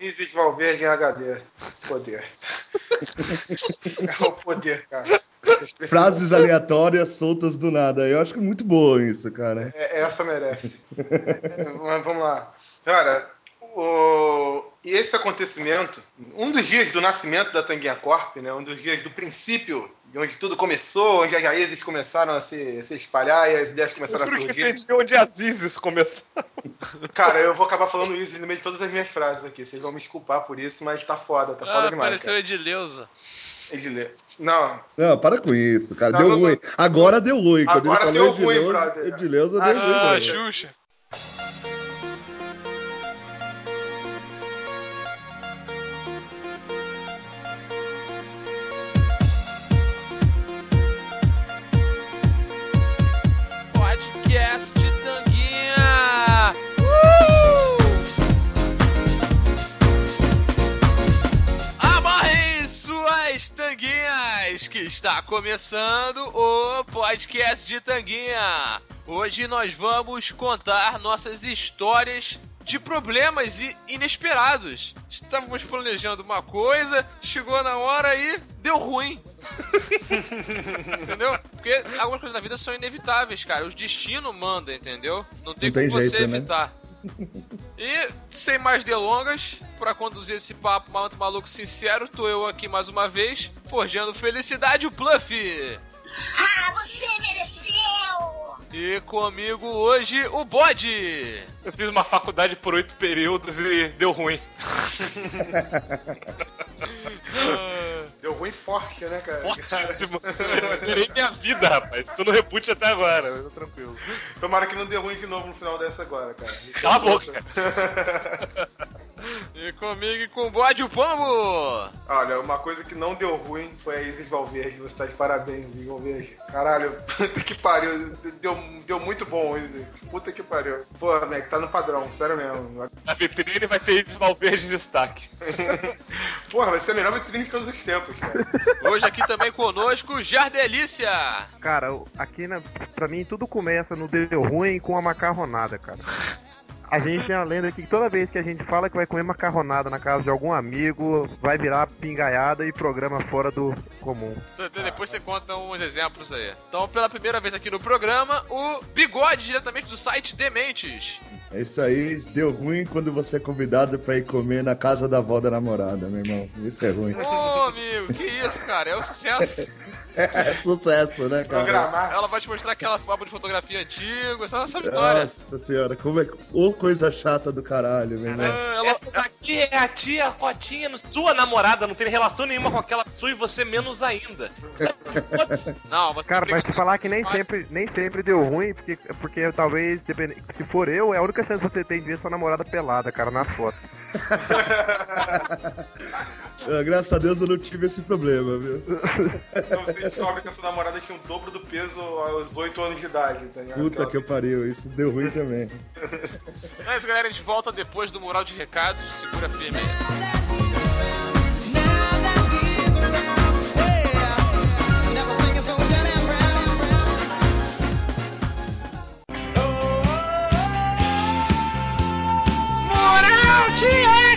Isis Valverde em HD. Poder. É o poder, cara. Frases aleatórias soltas do nada. Eu acho que é muito boa isso, cara. Essa merece. Mas vamos lá. Cara, e esse acontecimento, um dos dias do nascimento da Tanguinha Corp, né? Um dos dias do princípio, de onde tudo começou, onde as raízes começaram a se espalhar e as ideias começaram a surgir. Eu entendi onde as Isis começaram. Cara, eu vou acabar falando isso no meio de todas as minhas frases aqui. Vocês vão me desculpar por isso, mas tá foda demais, apareceu cara. Edileuza. Não. Não, para com isso, cara. Não, deu não, ruim. Agora deu ruim. Quando agora ele deu falou ruim, brother. Edileuza deu ruim. Ah, Xuxa. Podcast de Tanguinha. Amarrem suas tanguinhas, que está começando o podcast de Tanguinha. Hoje nós vamos contar nossas histórias de problemas inesperados. Estávamos planejando uma coisa, chegou na hora e deu ruim. Entendeu? Porque algumas coisas na vida são inevitáveis, cara. O destino manda, entendeu? Não tem como você evitar. E, sem mais delongas, para conduzir esse papo muito maluco sincero, tô eu aqui mais uma vez, forjando felicidade, o Pluff. Ah, você mereceu! E comigo hoje, o Bode. Eu fiz uma faculdade por 8 períodos e deu ruim. Deu ruim forte, né, cara? Fortíssimo. Tirei minha vida, rapaz. Tô no reboot até agora, tô tranquilo. Tomara que não dê ruim de novo no final dessa agora, cara. Cala a boca. E comigo e com o Bode, o Pombo. Olha, uma coisa que não deu ruim foi a Isis Valverde. Você tá de parabéns, Isis Valverde. Caralho, puta que pariu. Deu muito bom, Isis. Puta que pariu. Pô, Mac, tá no padrão, sério mesmo. Na vitrine vai ter Isis Valverde em destaque. Porra, vai ser a melhor vitrine de todos os tempos, cara. Hoje aqui também conosco, Jardelícia. Cara, aqui pra mim tudo começa no deu ruim com a macarronada, cara. A gente tem a lenda aqui que toda vez que a gente fala que vai comer macarronada na casa de algum amigo, vai virar pingaiada e programa fora do comum. Depois você conta uns exemplos aí. Então, pela primeira vez aqui no programa, o Bigode, diretamente do site Dementes. É isso aí, deu ruim quando você é convidado pra ir comer na casa da avó da namorada, meu irmão. Isso é ruim. Ô, amigo, que isso, cara? É um sucesso. É sucesso, né, cara? Programar. Ela vai te mostrar aquela álbum de fotografia antiga, essa vitória. Nossa senhora, como é. Ô, coisa chata do caralho, meu irmão. Essa daqui é a tia Cotinha, sua namorada, não tem relação nenhuma com aquela sua e você menos ainda. Não, você Cara, mas te falar que nem sempre deu ruim, porque talvez, se for eu, é a única chance que você tem de ver sua namorada pelada, cara, nas fotos. Graças a Deus eu não tive esse problema, viu? Então você descobre que a sua namorada tinha o dobro do peso aos 8 anos de idade, tá ligado? Puta que pariu, isso deu ruim também. É isso, galera, a gente volta depois do Mural de Recados. Segura firme aí. Mural de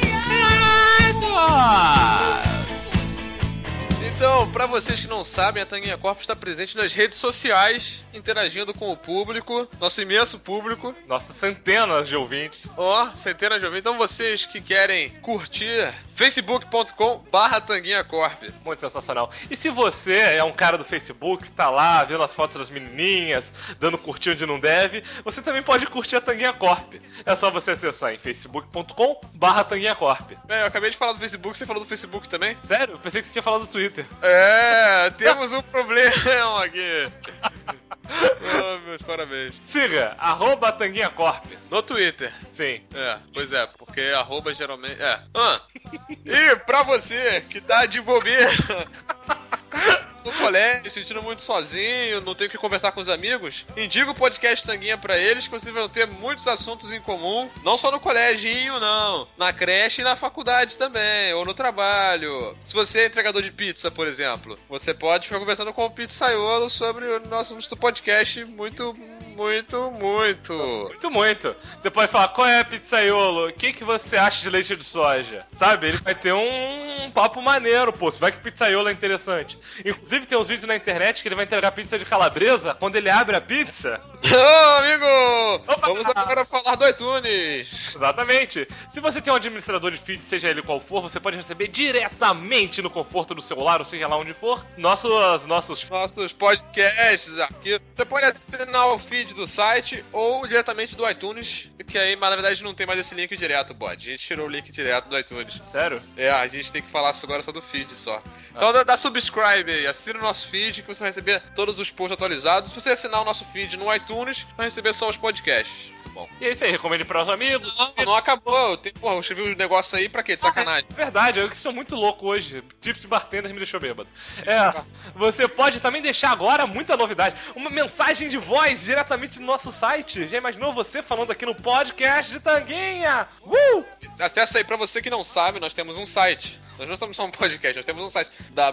Recados! Então, pra vocês que não sabem, a Tanguinha Corp está presente nas redes sociais, interagindo com o público, nosso imenso público. Nossa, centenas de ouvintes. Ó, centenas de ouvintes. Então vocês que querem curtir, facebook.com/tanguinhacorp. Muito sensacional. E se você é um cara do Facebook, tá lá vendo as fotos das menininhas, dando curtir onde não deve, você também pode curtir a Tanguinha Corp. É só você acessar em facebook.com/Tanguinha Corp. Eu acabei de falar do Facebook, você falou do Facebook também? Sério? Eu pensei que você tinha falado do Twitter. É, temos um problema aqui. Oh, meus parabéns. Siga, @Tanguinha Corp. No Twitter. Sim. É, pois é, porque arroba geralmente... E pra você que tá de bobeira no colégio, se sentindo muito sozinho, não tem o que conversar com os amigos, indica o podcast Tanguinha pra eles, que vocês vão ter muitos assuntos em comum, não só no coleginho, não, na creche e na faculdade também, ou no trabalho. Se você é entregador de pizza, por exemplo, você pode ficar conversando com o pizzaiolo sobre o nosso podcast muito muito, muito. Muito, muito. Você pode falar, qual é, pizzaiolo? O que você acha de leite de soja? Sabe? Ele vai ter um papo maneiro, pô. Vai que pizzaiolo é interessante. Inclusive tem uns vídeos na internet que ele vai entregar pizza de calabresa. Quando ele abre a pizza... Ô, amigo! Opa! Vamos agora falar do iTunes. Exatamente. Se você tem um administrador de feed, seja ele qual for, você pode receber diretamente no conforto do celular, ou seja lá onde for, Nossos podcasts aqui. Você pode assinar o feed do site ou diretamente do iTunes, que aí, mas na verdade não tem mais esse link direto, bot. A gente tirou o link direto do iTunes. Sério? É, a gente tem que falar agora só do feed só. Então dá subscribe aí, assina o nosso feed que você vai receber todos os posts atualizados. Se você assinar o nosso feed no iTunes, vai receber só os podcasts. Muito bom. E é isso aí, recomende para os amigos. Não acabou. Eu escrevi um negócio aí pra quê? De sacanagem. É verdade, eu que sou muito louco hoje. Tips Bartender me deixou bêbado. Você pode também deixar agora muita novidade. Uma mensagem de voz diretamente no nosso site. Já imaginou você falando aqui no podcast de Tanguinha? Acessa aí, pra você que não sabe, nós temos um site. Nós não somos só um podcast, nós temos um site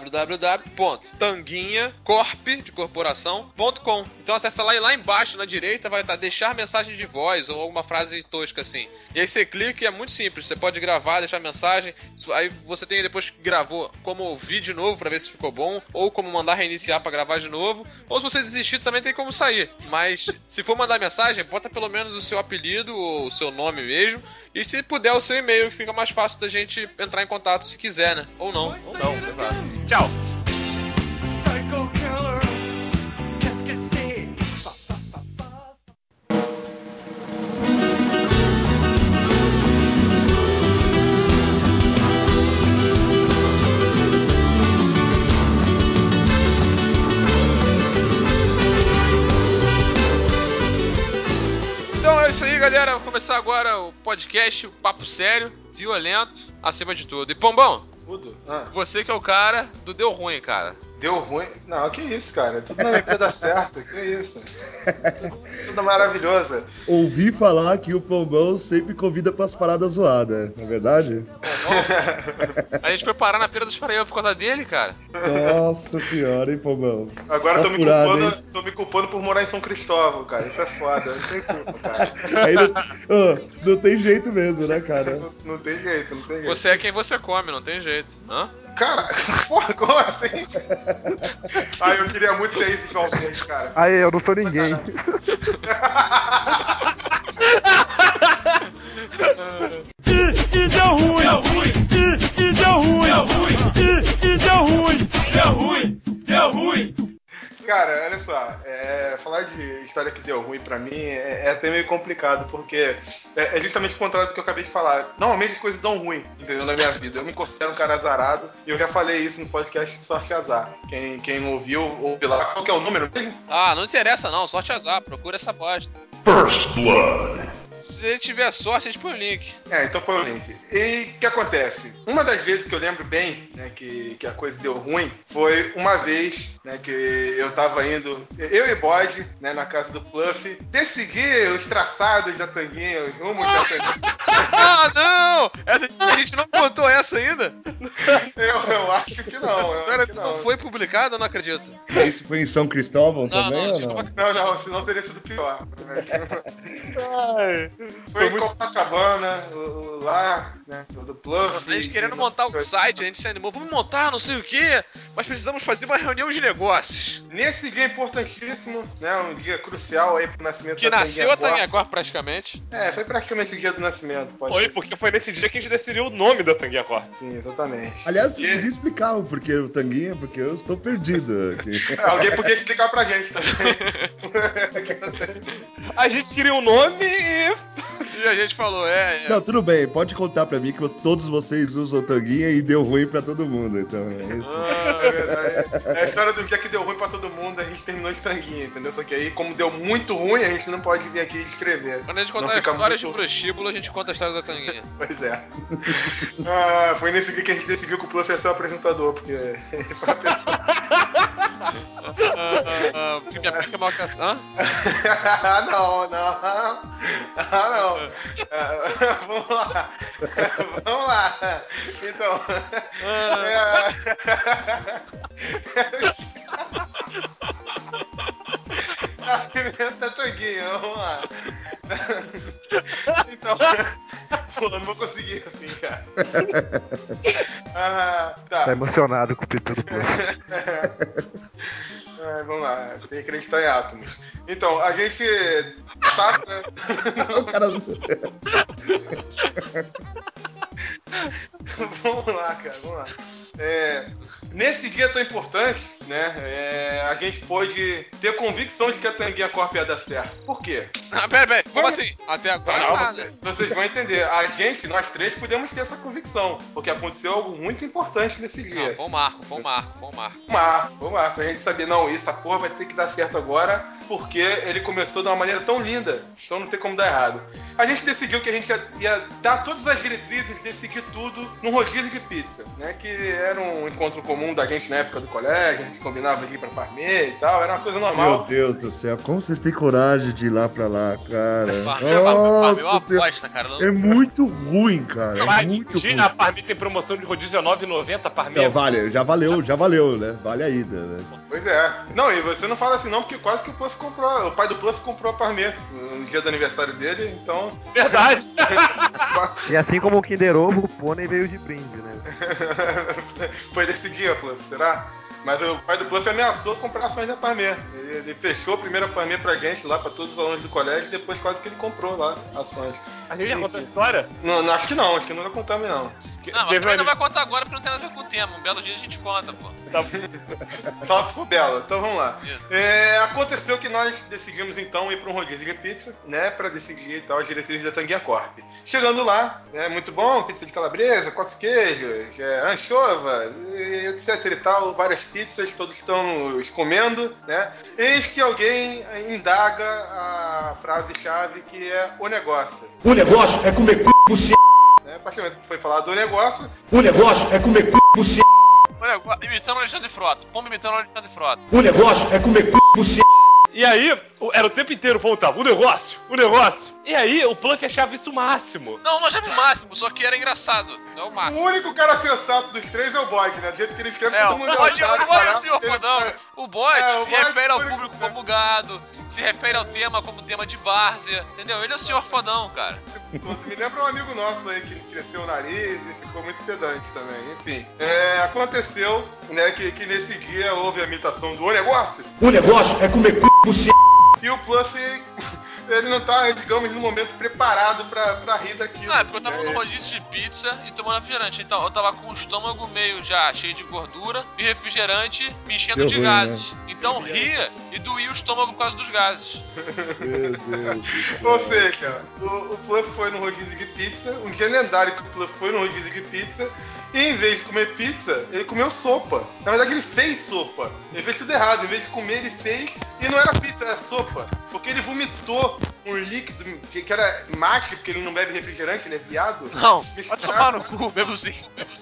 www.tanguinhacorp.com. Então acessa lá e lá embaixo na direita vai estar deixar mensagem de voz ou alguma frase tosca assim. E aí você clica e é muito simples, você pode gravar, deixar mensagem, aí você tem depois que gravou como ouvir de novo pra ver se ficou bom, ou como mandar reiniciar pra gravar de novo, ou se você desistir também tem como sair. Mas se for mandar mensagem, bota pelo menos o seu apelido ou o seu nome mesmo. E se puder o seu e-mail, que fica mais fácil da gente entrar em contato se quiser, né? Ou não. Ou não, exato. Tchau. Então é isso aí, galera. Vou começar agora o podcast, o papo sério, violento, acima de tudo. E Pombão, Tudo. você que é o cara do Deu Ruim, cara. Deu ruim? Não, que isso, cara. Tudo na minha vida dá certo. Que isso. Tudo maravilhoso. Ouvi falar que o Pombão sempre convida pras paradas zoadas, não é verdade? A gente foi parar na Feira dos Paraíba por causa dele, cara. Nossa senhora, hein, Pombão? Agora Só tô me, furado, culpando, hein? tô me culpando por morar em São Cristóvão, cara. Isso é foda. Não tem culpa, cara. Aí não tem jeito mesmo, né, cara? Não tem jeito, não tem jeito. Você é quem você come, não tem jeito. Hã? Cara, porra, como assim? Ai, eu queria muito ser esse Valverde, cara. Aí, eu não sou ninguém. E deu ruim, deu ruim, e deu ruim, deu ruim, e deu ruim, deu ruim, deu ruim. Cara, olha só, falar de história que deu ruim pra mim é até meio complicado, porque é justamente o contrário do que eu acabei de falar. Normalmente as coisas dão ruim, entendeu, na minha vida. Eu me considero um cara azarado, e eu já falei isso no podcast de Sorte Azar. Quem não ouviu, ouve lá. Qual que é o número mesmo? Ah, não interessa não, sorte azar, procura essa bosta. First Blood. Se tiver sorte, a gente põe o link. Então põe o link. E o que acontece? Uma das vezes que eu lembro bem, né, que a coisa deu ruim, foi uma vez, né, que eu tava indo, eu e Bode, né, na casa do Fluff, decidir os traçados da Tanguinha, os rumos da Tanguinha. Ah, não! A gente não contou essa ainda? Eu acho que não. Essa história acho que não foi publicada, eu não acredito. Isso foi em São Cristóvão também ou não? Não, senão seria sido pior. Foi em Copacabana, lá, né, do Pluff. A gente querendo montar o site, a gente se animou, vamos montar não sei o que, mas precisamos fazer uma reunião de negócios. Nesse dia importantíssimo, né, um dia crucial aí pro nascimento Que da nasceu a Tanguinha Tanguinha Corp praticamente. Foi praticamente o dia do nascimento. Foi, porque foi nesse dia que a gente decidiu o nome da Tanguinha Corp. Sim, exatamente. Aliás, vocês podiam explicar o porquê o Tanguinha, porque eu estou perdido aqui. Alguém podia explicar pra gente também. A gente queria um nome e a gente falou, Não, tudo bem, pode contar pra mim que todos vocês usam Tanguinha e deu ruim pra todo mundo, então é isso. É verdade. É a história do dia que deu ruim pra todo mundo, a gente terminou de Tanguinha, entendeu? Só que aí, como deu muito ruim, a gente não pode vir aqui escrever. Quando a gente conta histórias de prostíbulo, a gente conta a história da Tanguinha. Pois é. Foi nesse dia que a gente decidiu que o Pluff ia ser o apresentador, porque ele foi a pessoa. Minha pica mal que a... Hã? Não. Vamos lá. Então. Nascimento da Tanguinha, vamos lá. Então, pô, não vou conseguir assim, cara. Tá. Tá emocionado com o Pito do Plus. Vamos lá, tem que acreditar em átomos. Então, a gente tá... O cara... Vamos lá, cara, vamos lá. Nesse dia tão importante, né, a gente pôde ter convicção de que a Tanguinha Corp ia dar certo. Por quê? Peraí, como assim? Até agora nada. Vocês vão entender. A gente, nós três, podemos ter essa convicção, porque aconteceu algo muito importante nesse dia. Foi um marco. Foi um marco. A gente sabia, não, essa porra vai ter que dar certo agora, porque ele começou de uma maneira tão linda, então não tem como dar errado. A gente decidiu que a gente ia dar todas as diretrizes, decidir tudo num rodízio de pizza, né? Que era um encontro comum da gente na época do colégio, a gente combinava de ir pra Parmê e tal, era uma coisa normal. Meu Deus do céu, como vocês têm coragem de ir lá pra lá, cara? Parmê é uma aposta, cara. É muito ruim, cara. É muito ruim. A Parmê tem promoção de rodízio a R$ 9,90, Parmê. Não, já valeu, né? Vale a ida, né? Pois é. Não, e você não fala assim não, porque quase que o Puff comprou, o pai do Puff comprou a Parmê no dia do aniversário dele, então... Verdade. E assim como o Kinder Ovo, o pônei veio de brinde, né? Foi desse dia, Puff, será? Mas o pai do Puff ameaçou comprar ações da Parmê. Ele fechou a primeira Parmê pra gente lá, pra todos os alunos do colégio, e depois quase que ele comprou lá ações. A gente já contou a história? Não, acho que nunca contamos, não. Não, mas também não vai contar agora porque não tem nada a ver com o tema. Um belo dia a gente conta, pô. Só se for bela, então vamos lá. Isso. Aconteceu que nós decidimos então ir para um rodízio de pizza, né, pra decidir e tal as diretrizes da Tanguinha Corp. Chegando lá, muito bom, pizza de calabresa, cox queijos, anchova, etc e tal, várias pizzas, todos estamos comendo, né? Eis que alguém indaga a frase-chave que é o negócio. O negócio é comer c***, buceta. A partir do momento que foi falar do negócio... O negócio é comer c***, buceta. Imitando o Alexandre Frota. Pombo imitando o Alexandre Frota. O negócio é comer c***, buceta. E aí, era o tempo inteiro, tava, o negócio. E aí, o Pluff achava isso o máximo. Não achava o máximo, só que era engraçado. Não é o máximo. O único cara sensato dos três é o Bode, né? Do jeito que ele escreve, todo mundo... O Bode é o senhor fodão. O Bode se Bode refere ao foi- público como gado, se refere ao tema como tema de várzea, entendeu? Ele é o senhor fodão, cara. Me lembra um amigo nosso aí que cresceu o nariz e ficou muito pedante também. Enfim, aconteceu, né, que nesse dia houve a imitação do O Negócio, O negócio é comer c***, buceta. e o Pluff, ele não tá, digamos, no momento preparado pra rir daquilo. Ah, é porque eu tava no rodízio de pizza e tomando refrigerante. Então eu tava com o estômago meio já cheio de gordura e refrigerante me enchendo Deu de ruim, gases. né? Então ria e doía o estômago por causa dos gases. Meu Deus do céu. Ou seja, o Pluff foi no rodízio de pizza, um dia lendário que o Pluff foi no rodízio de pizza, e em vez de comer pizza, ele comeu sopa. Na verdade, ele fez sopa. Ele fez tudo errado. Em vez de comer, ele fez, e não era pizza, era sopa. Porque ele vomitou um líquido que era mate, porque ele não bebe refrigerante, ele é viado. Não, vai Misturado. tomar no cu, mesmo sim.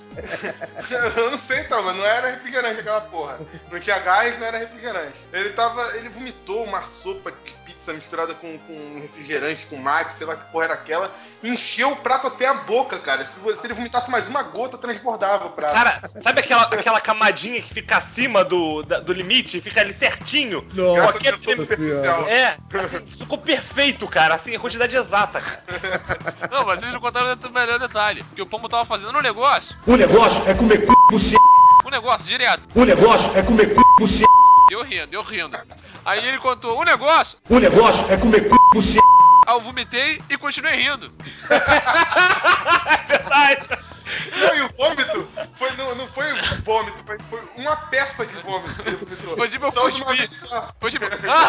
Eu não sei, então, mas não era refrigerante aquela porra. Não tinha gás, não era refrigerante. Ele vomitou uma sopa de pizza misturada com refrigerante, com mate, sei lá que porra era aquela. Encheu o prato até a boca, cara. Se ele vomitasse mais uma gota, transbordava o prato. Cara, sabe aquela camadinha que fica acima do limite? Fica ali certinho? Nossa Aquele- Senhora. assim, ficou perfeito, cara. Assim, a quantidade exata, cara. Não, mas vocês não contaram o melhor detalhe. Que o Pombo tava fazendo um negócio. O negócio é comer c***, buceta. Um negócio direto. O negócio é comer c***, buceta. Deu rindo. Aí ele contou o negócio. O negócio é comer c***, buceta. Aí eu vomitei e continuei rindo. É verdade. Não, e o vômito não foi vômito, foi uma peça de vômito que ele vomitou. Foi tipo eu Só de uma cuspi. vez só. Foi tipo.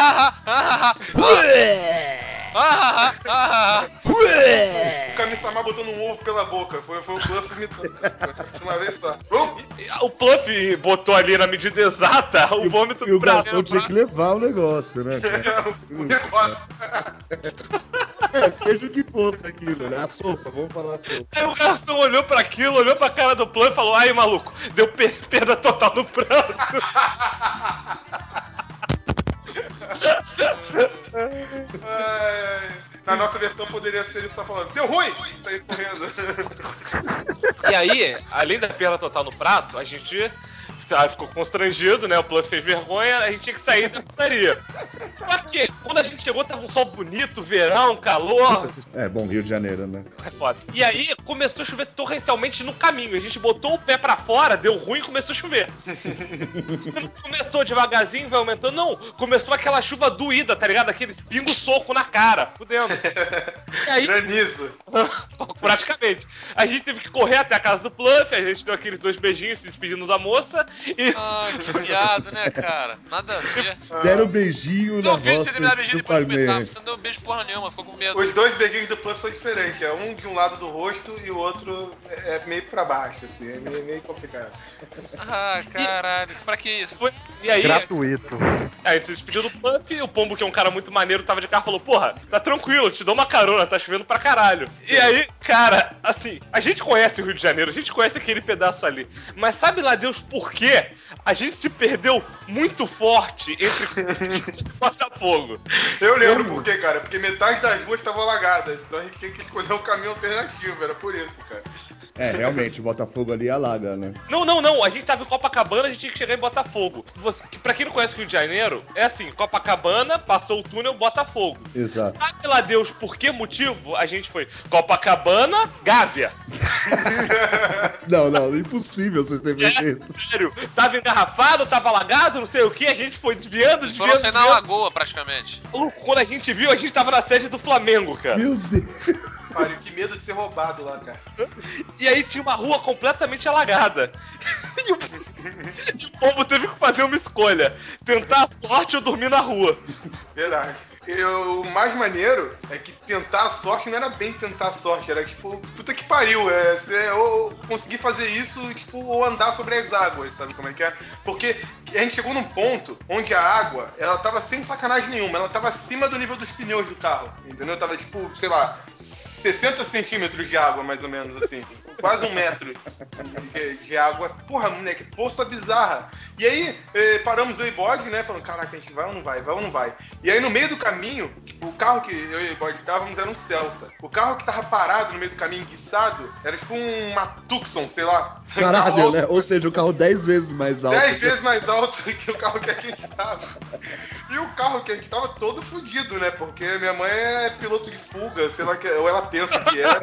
O Kami-sama botando um ovo pela boca. Foi o Pluff vomitando. De uma vez só. O Pluff botou ali na medida exata o vômito E o do prato. garçom tinha que levar o negócio, né, cara? O negócio. Seja o que fosse aquilo, né? A sopa, vamos falar a sopa. Aí o garçom olhou pra aquilo, olhou pra cara do Pluff e falou: ai, maluco, deu perda total no prato. Na nossa versão poderia ser ele só falando, deu ruim! Tá aí correndo. E aí, além da perda total no prato, a gente ficou constrangido, né? O Pluff fez vergonha, a gente tinha que sair da pizzaria. Só que quando a gente chegou, tava um sol bonito, verão, calor. É, bom, Rio de Janeiro, né? É foda. E aí começou a chover torrencialmente no caminho. A gente botou o pé pra fora, deu ruim e começou a chover. Começou devagarzinho, vai aumentando. Não, começou aquela chuva doída, tá ligado? Aqueles pingo-soco na cara, fudendo. E aí, Granizo. praticamente. A gente teve que correr até a casa do Pluff, a gente deu aqueles 2 beijinhos se despedindo da moça e... Ah, que viado, né, cara? Nada a ver. Deram um beijinho na Seu filho, voz você me dá beijinho do depois de petar. Parmeira. Você não deu beijo porra nenhuma, ficou com medo. Os 2 beijinhos do Plus são diferentes. É um de um lado do rosto e o outro é meio pra baixo, assim. É meio complicado. Ah, caralho. Pra que isso? E aí, Gratuito. a gente se despediu do Puff e o Pombo, que é um cara muito maneiro, tava de carro, falou, porra, tá tranquilo, te dou uma carona, tá chovendo pra caralho. E aí, cara, assim, a gente conhece o Rio de Janeiro, a gente conhece aquele pedaço ali, mas sabe lá Deus por quê? A gente se perdeu muito forte entre Botafogo. Eu lembro por quê, cara. Porque metade das ruas estavam alagadas. Então a gente tinha que escolher um caminho alternativo. Era por isso, cara. É, realmente, o Botafogo ali alaga, né? Não, a gente tava em Copacabana, a gente tinha que chegar em Botafogo. Pra quem não conhece o Rio de Janeiro, é assim, Copacabana, passou o túnel, Botafogo. Exato. Sabe lá Deus por que motivo a gente foi Copacabana, Gávea. Não, impossível vocês terem feito isso. Sério, tava engarrafado, tava alagado, não sei o que, a gente foi desviando. Foram sair na lagoa, praticamente. Quando a gente viu, a gente tava na sede do Flamengo, cara. Meu Deus. Pariu, que medo de ser roubado lá, cara. E aí tinha uma rua completamente alagada. E o Pombo teve que fazer uma escolha: tentar a sorte ou dormir na rua. Verdade. O mais maneiro é que tentar a sorte não era bem tentar a sorte, era tipo, puta que pariu, ou conseguir fazer isso, tipo, ou andar sobre as águas, sabe como é que é? Porque a gente chegou num ponto onde a água, ela tava sem sacanagem nenhuma, ela tava acima do nível dos pneus do carro, entendeu? Tava tipo, sei lá, 60 centímetros de água, mais ou menos, assim. Quase 1 metro de água. Porra, moleque, poça bizarra. E aí, paramos eu e Bode, né? Falando, caraca, a gente vai ou não vai? Vai ou não vai? E aí, no meio do caminho, tipo, o carro que eu e Bode estávamos era um Celta. O carro que tava parado no meio do caminho, enguiçado, era tipo uma Tucson, sei lá. Caralho, né? Ou seja, o carro 10 vezes mais alto. 10 vezes mais alto que o carro que a gente tava. E o carro que a gente tava todo fudido, né? Porque minha mãe é piloto de fuga, sei lá, ou ela pensa que é.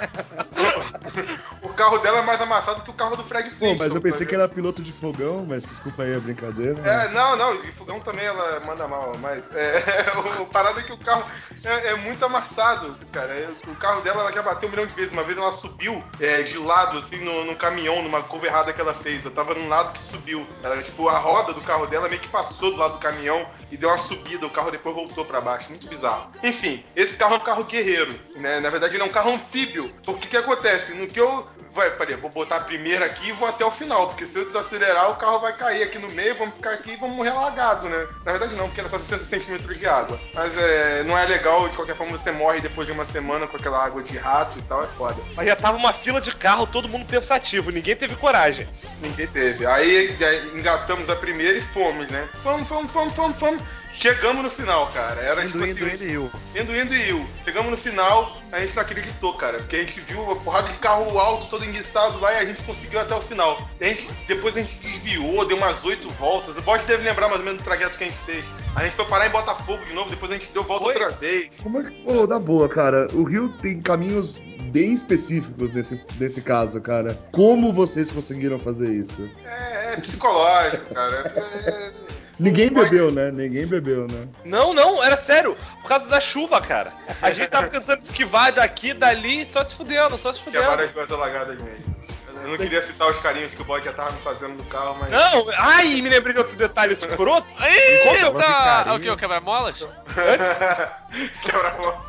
O carro dela é mais amassado que o carro do Fred Flintstone. Pô, mas eu pensei que era piloto de fogão, mas desculpa aí a brincadeira. Não, de fogão também ela manda mal, mas o parado é que o carro é muito amassado, cara. O carro dela ela já bateu 1 milhão de vezes. Uma vez ela subiu de lado, assim, no caminhão, numa curva errada que ela fez. Eu tava num lado que subiu. Ela, tipo, a roda do carro dela meio que passou do lado do caminhão e deu uma subida. O carro depois voltou pra baixo. Muito bizarro. Enfim, esse carro é um carro guerreiro, né? Na verdade, ele é um carro anfíbio. Porque o que acontece? No que eu... Peraí, vou botar a primeira aqui e vou até o final, porque se eu desacelerar, o carro vai cair aqui no meio, vamos ficar aqui e vamos morrer alagado, né? Na verdade não, porque era só 60 centímetros de água. Mas não é legal, de qualquer forma você morre depois de 1 semana com aquela água de rato e tal, é foda. Mas já tava uma fila de carro, todo mundo pensativo, ninguém teve coragem. Ninguém teve. Aí engatamos a primeira e fomos, né? Fomos. Chegamos no final, cara. Era Indo e eu. Chegamos no final, a gente não acreditou, cara. Porque a gente viu uma porrada de carro alto, todo enguiçado lá, e a gente conseguiu até o final. Depois a gente desviou, deu umas 8 voltas. O Bosch deve lembrar mais ou menos do trajeto que a gente fez. A gente foi parar em Botafogo de novo, depois a gente deu volta outra vez. Como é que... Pô, na boa, cara. O Rio tem caminhos bem específicos nesse caso, cara. Como vocês conseguiram fazer isso? É psicológico, cara. Ninguém bebeu, né? Não, era sério, por causa da chuva, cara. A gente tava tentando esquivar daqui, dali, só se fudendo. Tinha várias ruas alagadas mesmo. Eu não queria citar os carinhos que o Bode já tava me fazendo no carro, mas... Não! Ai, me lembrei de outro detalhe escroto. Eita! O que? O quebra-molas? Quebra-molas.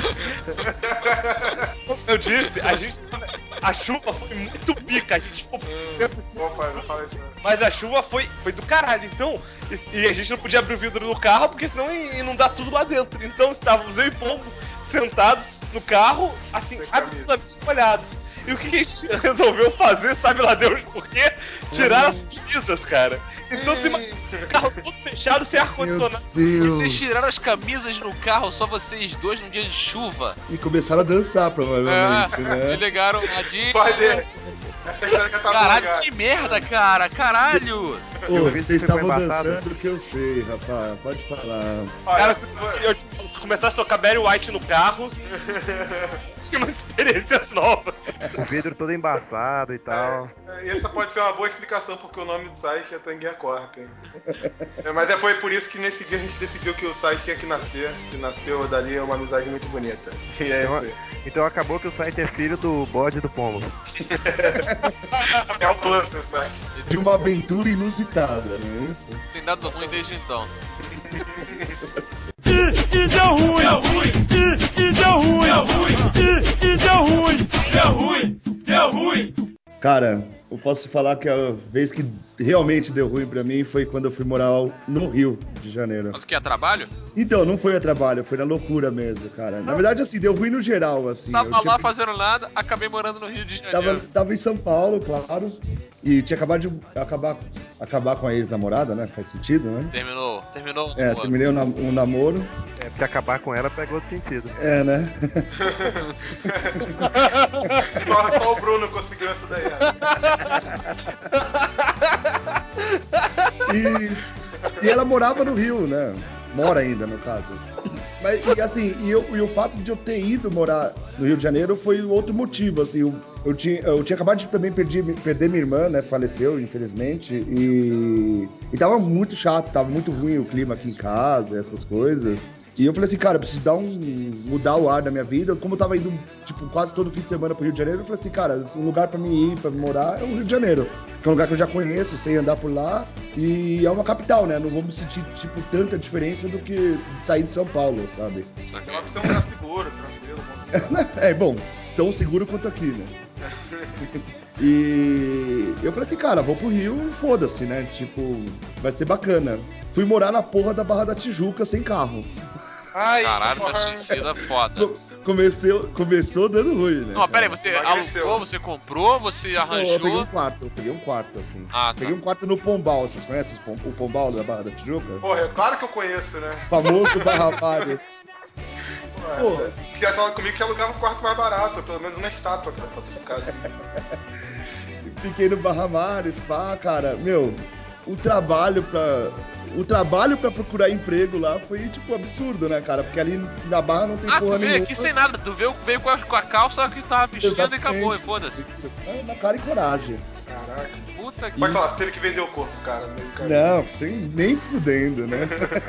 Eu disse, a chuva foi muito pica, a gente ficou... Não fala isso não. Mas a chuva foi do caralho, então... E a gente não podia abrir o vidro do carro, porque senão ia inundar tudo lá dentro. Então estávamos eu e Pombo sentados no carro, assim, absolutamente molhados. E o que a gente resolveu fazer, sabe lá Deus por quê? Tirar as camisas, cara. Então tem um carro todo fechado, sem ar-condicionado. E vocês tiraram as camisas no carro, só vocês dois num dia de chuva. E começaram a dançar, provavelmente, né? E ligaram a dica. Essa história que eu tava Caralho, ligado. que merda, cara! Caralho! Ô, Eu vi vocês que ficou estavam embaçado. dançando que eu sei, rapaz. Pode falar. Olha, Cara, se começasse a tocar Barry White no carro, tinha umas experiências novas. O vidro todo embaçado e tal. essa pode ser uma boa explicação porque o nome do site é Tanguinha Corp. Hein? Mas foi por isso que nesse dia a gente decidiu que o site tinha que nascer. Que nasceu dali uma amizade muito bonita. E é isso aí. Então acabou que o site é filho do bode e do pombo. É o plano do site. De uma aventura inusitada, não é isso? Tem dado ruim desde então. E deu ruim, e deu ruim, e deu ruim, deu ruim. Cara, eu posso falar que a vez que realmente deu ruim pra mim foi quando eu fui morar no Rio de Janeiro. Mas o que é trabalho? Então, não foi a trabalho, foi na loucura mesmo, cara. Na verdade, assim, deu ruim no geral, assim. Tava Eu tinha lá fazendo nada, acabei morando no Rio de Tava, Janeiro. tava em São Paulo, claro. E tinha acabado de acabar com a ex-namorada, né? Faz sentido, né? Terminou. É, terminei um namoro. É, porque acabar com ela pegou outro sentido. É, né? Só o Bruno conseguiu essa daí. E ela morava no Rio, né? Mora ainda, no caso. Mas, e assim, e o fato de eu ter ido morar no Rio de Janeiro foi outro motivo, assim. Eu tinha acabado de também perder minha irmã, né? Faleceu, infelizmente. E tava muito chato, tava muito ruim o clima aqui em casa, essas coisas. E eu falei assim, cara, eu preciso mudar o ar da minha vida. Como eu tava indo, tipo, quase todo fim de semana pro Rio de Janeiro, eu falei assim, cara, um lugar pra mim ir, pra morar, é o Rio de Janeiro. Que é um lugar que eu já conheço, sei andar por lá. E é uma capital, né? Não vou me sentir, tipo, tanta diferença do que sair de São Paulo, sabe? Ela precisa ser um lugar seguro, tranquilo. É, bom, tão seguro quanto aqui, né? E eu falei assim, cara, vou pro Rio e foda-se, né? Tipo, vai ser bacana. Fui morar na porra da Barra da Tijuca sem carro. Ai, Caralho, tá suicida foda. Começou dando ruim, né? Não, pera aí, você Emagreceu. alugou, você comprou, você Não, arranjou? eu peguei um quarto, assim. Ah, tá. Peguei um quarto no Pombal, vocês conhecem o Pombal da Barra da Tijuca? Porra, é claro que eu conheço, né? Famoso Barra Mares. Porra. Se quiser falar comigo, que alugava um quarto mais barato, pelo menos uma estátua pra tua casa. Fiquei no Barra Mares, pá, cara. Meu, o trabalho pra procurar emprego lá foi, tipo, absurdo, né, cara? Porque ali na Barra não tem Ah, porra tu veio nenhuma. aqui sem nada, tu veio com a calça que tava vestindo e acabou, e foda-se. Isso. É, na cara e coragem. Caraca. Puta que... Pode falar, você teve que vender o corpo, cara. Não, nem fudendo, né?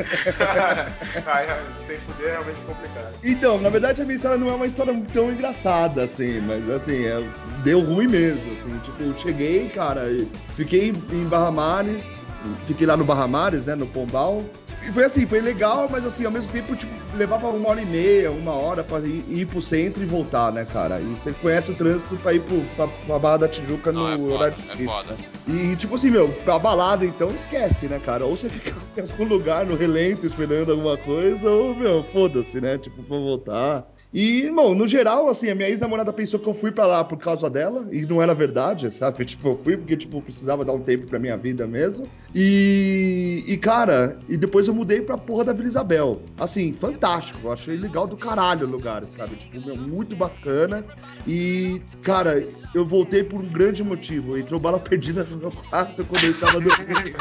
Sem fuder é realmente complicado. Então, na verdade, a minha história não é uma história tão engraçada, assim, mas, assim, deu ruim mesmo, assim. Tipo, eu cheguei, cara, fiquei em Barra Mares, fiquei lá no Barra Mares, né, no Pombal. E foi assim, foi legal, mas assim, ao mesmo tempo, tipo, levava 1h30, 1 hora pra ir pro centro e voltar, né, cara? E você conhece o trânsito pra ir pra Barra da Tijuca Não, no é horário foda, de é foda. E, tipo assim, meu, pra balada, então, esquece, né, cara? Ou você fica em algum lugar no relento esperando alguma coisa, ou, meu, foda-se, né? Tipo, pra voltar. E, bom, no geral, assim, a minha ex-namorada pensou que eu fui pra lá por causa dela, e não era verdade, sabe? Tipo, eu fui porque, tipo, precisava dar um tempo pra minha vida mesmo. E cara, e depois eu mudei pra porra da Vila Isabel. Assim, fantástico, eu achei legal do caralho o lugar, sabe? Tipo, meu, muito bacana. E, cara, eu voltei por um grande motivo. Entrou bala perdida no meu quarto quando eu estava dormindo.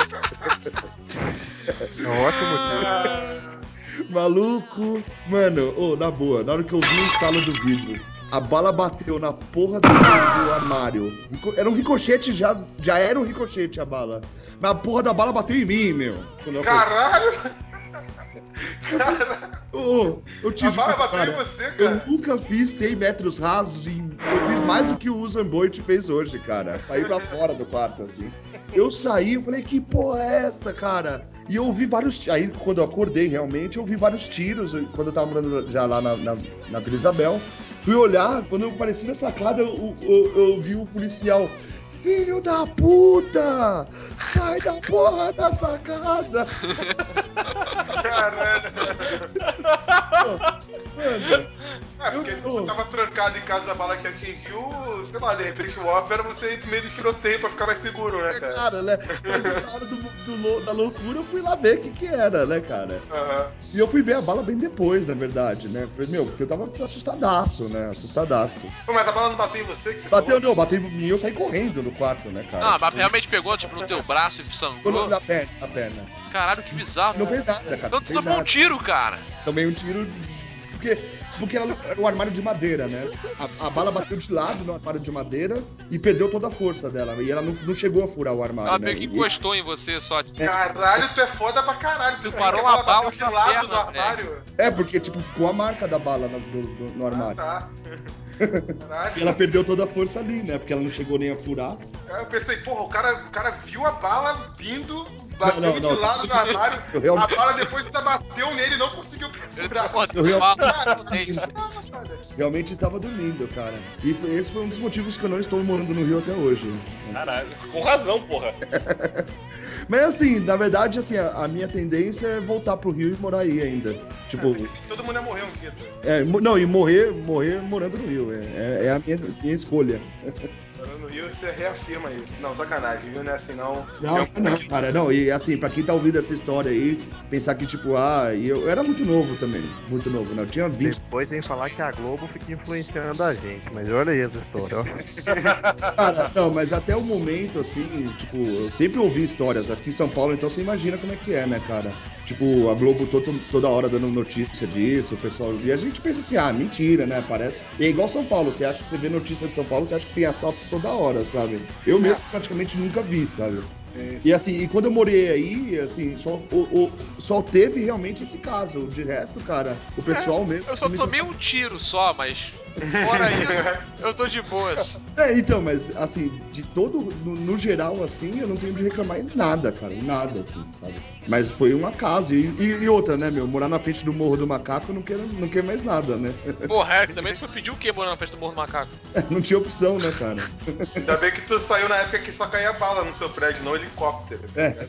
É um ótimo motivo. Maluco, mano, na boa, na hora que eu vi o estalo do vidro, a bala bateu na porra do armário. Era um ricochete, já era um ricochete a bala. Mas a porra da bala bateu em mim, meu. Caralho! Eu te A bala juro, bateu cara, em você, cara. eu nunca fiz 100 metros rasos e eu fiz mais do que o Zamboit fez hoje, cara. Pra ir pra fora do quarto, assim. Eu saí, eu falei, que porra é essa, cara? E eu ouvi vários... Aí, quando eu acordei, realmente, eu ouvi vários tiros, quando eu tava morando já lá na Vila Isabel. Fui olhar, quando eu apareci na sacada, eu vi o policial... Filho da puta! Sai da porra da sacada! Caralho! Mano, Porque ele tava trancado em casa, a bala te atingiu, sei lá, de repente o off era você ir pro meio do tiroteio pra ficar mais seguro, né, cara? Cara, né? Mas na hora da loucura eu fui lá ver o que era, né, cara? E eu fui ver a bala bem depois, na verdade, né? Falei, porque eu tava assustadaço, né? Assustadaço. Pô, mas a bala não bateu em você que você Bateu, falou? não, bateu em mim e eu saí correndo no quarto, né, cara? Não, mas realmente pegou, tipo, no teu braço e sangrou. Na perna. Caralho, que bizarro. Não fez nada, cara. Então Não tu fez tomou um nada. tiro, cara. Tomei um tiro. Porque era um armário de madeira, né? A bala bateu de lado no armário de madeira e perdeu toda a força dela. E ela não chegou a furar o armário, Ela né? meio que encostou em você só. Caralho, tu é foda pra caralho. Tu parou que a uma bala bateu de na lado perna, no armário. Porque, tipo, ficou a marca da bala no armário. Tá. Caralho. E ela perdeu toda a força ali, né? Porque ela não chegou nem a furar. Eu pensei, porra, o cara viu a bala vindo, bateu Não. de lado no armário, Eu realmente- a bala depois bateu nele e não conseguiu furar. Pô, Eu realmente. realmente estava dormindo, cara. E esse foi um dos motivos que eu não estou morando no Rio até hoje. Caralho, com razão, porra. Mas assim, na verdade, assim, a minha tendência é voltar pro Rio e morar aí ainda. Tipo, Todo mundo ia morrer um dia, tá? não, e morrer morando no Rio. É a minha escolha. Morando no Rio, você reafirma isso. Não, sacanagem, Rio não é assim, não. Não, cara, não. E assim, pra quem tá ouvindo essa história aí, pensar que, tipo, e eu era muito novo também. Muito novo, né? Eu tinha 20. Depois vem falar que a Globo fica influenciando a gente, mas olha aí essa história, ó. Cara, não, mas até o momento, assim, tipo, eu sempre ouvi histórias aqui em São Paulo, então você imagina como é que é, né, cara? Tipo, a Globo toda hora dando notícia disso, o pessoal. E a gente pensa assim, mentira, né? Parece. E é igual São Paulo, você acha que você vê notícia de São Paulo, você acha que tem assalto toda hora, sabe? Eu mesmo praticamente nunca vi, sabe? E assim, quando eu morei aí, assim, só teve realmente esse caso. De resto, cara, o pessoal mesmo. Eu só tomei um tiro só, mas fora isso, eu tô de boas. Então, mas assim, de todo, no geral, assim, eu não tenho de reclamar em nada, cara, em nada, assim, sabe? Mas foi um acaso. E outra, né, morar na frente do Morro do Macaco, eu não quero mais nada, né? Porra, também tu foi pedir o quê morando na frente do Morro do Macaco? Não tinha opção, né, cara? Ainda bem que tu saiu na época que só caía bala no seu prédio, não helicóptero.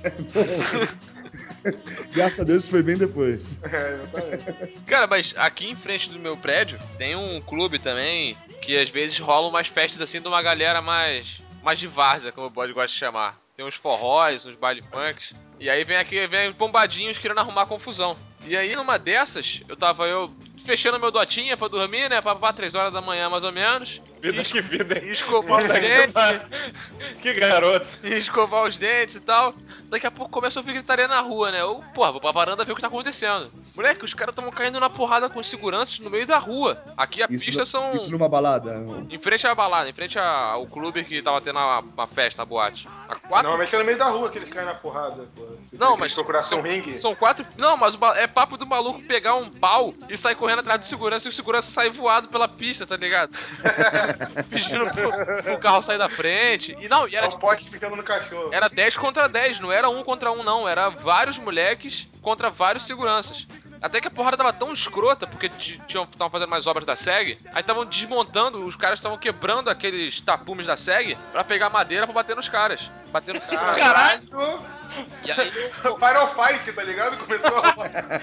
Graças a Deus foi bem depois. Exatamente. Cara, mas aqui em frente do meu prédio tem um clube também que às vezes rolam umas festas assim de uma galera mais de várzea, como o bode gosta de chamar. Tem uns forróis, uns baile funks. E aí vem os bombadinhos querendo arrumar confusão. E aí numa dessas, eu tava fechando meu dotinha pra dormir, né? Pra 3 horas da manhã mais ou menos. Que vida, E hein? escovar os dentes. Que garoto. E escovar os dentes e tal. Daqui a pouco começa a ouvir gritaria na rua, né? Vou pra varanda ver o que tá acontecendo. Moleque, os caras estavam caindo na porrada com seguranças no meio da rua. Aqui a pista são... Isso numa balada? Em frente à balada, em frente ao clube que tava tendo uma festa, a boate. Normalmente é no meio da rua que eles caem na porrada, pô. Não, mas procurasse um ringue. são 4... Não, mas é papo do maluco pegar um pau e sair correndo atrás do segurança e o segurança sai voado pela pista, tá ligado? Pedindo pro carro sair da frente. E não, e era É um pote pisando no cachorro. Era 10 contra 10, não era 1 contra 1 não, era vários moleques contra vários seguranças. Até que a porrada tava tão escrota, porque estavam fazendo mais obras da SEG, aí estavam desmontando, os caras estavam quebrando aqueles tapumes da SEG pra pegar madeira pra bater nos caras. Bater no segurança. Caralho! E aí... Final Fight, tá ligado? Começou a...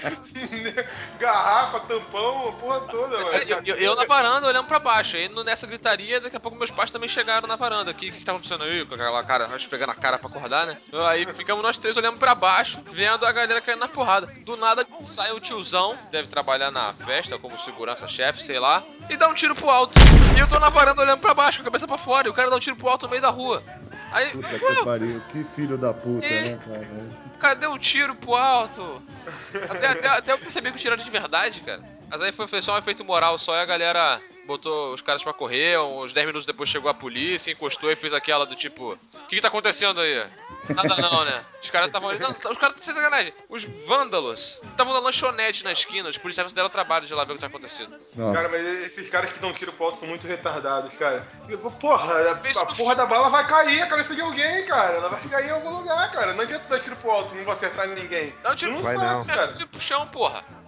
garrafa, tampão, porra toda, mano. Eu na varanda olhando pra baixo, aí nessa gritaria, daqui a pouco meus pais também chegaram na varanda. O que tá acontecendo aí? Com aquela cara, nós pegando a cara pra acordar, né? Aí ficamos nós três olhando pra baixo, vendo a galera caindo na porrada. Do nada sai um tiozão, deve trabalhar na festa como segurança-chefe, sei lá, e dá um tiro pro alto. E eu tô na varanda olhando pra baixo, com a cabeça pra fora, e o cara dá um tiro pro alto no meio da rua. Aí, Puta que pariu, que filho da puta, né, cara? Cadê o tiro pro alto? Até eu percebi que o tiro era de verdade, cara. Mas aí foi só um efeito moral só e a galera botou os caras pra correr. Uns 10 minutos depois chegou a polícia, encostou e fez aquela do tipo: o que tá acontecendo aí? Nada não, né? Os caras estavam ali. Não, os caras sem sacanagem. Os vândalos estavam na lanchonete na esquina. Os policiais deram trabalho de lá ver o que tá acontecendo. Nossa. Cara, mas esses caras que dão tiro pro alto são muito retardados, cara. Porra, a porra da bala vai cair a cabeça de alguém, cara. Ela vai cair em algum lugar, cara. Não adianta dar tiro pro alto e não vou acertar ninguém. Dá um tiro não pro sabe, não. cara. Tiro pro chão, porra.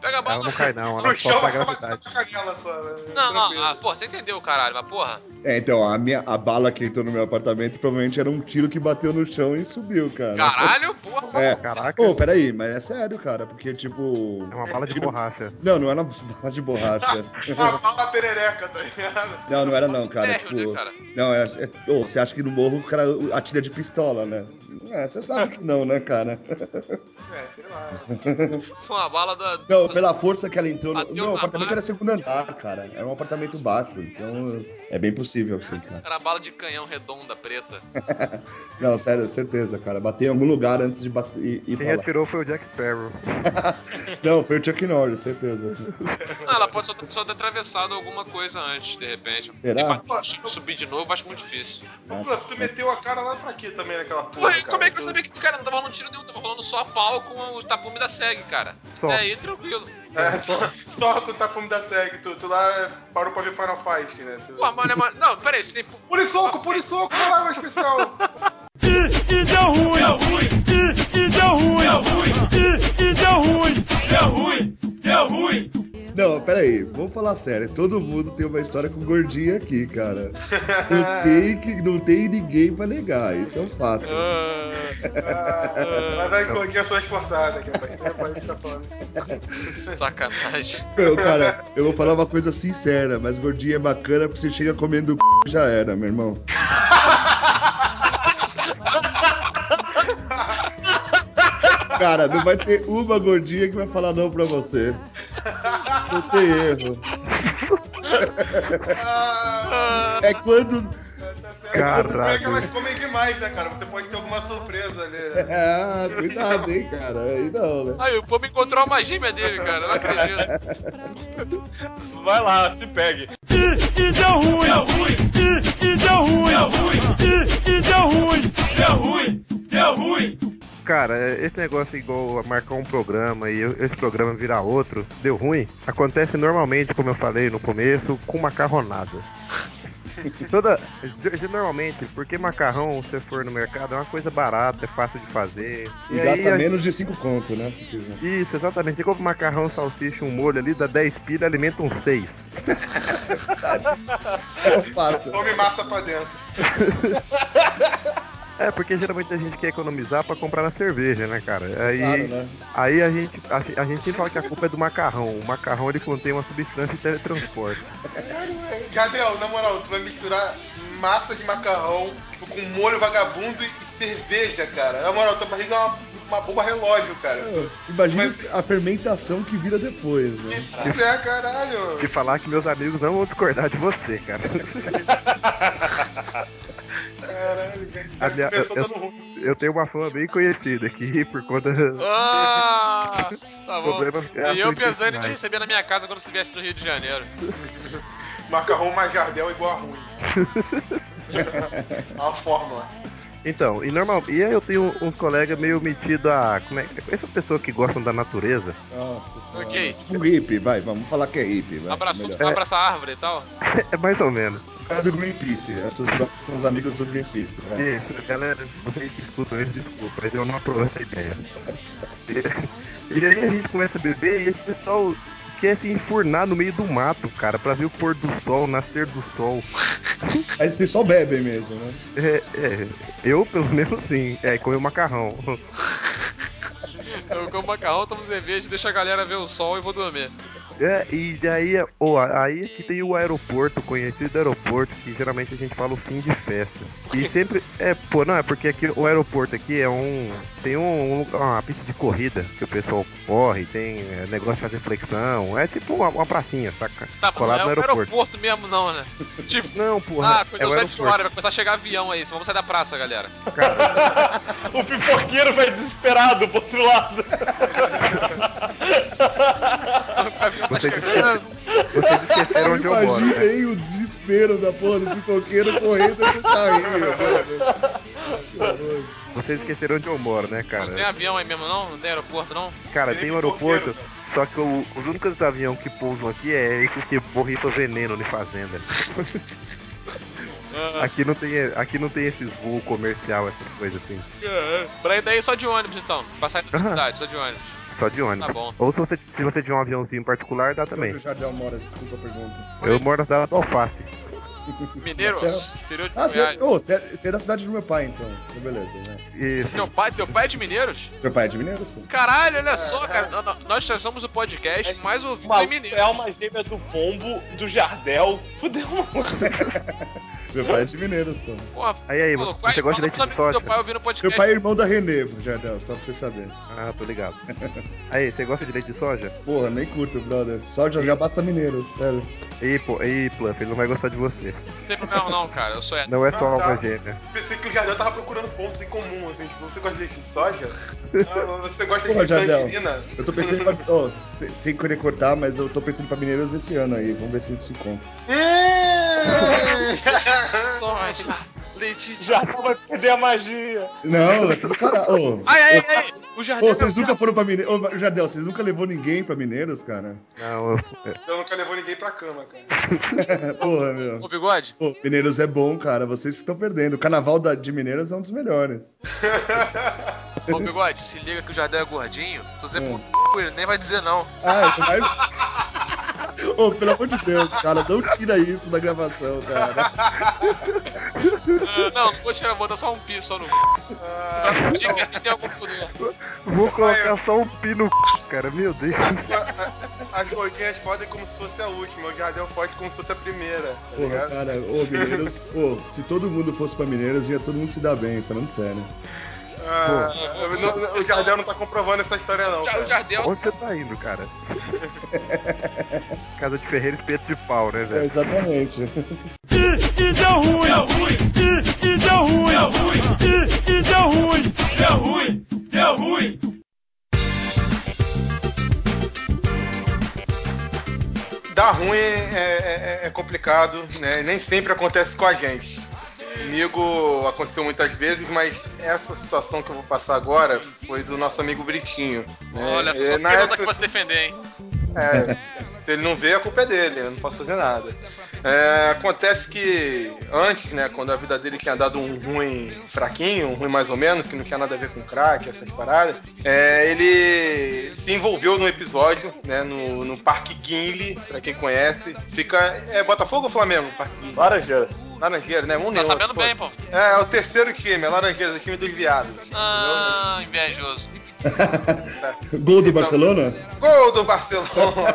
Pega a bala. Ela não cai não, ela No chão sofre a vai gravidade. na canela só, né? Não, Tranquilo. pô, você entendeu, caralho, mas porra. Então, a bala que entrou no meu apartamento provavelmente era um tiro que bateu no chão e subiu, cara. Caralho, porra. É. Caraca. Pô, peraí, mas é sério, cara, porque, tipo... É uma bala de borracha. Não, não era bala de borracha. A bala perereca, tá ligado? Não, não era não, cara, Térreo, tipo... né, cara? Não, era... Ô, você acha que no morro o cara atira de pistola, né? É, você sabe que não, né, cara? Sei lá. Uma bala da. Não, pela força que ela entrou no... Bateu Meu na apartamento base. era segundo andar, cara. Era um apartamento baixo, então é bem possível, assim, cara. Era bala de canhão redonda, preta. Não, sério, certeza, cara. Bateu em algum lugar antes de bater e Quem pra lá. atirou foi o Jack Sparrow. Não, foi o Chuck Norris, certeza. Não, ela pode só ter atravessado alguma coisa antes, de repente. Será? E subir de novo, acho muito difícil. Pô, tu meteu a cara lá pra quê também naquela porra, Porra, cara? como é que eu sabia que o cara não tava rolando tiro nenhum? Tava rolando só a pau com o tapume da SEG, cara. Só. É aí, tranquilo. É, só com o tapume da SEG, tu lá parou pra ver Final Fight, né? Porra, mano, não, peraí, você tem. Pule soco, vai lá, meu especial! E deu ruim, deu ruim, e deu ruim, deu ruim, e deu ruim, deu ruim, deu ruim. Não, peraí, vamos falar sério. Todo mundo tem uma história com gordinha aqui, cara. Não tem ninguém pra negar, isso é um fato. Mas vai que gordinha sou esforçada aqui, rapaz. Você pode ficar falando isso. Sacanagem. Meu, cara, eu vou falar uma coisa sincera, mas gordinha é bacana porque você chega comendo já era, meu irmão. Cara, não vai ter uma gordinha que vai falar não pra você. Não tem erro. É quando... Caralho. Como é que elas comem demais, né, cara? Você pode ter alguma surpresa ali, né? Ah, cuidado, hein, cara. Aí não, né? Aí, o Pô me encontrou uma gêmea dele, cara. Eu não acredito. Vai lá, se pegue. E deu ruim, deu ruim, e deu ruim, deu ruim, e deu ruim, deu ruim, deu ruim. Cara, esse negócio igual a marcar um programa e esse programa virar outro, deu ruim, acontece normalmente, como eu falei no começo, com macarronada. Normalmente, porque macarrão, se for no mercado, é uma coisa barata, é fácil de fazer. E aí gasta menos de 5 conto, né? Se quiser. Isso, exatamente. Você compra macarrão, salsicha, um molho ali, dá 10 pila, alimenta uns 6. É um fato. Come massa pra dentro. É, porque geralmente a gente quer economizar pra comprar na cerveja, né, cara? Aí, Claro, né? aí a gente sempre fala que a culpa é do macarrão. O macarrão, ele contém uma substância de teletransporte. Jadel, na moral, tu vai misturar massa de macarrão tipo, com molho vagabundo e cerveja, cara. Na moral, tua barriga é uma bomba relógio, cara. Imagina Mas- a fermentação que vira depois, né? Pois é, caralho. De falar que meus amigos não vão discordar de você, cara. Caralho, A já minha- começou dando ruim. Eu tenho uma fama bem conhecida aqui por conta Ah, tá bom. Problemas E eu pensando em te gastrointestinais. receber na minha casa quando você estivesse no Rio de Janeiro. Macarrão mais Jardel igual a ruim. É uma fórmula. Então, e aí eu tenho uns colegas meio metidos a. Essas pessoas que gostam da natureza. Nossa senhora. Ok. Tipo um hippie, vai, vamos falar que é hippie. Vai, Abraçou, melhor. abraça a árvore e tal. É mais ou menos. O cara do Greenpeace, são os amigos do Greenpeace. Né? Isso, galera, vocês que escutam isso, desculpa, mas eu não aprovo essa ideia. E aí a gente começa a beber e esse pessoal quer se enfurnar no meio do mato, cara, pra ver o pôr do sol, o nascer do sol. Aí vocês só bebem mesmo, né? Eu pelo menos sim, comer macarrão. Eu como macarrão, tomo cerveja, deixo a galera ver o sol e vou dormir. E daí, aí que tem o aeroporto, conhecido aeroporto, que geralmente a gente fala o fim de festa. E sempre, é porque aqui o aeroporto aqui tem uma pista de corrida que o pessoal corre, tem negócio de fazer flexão, é tipo uma pracinha, saca? Tá bom, Colado não é no o aeroporto mesmo não, né? Tipo, Não, porra, quando é deu o 7 aeroporto. horas, vai começar a chegar avião aí, vamos sair da praça, galera. O pipoqueiro vai desesperado pro outro lado. Vocês esqueceram onde eu moro, Imagina né? aí o desespero da porra do pipoqueiro correndo com o carrinho, mano. Vocês esqueceram onde eu moro, né, Não tem cara? avião aí mesmo não? Não tem aeroporto não? Cara, Tem tem um aeroporto, só que os únicos aviões que pousam aqui é esses que borrifam veneno de fazenda. Aqui não tem esses voos comercial, essas coisas assim. Pra ir daí só de ônibus, então. Passar da cidade, só de ônibus. Só de ônibus. Tá bom. Ou se você tiver um aviãozinho particular, dá também. Onde o Jardel mora? Desculpa a pergunta. Eu moro na cidade do Alface. Mineiros, interior de Você Goiás. é da cidade do meu pai, então. Beleza, né? Isso. Seu pai é de Mineiros? Meu pai é de Mineiros, pô. Caralho, olha só, cara. Nós já somos o podcast mais ouvido em Mineiros. É uma gêmea do pombo, do Jardel. Fudeu, mano. Meu pai é de Mineiros, pô. Porra, Aí, você gosta de leite de soja? Seu pai ouvindo podcast. Meu pai é irmão da Renê, Jardel, só pra você saber. Ah, tô ligado. Aí, você gosta de leite de soja? Porra, nem curto, brother. Soja já basta Mineiros, sério. Ei, Pluff, ele não vai gostar de você. Não tem problema não, cara. Eu sou Não é só alma gêmea. Pensei que o Jardel tava procurando pontos em comum, assim, tipo, você gosta de leite de soja? Você gosta Porra, de Jardel, tangerina? eu tô pensando em... sem querer cortar, mas eu tô pensando pra Mineiros esse ano aí. Vamos ver se a gente se encontra. soja, leite de... Já vai perder a magia. Não, vai ser do caralho. Ai, o Jardel... Vocês nunca foram pra Mineiros... Ô, Jardel, vocês nunca levou ninguém pra Mineiros, cara? Não, Eu nunca levou ninguém pra cama, cara. Porra, meu. Ô, Bigode? Pô, Mineiros é bom, cara. Vocês que estão perdendo. O carnaval de Mineiros é um dos melhores. Ô, Bigode, se liga que o Jardel é gordinho. Se você for ele nem vai dizer não. Ah, vai... Ô, pelo amor de Deus, cara, não tira isso da gravação, cara. Não vou tirar, vou dar só um pi só no... Diga que a gente tem algum poder. vou colocar só um pi no cara, meu Deus. As gordinhas fodem como se fosse a última, o Jardel fode como se fosse a primeira, tá Porra, ligado? cara, Mineiros... se todo mundo fosse pra Mineiros, ia todo mundo se dar bem, falando sério. O Jardel não tá comprovando essa história não, cara. O Jardel... Onde você tá indo, cara? Casa de Ferreira, espeto de pau, né, velho? Exatamente. E deu ruim, e deu ruim, deu ruim. Dar ruim é complicado, né? Nem sempre acontece com a gente. Comigo aconteceu muitas vezes, mas essa situação que eu vou passar agora foi do nosso amigo Britinho. Né? Olha, só na pergunta época... que pra se defender, hein? Se ele não vê, a culpa é dele, eu não posso fazer nada. Acontece que antes, né, quando a vida dele tinha dado um ruim fraquinho, um ruim mais ou menos, que não tinha nada a ver com crack, essas paradas, ele se envolveu num episódio, né, no Parque Guinle, pra quem conhece. Fica... Botafogo ou Flamengo? Parque Guinle? Laranjeiras. Laranjeira, né? Você tá sabendo bem, pô. É o terceiro time, é Laranjeiras, o time dos viados. Invejoso. Gol do Barcelona? Gol do Barcelona!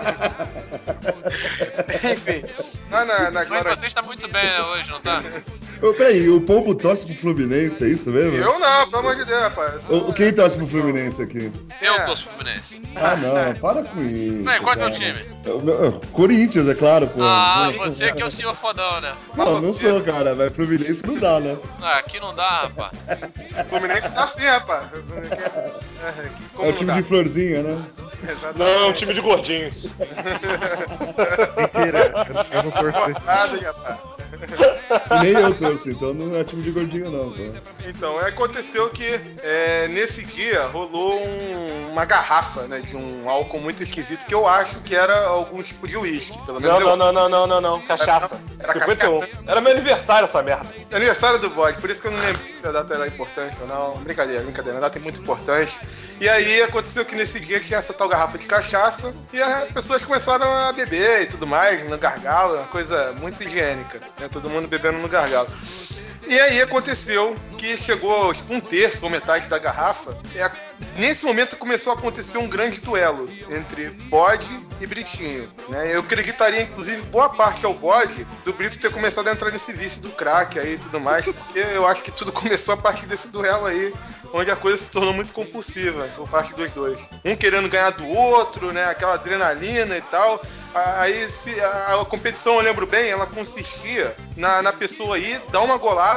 Enfim, lá nas Mas Laranjeiras... você está muito bem, né, hoje, não tá? Peraí, o Pombo torce pro Fluminense, é isso mesmo? Eu não, pelo amor de Deus, rapaz. Quem torce pro Fluminense aqui? Eu torço pro Fluminense. Ah, não, para com isso. Ué, qual é teu cara. time? Corinthians, é claro, pô. Você que é o senhor fodão, né? Não sou, cara, mas Fluminense não dá, né? Aqui não dá, rapaz. Fluminense tá assim, rapaz. É o time de florzinha, né? Exatamente. Não, é um time de gordinhos. Mentira, eu não torço pra esse Forçado, hein, rapaz. E nem eu torço, então não é time de gordinho, não, pô. Então, aconteceu que nesse dia rolou uma garrafa, né, de um álcool muito esquisito que eu acho que era algum tipo de uísque, pelo menos Não. Cachaça. Era 51. cachaça. Era meu aniversário essa merda. Aniversário do bode, por isso que eu não lembro se a data era importante ou não. Brincadeira, a data é muito importante. E aí aconteceu que nesse dia tinha essa tal garrafa de cachaça e as pessoas começaram a beber e tudo mais, no gargalo, uma coisa muito higiênica, né? Todo mundo bebendo no gargalo. E aí aconteceu que chegou tipo um terço ou metade da garrafa. Nesse momento começou a acontecer um grande duelo entre Bode e Britinho, né? Eu acreditaria, inclusive, boa parte ao Bode do Brito ter começado a entrar nesse vício do crack aí e tudo mais, porque eu acho que tudo começou a partir desse duelo aí, onde a coisa se tornou muito compulsiva por parte dos dois. Um querendo ganhar do outro, né? Aquela adrenalina e tal. Aí a competição, eu lembro bem, ela consistia na pessoa ir, dar uma golada,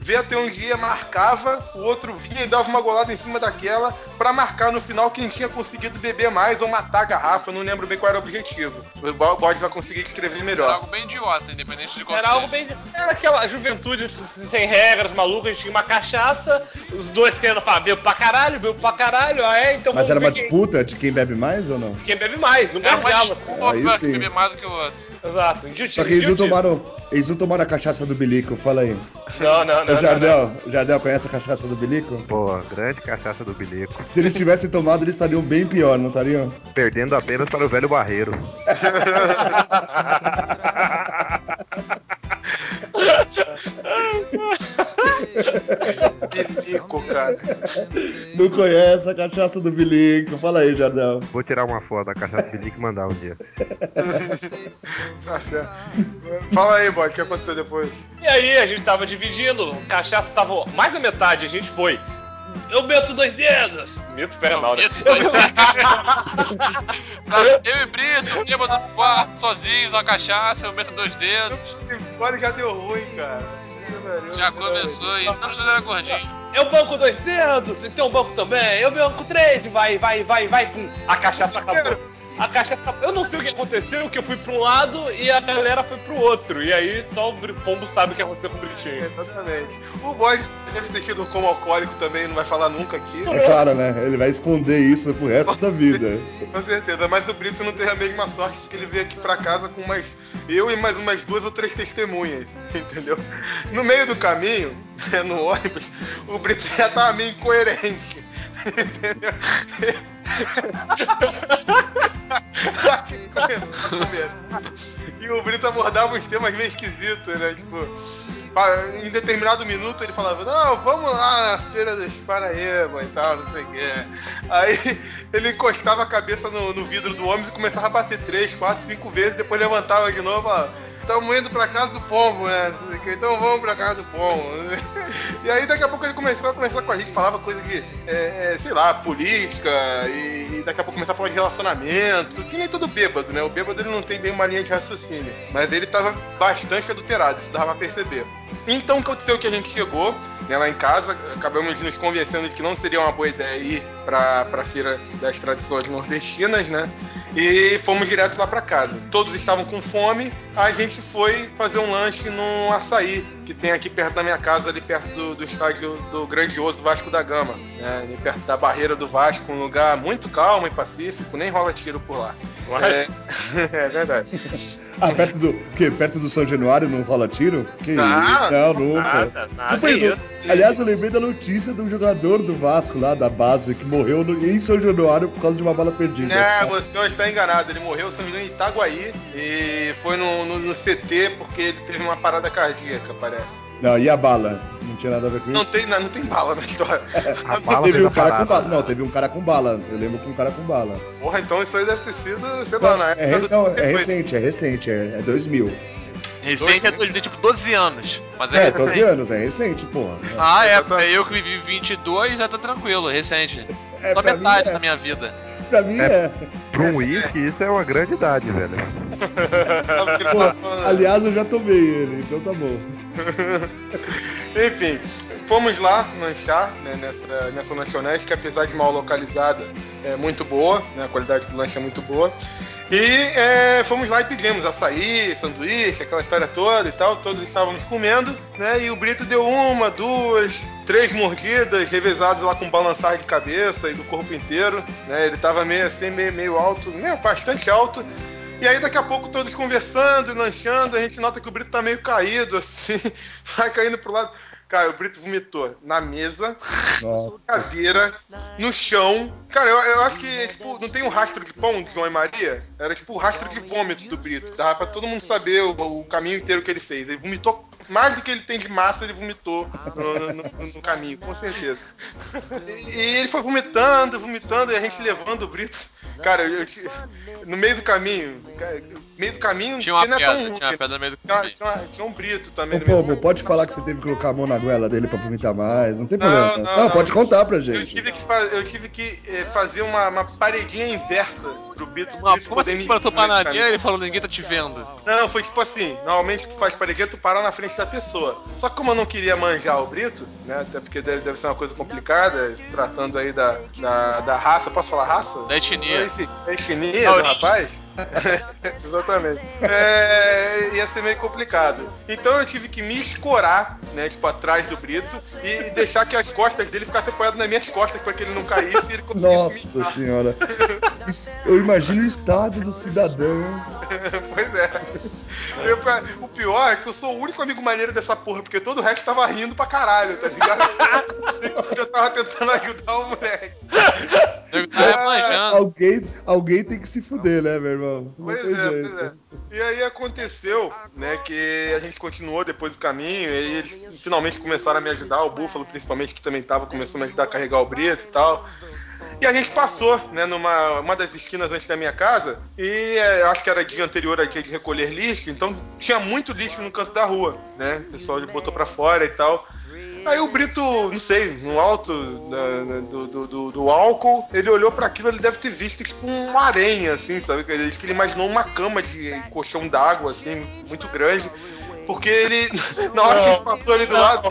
vê até onde ia, marcava, o outro vinha e dava uma golada em cima daquela pra marcar no final quem tinha conseguido beber mais ou matar a garrafa. Eu não lembro bem qual era o objetivo. O Bode vai conseguir descrever melhor. Era algo bem idiota, independente de qual Era seja. algo bem. Era aquela juventude sem regras, maluca, a gente tinha uma cachaça, os dois querendo falar, bebo pra caralho, então Mas vamos era ver uma disputa de quem bebe mais ou não? quem bebe mais, não Era uma ganhava. desculpa Aí pra sim. beber mais do que o outro. Exato, Só que eles não tomaram a cachaça do bilico, fala aí. Não. O Jardel conhece a cachaça do bilico? Pô, grande cachaça do bilico. Se eles tivessem tomado, eles estariam bem pior, não estariam? Perdendo apenas para o velho barreiro. Bilico, cara. Não conhece a cachaça do bilico, fala aí, Jardel. Vou tirar uma foto da cachaça do bilico e mandar um dia. Tá certo. Fala aí, Bode, o que aconteceu depois? E aí, a gente tava dividindo, cachaça tava mais da metade, a gente foi. Eu meto 2 dedos! Mito, pera mal, né? Eu e Brito, bêbado no quarto, sozinhos, uma cachaça, eu meto 2 dedos. Agora já deu ruim, cara. Já começou e todos dois eram gordinhos. Eu banco 2 dedos, e tem um banco também. Eu banco 3 e vai, pum. A cachaça acabou. Eu não sei o que aconteceu, que eu fui pra um lado e a galera foi pro outro. E aí só o Pombo sabe o que aconteceu com o Britinho. Exatamente. O Bode deve ter tido um coma alcoólico também, não vai falar nunca aqui. É claro, né? Ele vai esconder isso pro resto da vida. Com certeza, mas o Brito não teve a mesma sorte, que ele veio aqui pra casa com eu e mais umas 2 ou 3 testemunhas, entendeu? No meio do caminho, no ônibus, o Brito já tava meio incoerente, entendeu? Assim começa. E o Brito abordava uns temas meio esquisitos, né? Tipo, em determinado minuto ele falava, não, vamos lá na Feira dos Paraíba e tal, não sei o quê. Aí ele encostava a cabeça no vidro do ônibus e começava a bater 3, 4, 5 vezes, depois levantava de novo e falava, estamos indo pra casa do Pombo, né? Então vamos pra casa do Pombo. E aí daqui a pouco ele começou a conversar com a gente, falava coisa de, sei lá, política, e daqui a pouco começava a falar de relacionamento, que nem todo bêbado, né? O bêbado ele não tem bem uma linha de raciocínio, mas ele tava bastante adulterado, isso dava pra perceber. Então aconteceu que a gente chegou, né, lá em casa, acabamos nos convencendo de que não seria uma boa ideia ir pra Feira das Tradições Nordestinas, né? E fomos direto lá pra casa. Todos estavam com fome, a gente foi fazer um lanche num açaí, que tem aqui perto da minha casa, ali perto do estádio do grandioso Vasco da Gama, né? Ali perto da barreira do Vasco, um lugar muito calmo e pacífico, nem rola tiro por lá. É verdade. Ah, perto do São Januário não rola tiro? Que isso? Não, nunca. Nada isso. Aliás, eu lembrei da notícia de um jogador do Vasco lá, da base, que morreu em São Januário por causa de uma bala perdida. Você está enganado. Ele morreu, se não me engano, em Itaguaí. E foi no CT porque ele teve uma parada cardíaca, parece. Não, e a bala? Não tinha nada a ver com isso? Não tem bala na história. A bala Teve fez um a cara com parada. bala. Não, teve um cara com bala. Eu lembro que um cara com bala. Porra, então isso aí deve ter sido, sei lá, na época É recente, é 2000. Recente é de tipo 12 anos. Mas é recente. 12 anos, é recente, porra. Ah, eu que vivi 22 já tá tranquilo, recente. Só pra metade mim da minha vida. Pra mim é. Pra um uísque, isso é uma grande idade, velho. Pô, aliás, eu já tomei ele, então tá bom. Enfim, fomos lá lanchar, né, nessa lanchonete, que apesar de mal localizada, é muito boa, né, a qualidade do lanche é muito boa. E fomos lá e pedimos açaí, sanduíche, aquela história toda e tal. Todos estávamos comendo, né? E o Brito deu 1, 2, 3 mordidas, revezadas lá com balançar de cabeça e do corpo inteiro, né? Ele estava meio assim, meio alto, bastante alto. E aí daqui a pouco todos conversando e lanchando, a gente nota que o Brito tá meio caído, assim, vai caindo pro lado. Cara, o Brito vomitou na mesa, na cadeira, no chão. Cara, eu acho que, tipo, não tem um rastro de pão de João e Maria? Era tipo o rastro de vômito do Brito. Dava pra todo mundo saber o caminho inteiro que ele fez. Ele vomitou mais do que ele tem de massa, ele vomitou no caminho, com certeza. E ele foi vomitando, e a gente levando o Brito. Cara, no meio do caminho, tinha uma pedra no meio do caminho. Tinha um Brito também Ô, no meio do Pombo, pode falar que você teve que colocar a mão na goela dele pra vomitar mais, não tem problema. Não, pode contar pra gente. Eu tive que fazer uma paredinha inversa pro Brito. Como assim que plantou bananeira e ele falou, ninguém tá te vendo? Não, foi tipo assim, normalmente tu faz paredinha, tu para na frente da pessoa. Só que como eu não queria manjar o Brito, né, até porque deve ser uma coisa complicada, se tratando aí da raça, posso falar raça? Da etnia. Enfim, da etnia do rapaz. Exatamente. Ia ser meio complicado. Então eu tive que me escorar, né, tipo, atrás do Brito e deixar que as costas dele ficassem apoiadas nas minhas costas para que ele não caísse e ele conseguisse Nossa senhora. Eu imagino o estado do cidadão. Pois é. O pior é que eu sou o único amigo maneiro dessa porra, porque todo o resto tava rindo pra caralho, tá ligado? Eu tava tentando ajudar o moleque. Alguém tem que se fuder, né, meu irmão? Pois é. E aí aconteceu, né, que a gente continuou depois do caminho, e aí eles finalmente começaram a me ajudar, o Búfalo principalmente, que também começou a me ajudar a carregar o Brito e tal. E a gente passou, né, numa das esquinas antes da minha casa, e acho que era dia anterior a dia de recolher lixo, então tinha muito lixo no canto da rua, né? O pessoal botou pra fora e tal. Aí o Brito, não sei, no alto do álcool, ele olhou pra aquilo, ele deve ter visto tipo uma aranha, assim, sabe? Que ele imaginou uma cama de colchão d'água, assim, muito grande, porque ele, na hora que a gente passou ali do lado...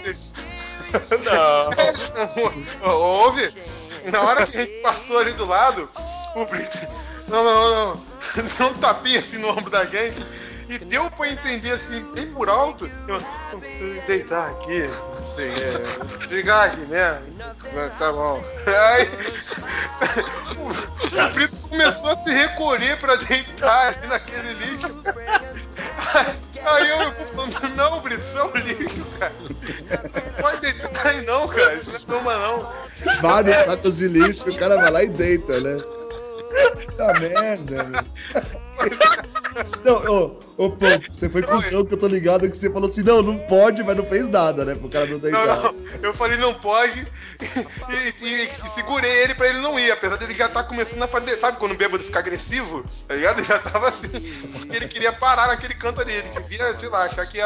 Não. Ouve? Na hora que a gente passou ali do lado, o Brito... Não. Deu um tapinha assim no ombro da gente e deu pra entender assim, bem por alto. Eu deitar aqui, assim, ficar aqui mesmo. Tá bom. Aí o Brito começou a se recolher pra deitar ali naquele lixo. Aí eu falando, não, Brito, isso é um lixo, cara. Não pode deitar aí não, cara. Isso não é cama não. Vários sacos de lixo, o cara vai lá e deita, né? Puta merda, velho. Não, pô, você foi cuzão que eu tô ligado que você falou assim, não pode, mas não fez nada, né? Pro cara não deitar. Não, eu falei não pode e segurei ele pra ele não ir, apesar dele já tá começando a fazer, sabe quando o bêbado fica agressivo, tá ligado? Ele já tava assim, porque ele queria parar naquele canto ali, ele devia, sei lá, achar que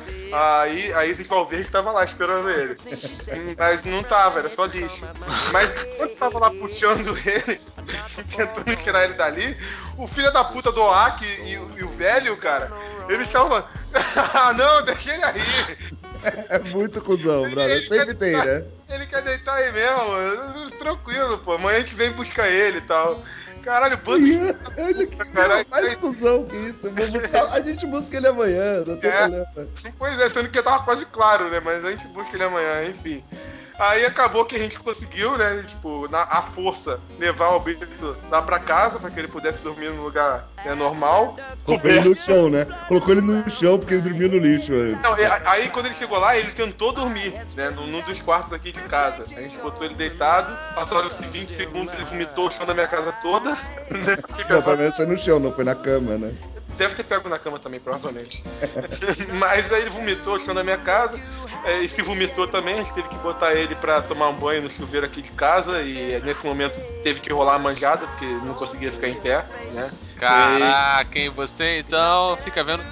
a Isis Valverde tava lá esperando ele. Mas não tava, era só lixo. Mas quando tava lá puxando ele, tentando tirar ele dali, o filho da puta do Oak e o velho, cara, eles estavam... Ah, não, deixa ele aí. É muito cuzão, brother. Sempre tem, né? Ele quer deitar aí mesmo. Tranquilo, pô. Amanhã a gente vem buscar ele e tal. Caralho, bando de... Caralho, mais cuzão que isso. A gente busca ele amanhã, não tem problema. Pois é, sendo que tava quase claro, né? Mas a gente busca ele amanhã, enfim. Aí acabou que a gente conseguiu, né, tipo, à força, levar o Brito lá pra casa, pra que ele pudesse dormir num lugar, né, normal. Colocou ele no chão, né? Colocou ele no chão porque ele dormiu no lixo antes. Não, aí quando ele chegou lá, ele tentou dormir, né, num dos quartos aqui de casa. A gente botou ele deitado, passaram 20 segundos, ele vomitou o chão da minha casa toda. Né, não, pelo menos foi no chão, não foi na cama, né? Deve ter pego na cama também, provavelmente. Mas aí ele vomitou o chão da minha casa. E se vomitou também, a gente teve que botar ele pra tomar um banho no chuveiro aqui de casa. E nesse momento teve que rolar a manjada, porque não conseguia ficar em pé, né? Caraca, hein? Você então fica vendo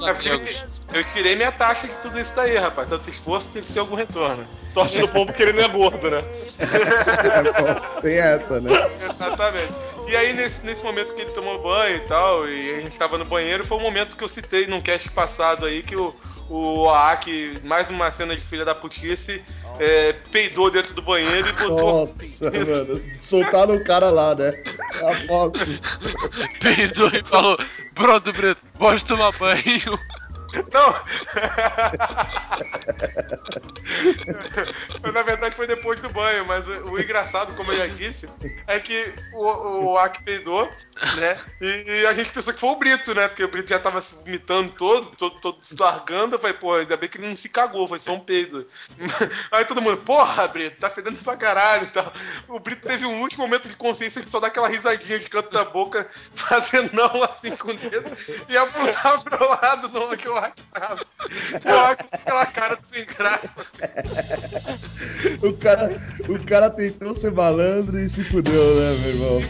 eu tirei minha taxa de tudo isso daí, rapaz. Tanto esforço tem que ter algum retorno. Sorte do pombo que ele não é gordo, né? Bom, tem essa, né? Exatamente. E aí, nesse momento que ele tomou banho e tal, e a gente tava no banheiro, foi o momento que eu citei num cast passado aí, que o Oak, mais uma cena de filha da putice, peidou dentro do banheiro e botou... Nossa, mano. Soltaram o cara lá, né? Aposto. Peidou e falou, pronto, Brito, pode tomar banho. Não! Na verdade foi depois do banho, mas o engraçado, como eu já disse, é que o Aki peidou, né? E a gente pensou que foi o Brito, né? Porque o Brito já tava se vomitando todo se largando. Eu falei, pô, ainda bem que ele não se cagou, foi só um peido. Aí todo mundo, porra, Brito, tá fedendo pra caralho e tal. O Brito teve um último momento de consciência de só dar aquela risadinha de canto da boca, fazer não assim com o dedo e apontar pro lado no onde o Aki tava. E o Aki com aquela cara sem graça. Assim. O cara tentou ser malandro e se fudeu, né, meu irmão?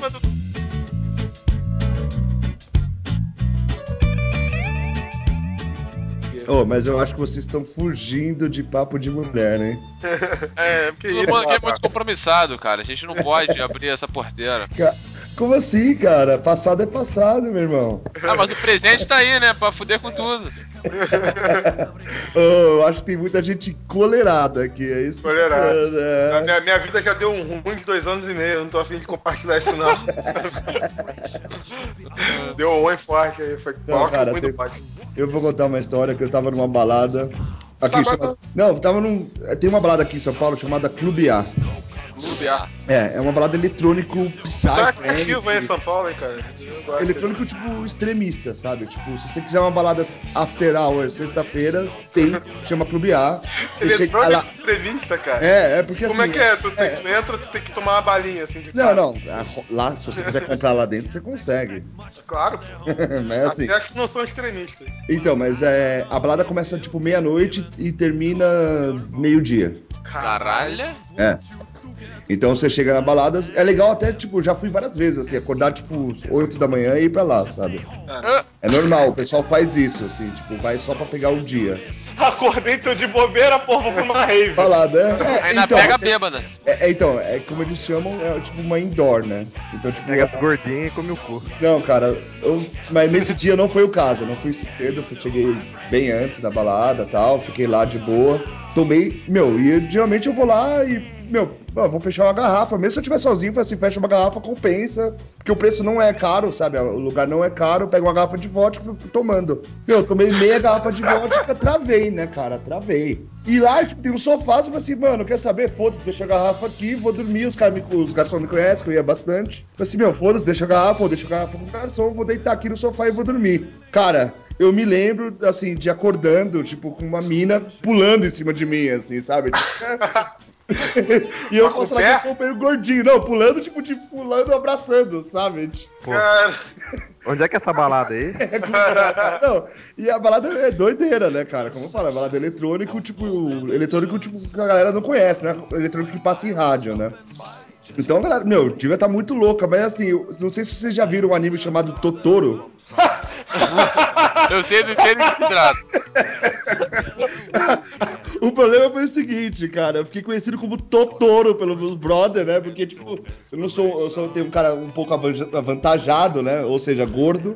Oh, mas eu acho que vocês estão fugindo de papo de mulher, hein? Porque o Mangue é muito compromissado, cara. A gente não pode abrir essa porteira. Como assim, cara? Passado é passado, meu irmão. Mas o presente tá aí, né? Pra fuder com tudo. Eu acho que tem muita gente colerada aqui, é isso? Colerada. Minha vida já deu um ruim de 2 anos e meio, eu não tô afim de compartilhar isso, não. Deu um ruim forte aí, foi Não, cara, ruim do pote. eu vou contar uma história que eu tava numa balada. Aqui, Não, eu tava num. Tem uma balada aqui em São Paulo chamada Clube A. Clube A. É uma balada eletrônico Isso é criativo aí em São Paulo, hein, cara? Eletrônico, tipo, extremista, sabe? Tipo, se você quiser uma balada after hour, sexta-feira, chama Clube A. Eletrônico extremista, cara? É porque Como assim... Como é que é? Tu entra, tu tem que tomar uma balinha, assim, de Não, não. Lá, se você quiser comprar lá dentro, você consegue. Claro. Mas assim... Até acho que não são extremistas. Então, mas a balada começa, tipo, meia-noite e termina meio-dia. Caralho. É. Então você chega na balada, é legal até, tipo, já fui várias vezes, assim, acordar, tipo, 8 da manhã e ir pra lá, sabe? É normal, o pessoal faz isso, assim, tipo, vai só pra pegar o dia. Acordei, tô de bobeira, pô, vou pra uma rave. Balada, Ainda então, pega bêbada. Então, é como eles chamam, é tipo uma indoor, né? Então, tipo... Pega as gordinhas e come o cu. Não, cara, mas nesse dia não foi o caso, eu não fui cedo, cheguei bem antes da balada e tal, fiquei lá de boa, tomei, e geralmente eu vou lá e... vou fechar uma garrafa. Mesmo se eu estiver sozinho, assim, fecha uma garrafa, compensa. Porque o preço não é caro, sabe? O lugar não é caro. Eu pego uma garrafa de vodka e fico tomando. Tomei meia garrafa de vodka, travei, né, cara? Travei. E lá, tipo, tem um sofá, eu falei assim, mano, quer saber? Foda-se, deixa a garrafa aqui, vou dormir. Os garçons me conhecem, que eu ia bastante. Eu falei assim, foda-se, deixa a garrafa com o garçom, vou deitar aqui no sofá e vou dormir. Cara, eu me lembro, assim, de acordando, tipo, com uma mina pulando em cima de mim, assim, sabe? E eu posso falar que eu sou meio gordinho. Não, pulando, tipo, pulando, abraçando, sabe? Pô. Onde é que é essa balada aí? Não, e a balada é doideira, né, cara? Como eu falo, a balada é eletrônico, tipo, que a galera não conhece, né? Eletrônico que passa em rádio, né? Então, galera, devia estar muito louca, mas assim, eu não sei se vocês já viram um anime chamado Totoro. Eu sei do que se trata. O problema foi o seguinte, cara, eu fiquei conhecido como Totoro pelos meus brothers, né? Porque, tipo, eu só tenho um cara um pouco avantajado, né? Ou seja, gordo.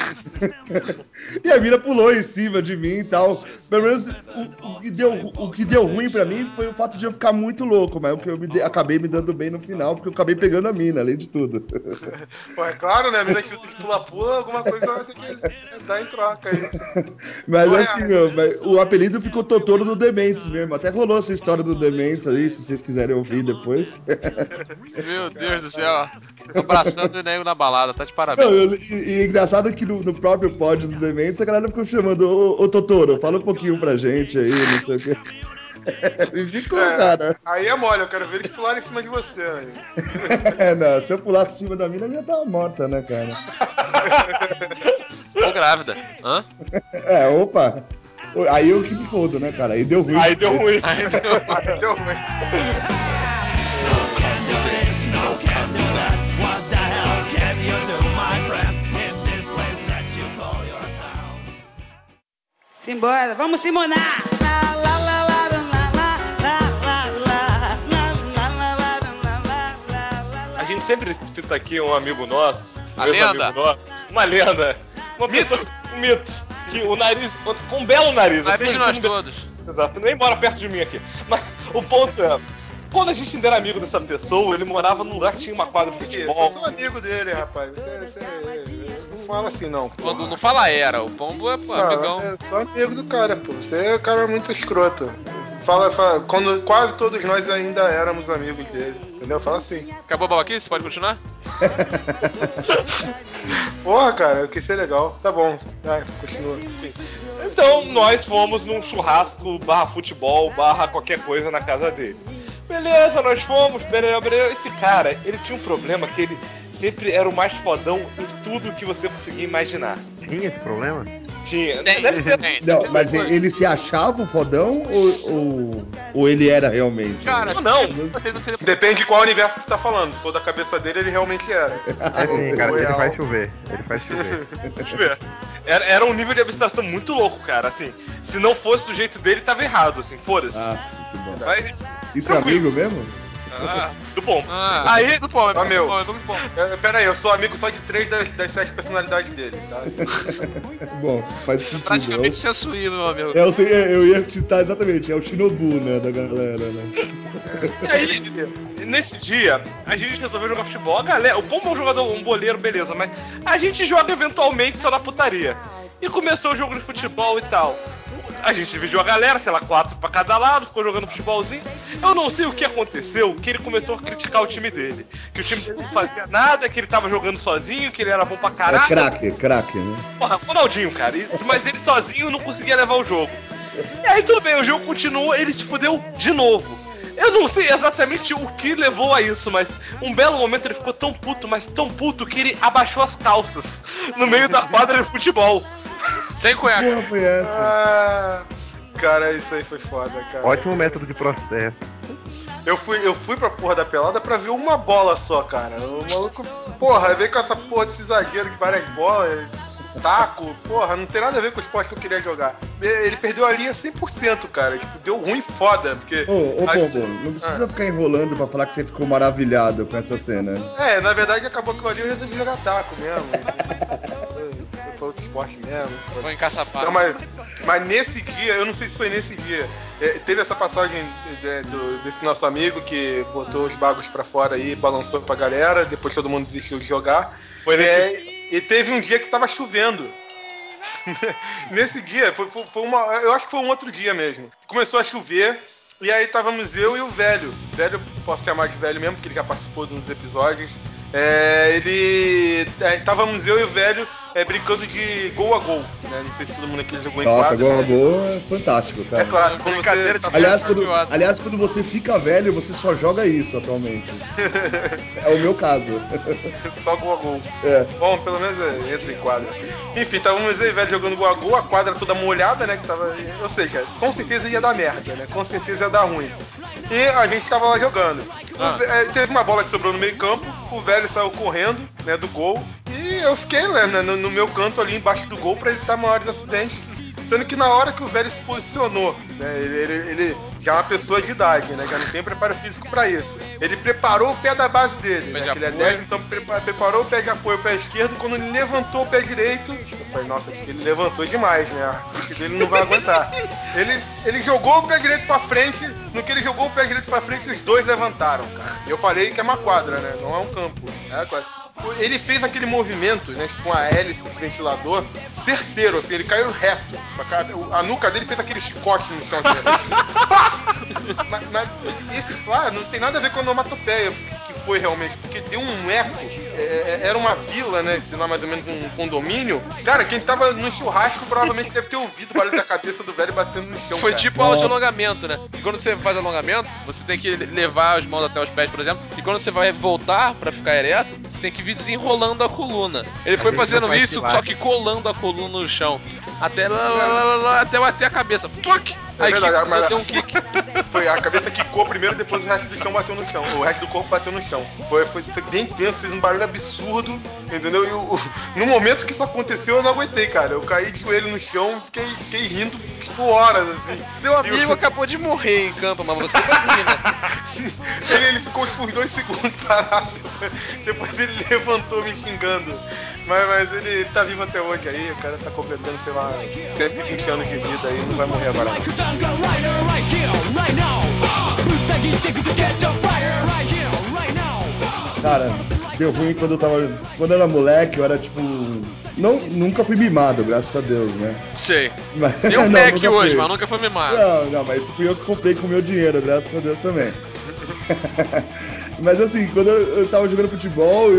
E a mina pulou em cima de mim e tal. Pelo menos o que deu ruim pra mim foi o fato de eu ficar muito louco, mas o que eu acabei me dando bem no final, porque eu acabei pegando a mina, além de tudo. Pô, é claro, né? A mina que vocês pula-pula, alguma coisa vai ter que dar em troca aí. Mas assim, o apelido ficou Totoro do Dementes mesmo. Até rolou essa história do Dementes aí, se vocês quiserem ouvir depois. Meu Deus do céu. Tô abraçando o nego na balada, tá de parabéns. Não, e engraçado que no próprio pod do Dementes a galera ficou chamando ô Totoro, fala um pouquinho pra gente aí, não sei o quê. E ficou, cara. Aí é mole, eu quero ver eles pularem em cima de você, aí. Não, se eu pulasse em cima da mina, eu ia estar morta, né, cara? Tô grávida. Hã? Opa. Aí eu que me fodo, né, cara? Aí deu ruim. Aí deu ruim. Deu ruim. Simbora, vamos simonar! A gente sempre cita aqui um amigo nosso. A lenda. Amigo nosso, uma lenda. Uma pessoa, um mito. Que o nariz, com um belo nariz. Nariz de nós um todos. Exato, nem mora perto de mim aqui. Mas o ponto é, quando a gente ainda era amigo dessa pessoa, ele morava num lugar que tinha uma quadra de futebol. Eu sou amigo dele, rapaz. Você não fala assim, não. Porra. Quando não fala era, o pombo é amigão. Eu sou amigo do cara, pô. Você é um cara muito escroto. Fala, quando quase todos nós ainda éramos amigos dele. Entendeu? Fala assim. Acabou a babaquice? Pode continuar? Porra, cara, que ser legal. Tá bom. Vai, continua. Então, nós fomos num churrasco /futebol /qualquer coisa na casa dele. Beleza, nós fomos, beleza. Esse cara, ele tinha um problema que ele sempre era o mais fodão em tudo que você conseguia imaginar. Tinha esse problema? Tinha. Tem. Não, mas ele se achava o fodão ou ele era realmente? Cara, não. Você não seria... Depende de qual universo tu tá falando. Se for da cabeça dele, ele realmente era. É sim, cara, ele faz chover. Ele faz chover. Deixa eu ver. Era um nível de abstração muito louco, cara. Assim, se não fosse do jeito dele, tava errado, assim, foda-se. Que bom. Mas, Isso é amigo mesmo? do bom. Aí, do bom, meu. do bom. Pera aí, eu sou amigo só de 3 das 7 personalidades dele, tá? Bom, faz sentido. Praticamente Sensui, meu amigo. Eu ia citar exatamente, é o Shinobu, né, da galera, né? E aí, nesse dia, a gente resolveu jogar futebol. A galera, o Pombo é um jogador, um boleiro, beleza, mas a gente joga eventualmente só na putaria. E começou o jogo de futebol e tal. A gente dividiu a galera, sei lá, 4 pra cada lado, ficou jogando futebolzinho. Eu não sei o que aconteceu, que ele começou a criticar o time dele. Que o time dele não fazia nada, que ele tava jogando sozinho, que ele era bom pra caralho. É craque, né? Porra, Ronaldinho, cara. Mas ele sozinho não conseguia levar o jogo. E aí tudo bem, o jogo continuou, ele se fudeu de novo. Eu não sei exatamente o que levou a isso, mas um belo momento ele ficou tão puto, mas tão puto, que ele abaixou as calças no meio da quadra de futebol. Sem cueca. Porra, foi essa? Cara, isso aí foi foda, cara. Ótimo método de processo. Eu fui pra porra da pelada pra ver uma bola só, cara. O maluco, porra, veio com essa porra desse exagero de várias bolas, taco, porra, não tem nada a ver com o esporte que eu queria jogar. Ele perdeu a linha 100%, cara. Tipo, deu ruim foda, porque... Ô, Pombo, não precisa ficar enrolando pra falar que você ficou maravilhado com essa cena. Na verdade acabou aquilo ali, eu resolvi jogar taco mesmo. Foi pra outro esporte mesmo. Vou encaçapar. Não, mas nesse dia, eu não sei se foi nesse dia, teve essa passagem desse nosso amigo que botou os bagos pra fora aí, balançou pra galera, depois todo mundo desistiu de jogar. Foi nesse E teve um dia que tava chovendo. Nesse dia, eu acho que foi um outro dia mesmo. Começou a chover, e aí estávamos eu e o velho. Velho, posso chamar de velho mesmo, porque ele já participou de uns episódios. Estávamos eu e o velho brincando de gol a gol, né? Não sei se todo mundo aqui jogou em Nossa, quadra. gol a gol é fantástico, cara. É clássico, quando você... Aliás, quando você fica velho, você só joga isso atualmente. É o meu caso. Só gol a gol. É. Bom, pelo menos entra em quadra. Enfim, estávamos eu e o velho jogando gol a gol, a quadra toda molhada, né? Ou seja, com certeza ia dar merda, né? Com certeza ia dar ruim. E a gente tava lá jogando. Teve uma bola que sobrou no meio campo, o velho saiu correndo, né, do gol, e eu fiquei no meu canto ali embaixo do gol pra evitar maiores acidentes. Sendo que na hora que o velho se posicionou, né, ele já é uma pessoa de idade, né, já não tem preparo físico pra isso. Ele preparou o pé da base dele, né, que ele é 10, então preparou o pé de apoio, o pé esquerdo, quando ele levantou o pé direito, eu falei, nossa, acho que ele levantou demais, né, a ficha dele não vai aguentar. Ele jogou o pé direito pra frente, no que ele jogou o pé direito pra frente, os dois levantaram, cara. Eu falei que é uma quadra, né, não é um campo, é quadra. Ele fez aquele movimento, né, com a hélice de ventilador, certeiro, assim, ele caiu reto. A nuca dele fez aquele chicote no chão. Mas não tem nada a ver com a onomatopeia que foi realmente, porque deu um eco. Era uma vila, né, sei lá, mais ou menos um condomínio. Cara, quem tava no churrasco provavelmente deve ter ouvido o barulho da cabeça do velho batendo no chão. Foi cara. tipo aula de alongamento, né? E quando você faz alongamento, você tem que levar as mãos até os pés, por exemplo. E quando você vai voltar pra ficar ereto, você tem que vir desenrolando a coluna. Ele foi fazendo isso, só que colando a coluna no chão. Até bater a cabeça. Fuck! Aí verdade, deu um kick. Foi a cabeça quicou primeiro, depois o resto do chão bateu no chão. O resto do corpo bateu no chão. Foi bem tenso, fez um barulho absurdo, entendeu? E no momento que isso aconteceu, eu não aguentei, cara. Eu caí de joelho no chão, fiquei rindo tipo horas, assim. Seu amigo acabou de morrer em campo, mas você vai rir, né? Ele ficou por 2 segundos parado. Depois ele levantou me xingando. Mas ele tá vivo até hoje aí, o cara tá completando, sei lá, 120 anos de vida aí, não vai morrer agora. Cara, deu ruim quando eu era moleque, eu era tipo... nunca fui mimado, graças a Deus, né? Sei. Mas, Tem um Mac hoje, mas nunca foi mimado. Não, mas isso fui eu que comprei com o meu dinheiro, graças a Deus também. Mas assim, quando eu tava jogando futebol,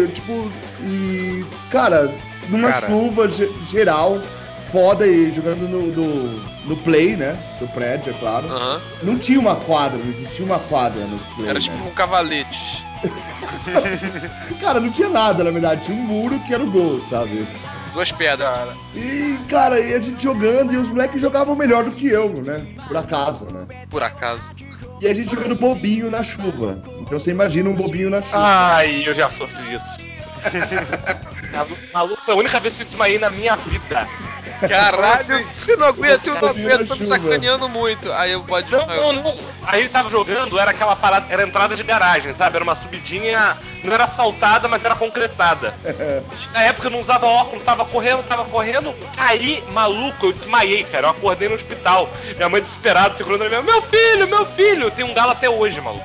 cara, numa chuva geral, foda, e jogando no play, né? Do prédio, é claro. Não tinha uma quadra, não existia uma quadra no play. Era tipo um cavalete. Cara, não tinha nada, na verdade. Tinha um muro que era o gol, sabe? 2 pedras. Cara. E, cara, e a gente jogando, e os moleques jogavam melhor do que eu, né? Por acaso, né? Por acaso. E a gente jogando bobinho na chuva. Então você imagina um bobinho na chuva. Ai, eu já sofri isso. Maluco, foi a única vez que eu desmaiei na minha vida. Caralho, eu não aguento, tô chuva. me sacaneando muito. Aí eu pode. Não. Aí ele tava jogando, era aquela parada, era entrada de garagem, sabe? Era uma subidinha, não era asfaltada, mas era concretada. Na época eu não usava óculos, tava correndo, caí, maluco, eu desmaiei, cara. Eu acordei no hospital. Minha mãe desesperada, segurando a minha, meu filho! Tem um galo até hoje, maluco.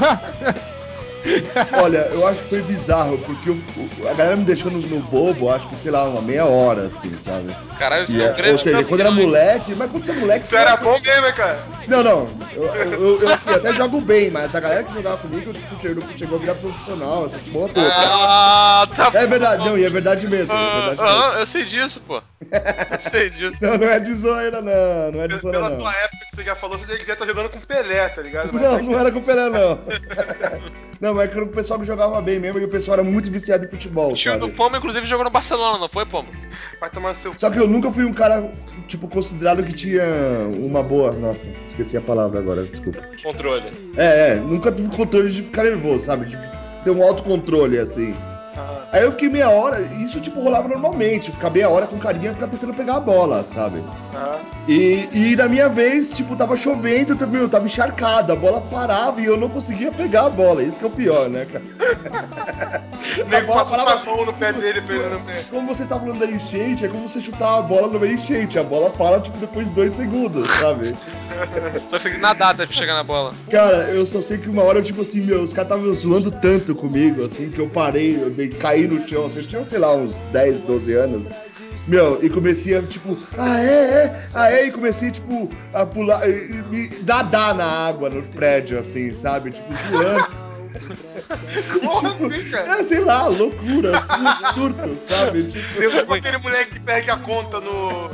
Olha, eu acho que foi bizarro, porque a galera me deixou no bobo, acho que, sei lá, uma meia hora, assim, sabe? Caralho, você E, ou seja, quando era moleque, mas quando você é moleque... Isso era bom mesmo, né, cara? Não, eu assim, até jogo bem, mas a galera que jogava comigo, tipo, chegou a virar profissional, essas porra todas. Tá É verdade, não, e é verdade mesmo, eu sei disso, pô. Eu sei disso. Não é de zoeira, não é de zoeira, Pela não. tua época que você já falou, você devia estar jogando com Pelé, tá ligado? Mas Não era com o Pelé, não. Não, mas era o pessoal que jogava bem mesmo, e o pessoal era muito viciado em futebol, O time sabe? do Pombo, inclusive, jogou no Barcelona, não foi, Pombo? vai tomar seu... Só que eu nunca fui um cara, tipo, considerado que tinha uma boa... Nossa, esqueci a palavra agora, desculpa. Controle. Nunca tive controle de ficar nervoso, sabe? De ter um autocontrole, assim. Aí eu fiquei meia hora, isso tipo rolava normalmente, ficar meia hora com carinha, ficar tentando pegar a bola, sabe? E na minha vez, tipo, tava chovendo, eu tava encharcado, a bola parava e eu não conseguia pegar a bola, isso que é o pior, né, cara? Nem passa o sabão no pé dele pra ele não pegar. Como você tá falando da enchente, é como você chutar a bola numa enchente, a bola para, tipo, depois de 2 segundos, sabe? Só que você tem que nadar até chegar na bola. Cara, eu só sei que uma hora, tipo assim, os caras estavam zoando tanto comigo, assim, que eu parei, caí no chão, assim, eu tinha, sei lá, uns 10, 12 anos. E comecei a, tipo, e comecei, tipo, a pular, e nadar na água no prédio, assim, sabe? Tipo, zoando. Porra, assim, cara. Sei lá, loucura, surto, sabe? Tipo aquele moleque que perde a conta no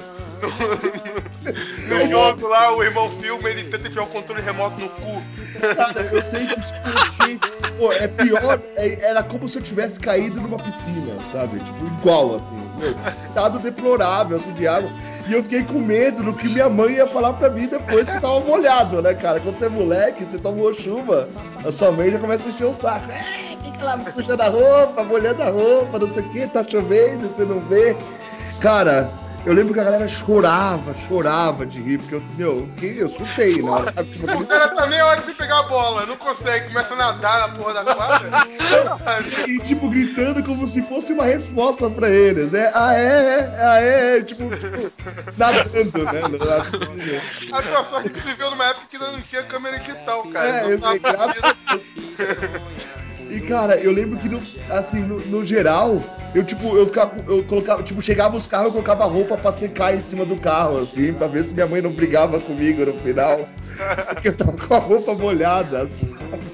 jogo lá, o irmão filma, ele tenta enfiar o controle remoto no cu. Cara, eu sei que, tipo, é pior, era como se eu tivesse caído numa piscina, sabe? Tipo, igual, assim, estado deplorável, assim, de água. E eu fiquei com medo do que minha mãe ia falar pra mim depois que eu tava molhado, né, cara? Quando você é moleque, você tomou chuva, a sua mãe já começa a encher o saco. Fica lá sujando a roupa, molhando a roupa, não sei o que, tá chovendo, você não vê. Cara, eu lembro que a galera chorava de rir, porque eu surtei na hora, sabe? Tipo, O cara tá meia hora sem pegar a bola, não consegue, começa a nadar na porra da quadra. E, tipo, gritando como se fosse uma resposta pra eles. Tipo, nadando, né? Na piscina. A tua sorte é que tu viveu numa época que não tinha câmera digital, cara. Eu sei, graças a Deus. E, cara, eu lembro que, no geral, eu colocava, tipo, chegava os carros, eu colocava a roupa pra secar em cima do carro, assim, pra ver se minha mãe não brigava comigo no final. Porque eu tava com a roupa molhada, assim.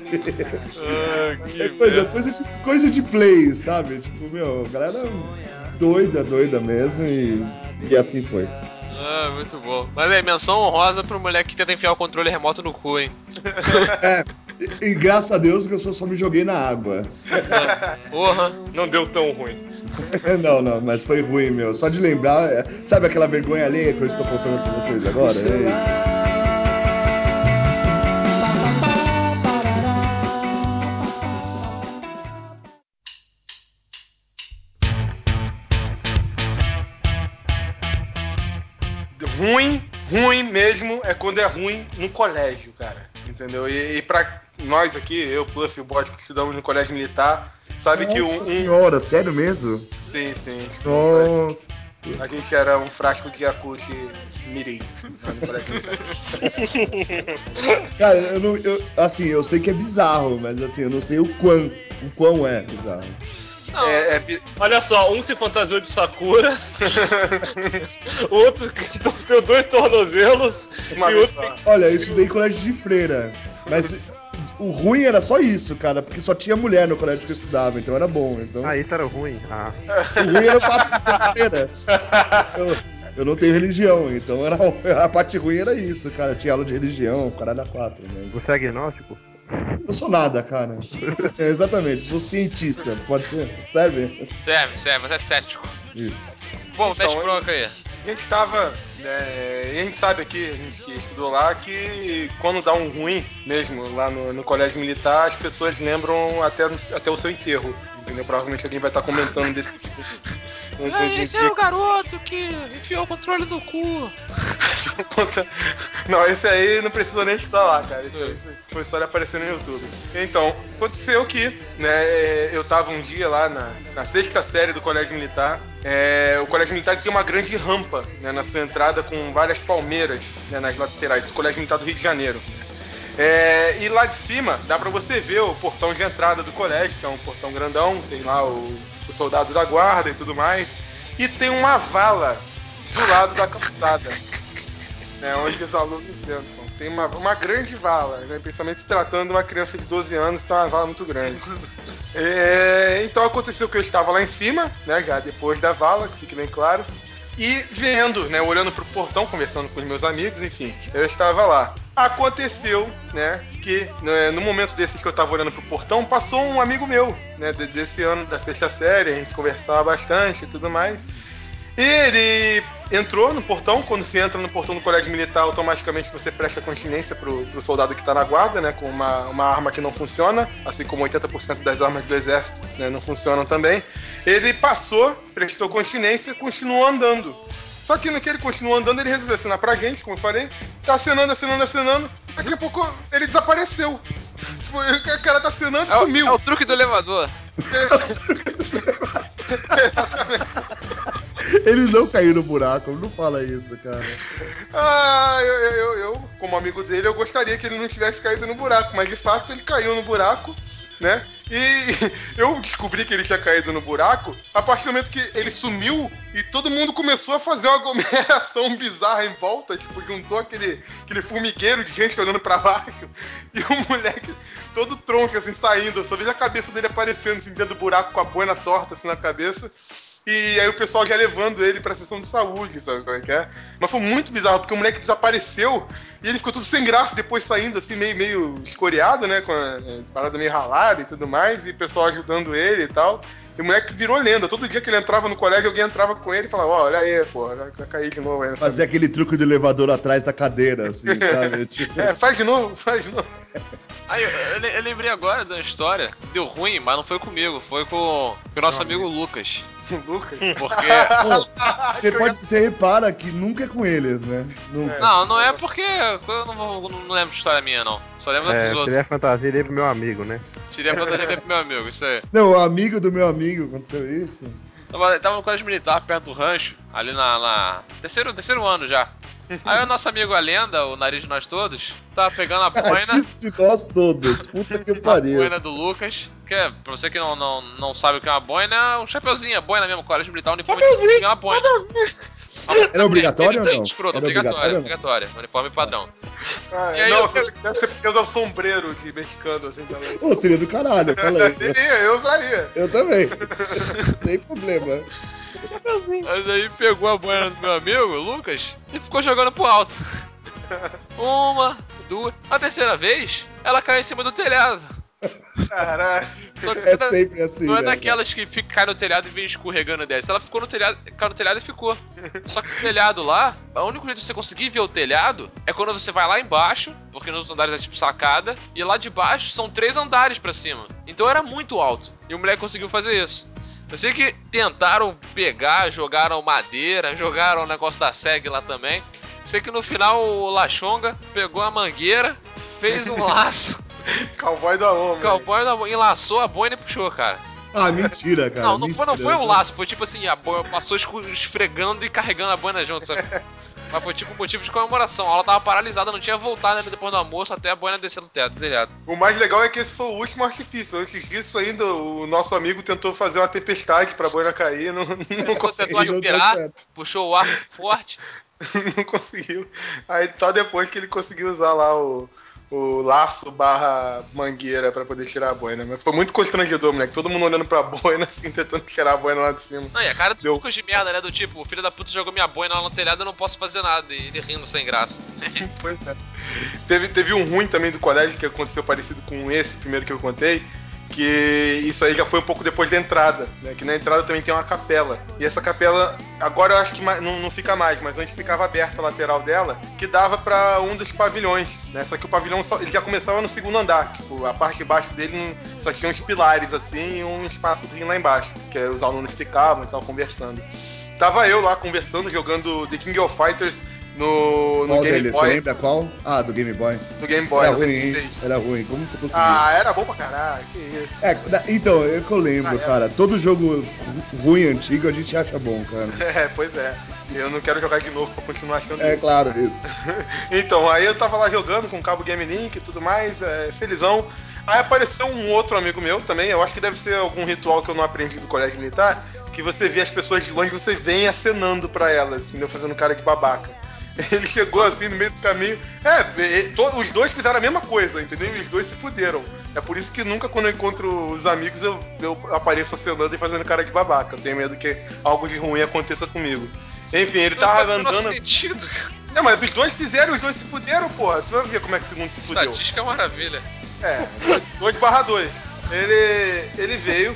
Coisa de play, sabe? Tipo, a galera doida mesmo e assim foi. Muito bom. Mas aí, menção honrosa pro moleque que tenta enfiar o controle remoto no cu, hein? E graças a Deus que eu só me joguei na água. Porra. Não deu tão ruim. Não, mas foi ruim, meu. Só de lembrar, sabe aquela vergonha alheia que eu estou contando pra vocês agora? É isso. Ruim mesmo é quando é ruim no colégio, cara. Entendeu? E pra nós aqui, eu, Puff e o Bot, que estudamos no colégio militar, sabe que Nossa senhora, sério mesmo? Sim. Nossa. A gente era um frasco de Yakult mirim no colégio militar. Cara, eu sei que é bizarro, mas assim, eu não sei o quão é bizarro. Não. Olha só, um se fantasiou de Sakura, outro que torceu 2 tornozelos Uma e vez outro só. Olha, eu estudei em colégio de freira, mas o ruim era só isso, cara, porque só tinha mulher no colégio que eu estudava, então era bom. Então, Isso era ruim? o ruim era o fato de ser freira. Eu não tenho religião, então a parte ruim era isso, cara. Eu tinha aula de religião, caralho, 4, mas... Você é agnóstico? Eu sou nada, cara. Exatamente, sou cientista, pode ser? Serve? Serve, você é cético. Isso. Bom, Então, mete bronca aí. A gente tava. E a gente sabe aqui, a gente que estudou lá, que quando dá um ruim mesmo lá no colégio militar, as pessoas lembram até o seu enterro. Entendeu? Provavelmente alguém vai estar comentando desse tipo. Esse é o garoto que enfiou o controle no cu. Não, esse aí não precisou nem estudar lá, cara. Esse aí foi só ele aparecer no YouTube. Então, aconteceu que, né, eu tava um dia lá na sexta série do Colégio Militar. O Colégio Militar tem uma grande rampa, né, na sua entrada com várias palmeiras, né, nas laterais. O Colégio Militar do Rio de Janeiro. E lá de cima dá pra você ver o portão de entrada do colégio, que é um portão grandão, tem lá o soldado da guarda e tudo mais. E tem uma vala do lado da calçada, né, onde os alunos sentam. Tem uma grande vala, né, principalmente se tratando de uma criança de 12 anos, então é uma vala muito grande. Então aconteceu que eu estava lá em cima, né, já depois da vala, que fique bem claro, e vendo, né, olhando pro portão, conversando com os meus amigos, enfim, eu estava lá. Aconteceu, né, que no momento desses que eu estava olhando pro portão, passou um amigo meu, né, desse ano, da sexta série, a gente conversava bastante e tudo mais. E ele entrou no portão. Quando você entra no portão do colégio militar, automaticamente você presta continência pro soldado que está na guarda, né, com uma arma que não funciona, assim como 80% das armas do exército, né, não funcionam também. Ele passou, prestou continência, continuou andando. Só que no que ele continuou andando, ele resolveu assinar pra gente, como eu falei. Tá acenando. Daqui a pouco ele desapareceu. Tipo, o cara tá acenando e sumiu. É o truque do elevador. Ele não caiu no buraco, não fala isso, cara. Eu, como amigo dele, eu gostaria que ele não tivesse caído no buraco, mas de fato ele caiu no buraco, né? E eu descobri que ele tinha caído no buraco a partir do momento que ele sumiu e todo mundo começou a fazer uma aglomeração bizarra em volta, tipo, juntou aquele formigueiro de gente olhando pra baixo e o moleque todo tronco, assim, saindo. Eu só vejo a cabeça dele aparecendo assim, dentro do buraco com a boina torta, assim, na cabeça. E aí o pessoal já levando ele pra sessão de saúde, sabe como é que é? Mas foi muito bizarro, porque o moleque desapareceu e ele ficou tudo sem graça depois saindo, assim, meio escoriado, né? Com a parada meio ralada e tudo mais, e o pessoal ajudando ele e tal. E o moleque virou lenda. Todo dia que ele entrava no colégio, alguém entrava com ele e falava, olha aí, pô, vai cair de novo aí. Fazer aquele truque do elevador atrás da cadeira, assim, sabe? Tipo... faz de novo. Aí, eu lembrei agora da história. Deu ruim, mas não foi comigo, foi com o nosso amigo Lucas. Lucas? Porque... Você repara que nunca é com eles, né? Nunca. Não é porque eu não lembro de história minha, não. Só lembro dos outros. Seria a fantasia dele pro meu amigo, né? Seria a fantasia dele pro meu amigo, isso aí. Não, o amigo do meu amigo, aconteceu isso. Tava no colégio militar, perto do rancho, ali na terceiro ano já. Aí o nosso amigo a lenda, o nariz de nós todos, tava pegando a boina. Isso de nós todos, puta que pariu. A boina do Lucas, que é, pra você que não sabe o que é uma boina, é um chapeuzinho, a boina mesmo, colégio militar, uniforme tinha uma boina. Era obrigatório ou não? Escroto, Era obrigatório, uniforme padrão. E aí não, se você quer usar o sombreiro de mexicano, assim, também. Pô, seria do caralho, fala aí. Eu usaria. Eu também. Sem problema. Mas aí pegou a boina do meu amigo, Lucas, e ficou jogando pro alto. Uma, duas. A terceira vez, ela caiu em cima do telhado. Caralho. Só que É sempre assim, não é né, daquelas que cai no telhado e vem escorregando e desce. Ela ficou no telhado, caiu no telhado e ficou. Só que o telhado lá, o único jeito de você conseguir ver o telhado é quando você vai lá embaixo, porque nos andares é tipo sacada, e lá de baixo são 3 andares pra cima. Então era muito alto. E o moleque conseguiu fazer isso. Eu sei que tentaram pegar, jogaram madeira, jogaram o negócio da SEG lá também. Sei que no final o Lachonga pegou a mangueira, fez um laço. Cowboy da Loma. Cowboy da Loma, enlaçou a boina e puxou, cara. Ah, mentira, cara. Não foi um laço, foi tipo assim, a boina passou esfregando e carregando a boina junto, sabe? Mas foi tipo motivo de comemoração. A aula tava paralisada, não tinha voltado ainda depois do almoço até a boina descer no teto, telhado. O mais legal é que esse foi o último artifício. Antes disso, ainda o nosso amigo tentou fazer uma tempestade pra boina cair, não conseguiu. Tentou aspirar, puxou o ar forte. Não conseguiu. Aí só depois que ele conseguiu usar lá o laço / mangueira pra poder tirar a boina. Mas foi muito constrangedor, moleque. Todo mundo olhando pra boina, assim, tentando tirar a boina lá de cima. Não, e a cara do Lucas de merda, né? Do tipo, o filho da puta jogou minha boina lá no telhado, eu não posso fazer nada. E ele rindo sem graça. Pois é. Teve um ruim também do colégio que aconteceu parecido com esse primeiro que eu contei. Que isso aí já foi um pouco depois da entrada, né? Que na entrada também tem uma capela. E essa capela, agora eu acho que não fica mais, mas antes ficava aberta a lateral dela, que dava pra um dos pavilhões, né? Só que o pavilhão ele já começava no segundo andar. Tipo, a parte de baixo dele só tinha uns pilares assim e um espaçozinho lá embaixo, que os alunos ficavam e tal, conversando. Tava eu lá conversando, jogando The King of Fighters no Qual Game dele? Boy. Você lembra qual? Ah, do Game Boy. No Game Boy, Era ruim, 96. hein? Era ruim. Como você conseguiu? Ah, era bom pra caralho, que isso. Então, é que eu lembro, cara. Todo jogo ruim antigo a gente acha bom, cara. Pois é. Eu não quero jogar de novo pra continuar achando É isso. claro, isso. Então, aí eu tava lá jogando com o cabo Game Link e tudo mais, felizão. Aí apareceu um outro amigo meu também, eu acho que deve ser algum ritual que eu não aprendi do colégio militar, que você vê as pessoas de longe, você vem acenando pra elas, entendeu? Fazendo cara de babaca. Ele chegou assim no meio do caminho. Os dois fizeram a mesma coisa, entendeu? E os dois se fuderam. É por isso que nunca, quando eu encontro os amigos, eu apareço acenando e fazendo cara de babaca. Eu tenho medo que algo de ruim aconteça comigo. Enfim, ele tava andando. Não faz o menor sentido. Não, mas os dois fizeram, os dois se fuderam, porra. Você vai ver como é que o segundo se fudeu. Estatística é uma maravilha. 2/2. Ele veio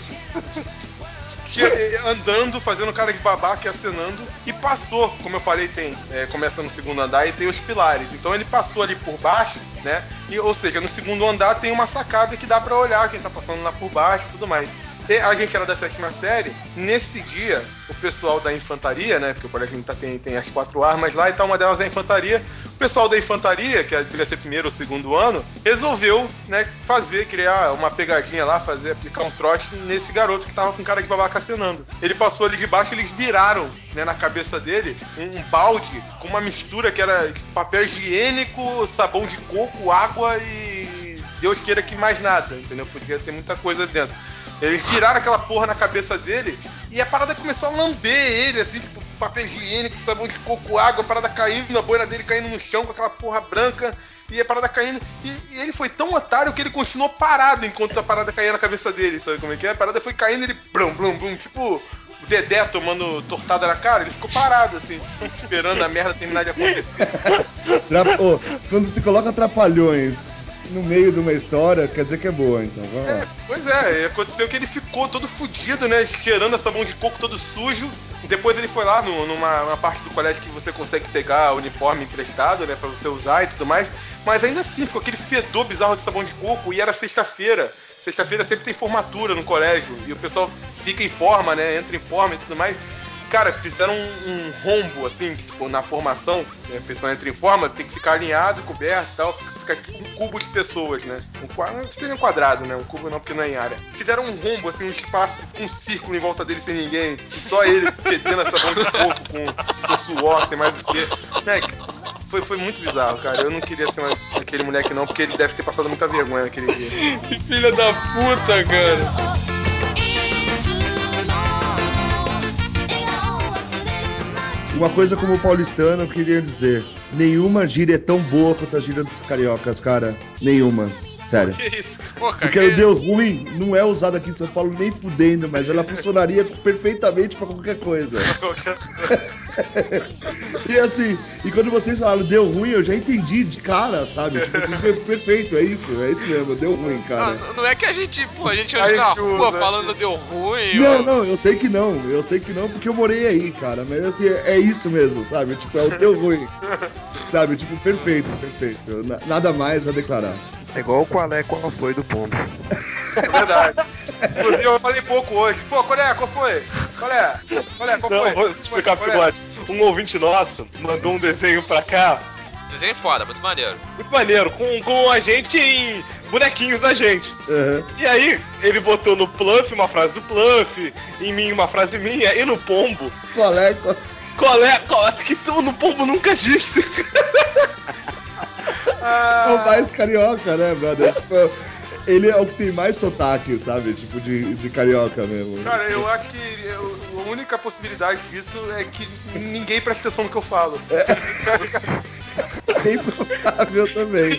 andando, fazendo cara de babaca e acenando, e passou, como eu falei, começa no segundo andar e tem os pilares. Então ele passou ali por baixo, né? Ou seja, no segundo andar tem uma sacada que dá pra olhar quem tá passando lá por baixo e tudo mais. E a gente era da 7ª série, nesse dia, o pessoal da infantaria, né? Porque o colégio militar tem as 4 armas lá e tal, uma delas é a infantaria. O pessoal da infantaria, que devia ser primeiro ou segundo ano, resolveu, né, criar uma pegadinha lá, aplicar um trote nesse garoto que tava com cara de babaca acenando. Ele passou ali de baixo, eles viraram, né, na cabeça dele um balde com uma mistura que era papel higiênico, sabão de coco, água e Deus queira que mais nada, entendeu? Podia ter muita coisa dentro. Eles tiraram aquela porra na cabeça dele e a parada começou a lamber ele, assim, tipo, papel higiênico, sabão de coco, água, a parada caindo, a boina dele caindo no chão com aquela porra branca e a parada caindo. E ele foi tão otário que ele continuou parado enquanto a parada caía na cabeça dele, sabe como é que é? A parada foi caindo e ele blum, tipo o Dedé tomando tortada na cara, ele ficou parado, assim, esperando a merda terminar de acontecer. Quando se coloca trapalhões no meio de uma história, quer dizer que é boa, então, vamos lá. Pois é, aconteceu que ele ficou todo fudido, né, cheirando a sabão de coco todo sujo. Depois ele foi lá numa parte do colégio que você consegue pegar uniforme emprestado, né, pra você usar e tudo mais. Mas ainda assim, ficou aquele fedor bizarro de sabão de coco e era sexta-feira. Sexta-feira sempre tem formatura no colégio e o pessoal fica em forma, né, entra em forma e tudo mais. Cara, fizeram um rombo, assim, tipo, na formação, né, a pessoa entra em forma, tem que ficar alinhado, coberto e tal, fica tipo um cubo de pessoas, né? Seria um quadrado, né? Um cubo não, porque não é em área. Fizeram um rombo, assim, um espaço, um círculo em volta dele sem ninguém, e só ele fedendo essa mão de coco com suor, sem mais o quê. Né? Foi muito bizarro, cara. Eu não queria ser aquele moleque não, porque ele deve ter passado muita vergonha naquele dia. Que filha da puta, cara. Uma coisa como paulistano, eu queria dizer: nenhuma gíria é tão boa quanto a gíria dos cariocas, cara. Nenhuma. Sério. Que isso? Pô, cara, Porque o deu ruim não é usado aqui em São Paulo nem fudendo, mas ela funcionaria perfeitamente pra qualquer coisa. E assim, quando vocês falaram deu ruim, eu já entendi de cara, sabe? Tipo assim, perfeito, é isso mesmo, deu ruim, cara. Não é que a gente anda na rua falando deu ruim. Não, eu sei que não, porque eu morei aí, cara, mas assim, é isso mesmo, sabe? Tipo, é o deu ruim, sabe? Tipo, perfeito, nada mais a declarar. É igual o qual foi do pombo. É verdade. Inclusive, eu falei pouco hoje. Pô, qual foi? Qual foi? Vou explicar pro bigode. Um ouvinte nosso mandou um desenho pra cá. Desenho foda, muito maneiro. Muito maneiro, com a gente em bonequinhos da gente. Uhum. E aí, ele botou no Pluff uma frase do Pluff, em mim uma frase minha, e no Pombo. Qual é? Que no Pombo nunca disse. É o mais carioca, né, brother? Ele é o que tem mais sotaque, sabe? Tipo, de carioca mesmo. Cara, eu acho que a única possibilidade disso é que ninguém presta atenção no que eu falo. Bem provável também.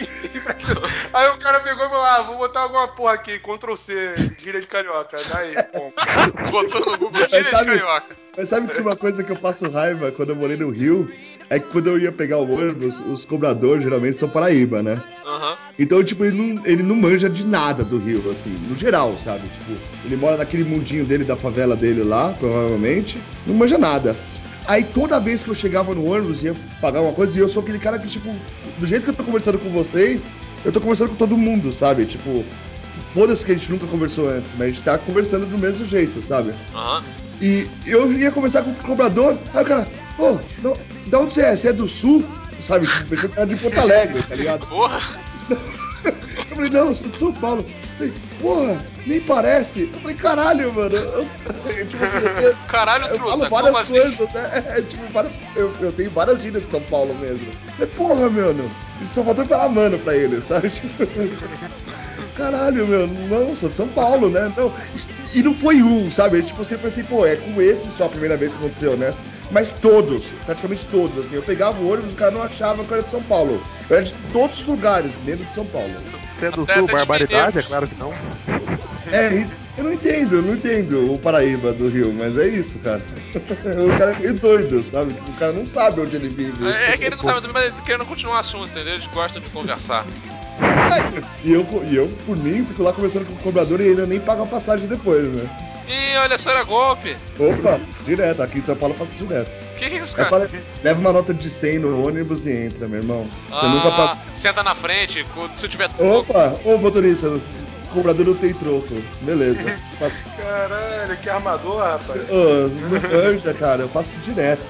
Aí o cara pegou e falou, vou botar alguma porra aqui, Ctrl+C, gíria de carioca. Daí, bom. Botou no Google gíria de carioca. Mas sabe que uma coisa que eu passo raiva quando eu morei no Rio é que quando eu ia pegar o ônibus, os cobradores geralmente são Paraíba, né? Aham. Então, tipo, ele não manja de nada do Rio, assim, no geral, sabe? Tipo, ele mora naquele mundinho dele, da favela dele lá, provavelmente, não manja nada. Aí toda vez que eu chegava no ônibus ia pagar uma coisa, e eu sou aquele cara que, tipo, do jeito que eu tô conversando com vocês, eu tô conversando com todo mundo, sabe? Tipo, foda-se que a gente nunca conversou antes, mas a gente tá conversando do mesmo jeito, sabe? Aham. E eu ia conversar com o cobrador, aí o cara, pô, da onde você é? Você é do Sul? Sabe? Tipo, pensei que era de Porto Alegre, tá ligado? Porra. Eu falei, não, eu sou de São Paulo. Eu falei, porra, nem parece. Eu falei, caralho, mano. Tipo assim, Caralho, eu truta, falo várias como assim? coisas, né? Tipo, eu tenho várias gírias de São Paulo mesmo. Eu falei, porra, mano. Só faltou eu falar mano pra ele, sabe? Tipo, caralho, meu, não, sou de São Paulo, né? Não. E não foi um, sabe? Tipo, eu sempre pensei, pô, é com esse só a primeira vez que aconteceu, né? Mas todos, praticamente todos, assim, eu pegava o ônibus, o cara não achava que eu era de São Paulo. Eu era de todos os lugares, menos de São Paulo. Você é do Até Sul, de barbaridade? mineiro. É claro que não. É, eu não entendo o Paraíba do Rio, mas é isso, cara. O cara é meio doido, sabe? O cara não sabe onde ele vive. É que ele não sabe, mas querendo continuar o assunto, entendeu? Eles gostam de conversar. E eu, por mim, fico lá conversando com o cobrador e ainda nem pago a passagem depois, né? Ih, olha só, era golpe. Opa, direto. Aqui em São Paulo eu faço direto. Que é isso, É só cara? leva uma nota de 100 no ônibus e entra, meu irmão. Você nunca paga. Senta na frente, se eu tiver... Opa, ô motorista, o cobrador não tem troco. Beleza. Passo... Caralho, que armador, rapaz. Ô, não manja, cara. Eu passo direto.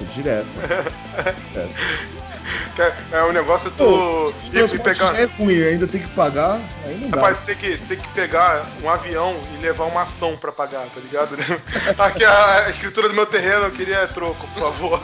O negócio é tu Ô, ir transporte pegar. já é ruim, ainda tem que pagar, aí não dá. Rapaz, você tem que pegar um avião e levar uma ação pra pagar, tá ligado? Aqui a escritura do meu terreno, eu queria troco, por favor.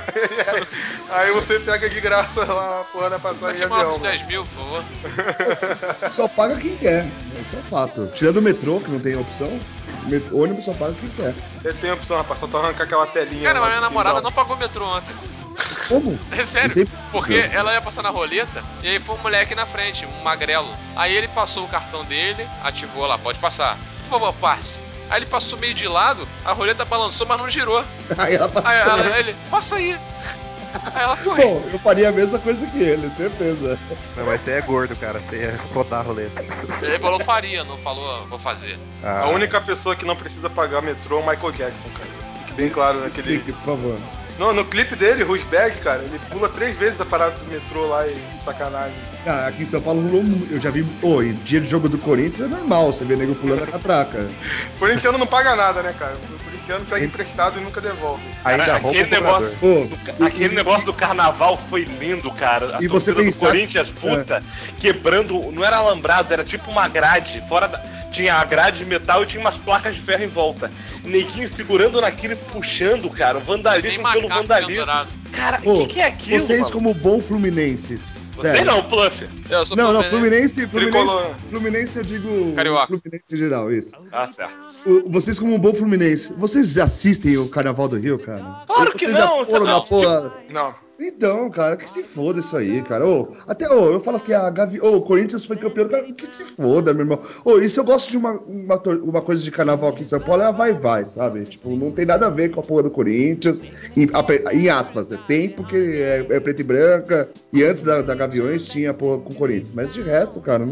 Aí você pega de graça lá a porra da passagem de Vai chamar avião. uns 10 mil, por favor. Só paga quem quer, isso é um fato. Tirando o metrô, que não tem opção, ônibus só paga quem quer. Você tem opção, rapaz, só tu arrancar aquela telinha. Cara, lá mas minha de cima, namorada ó. não pagou metrô ontem. Como? É sério, Eu sempre- porque ela ia passar na roleta e aí foi um moleque na frente, um magrelo. Aí ele passou o cartão dele, ativou lá, pode passar. Por favor, passe. Aí ele passou meio de lado, a roleta balançou, mas não girou. Aí ela passou. Aí ele, passa aí. Aí ela foi. Bom, eu faria a mesma coisa que ele, certeza. Não, mas você é gordo, cara. Você ia rodar a roleta. Ele falou faria, não falou vou fazer. A única pessoa que não precisa pagar metrô é o Michael Jackson, cara. Fique bem claro naquele. Explique, por favor. No clipe dele, Rusbag, cara, ele pula 3 vezes a parada do metrô lá e sacanagem. Ah, aqui em São Paulo rolou. Eu já vi. Ô, em dia de jogo do Corinthians é normal, você vê nego pulando a catraca. Corintiano não paga nada, né, cara? O corintiano pega emprestado e nunca devolve. Ainda Cara, rouba o aquele cobrador. negócio, aquele negócio do carnaval foi lindo, cara. A E você torcida pensar- do Corinthians, puta, quebrando, não era alambrado, era tipo uma grade, fora da... Tinha a grade de metal e tinha umas placas de ferro em volta. Neguinho segurando naquilo e puxando, cara. O Nem vandalismo pelo macaco vandalismo. pendurado. Cara, Ô, o que é aquilo, vocês mano? como bom fluminenses. Você Sério. não, Pluffer. Eu sou Não, Fluminense. Fluminense eu digo Carioca. Fluminense em geral, isso. Ah, certo. Vocês como um bom Fluminense, vocês assistem o Carnaval do Rio, cara? Claro que Vocês não, já foram você na não. porra... Não. Então, cara, que se foda isso aí, cara. Eu falo assim, o Corinthians foi campeão, cara, que se foda, meu irmão. Isso eu gosto de uma coisa de carnaval aqui em São Paulo, é a vai, sabe? Tipo, não tem nada a ver com a porra do Corinthians, em aspas, né? Tem porque é preto e branca, e antes da Gaviões tinha a porra com o Corinthians, mas de resto, cara,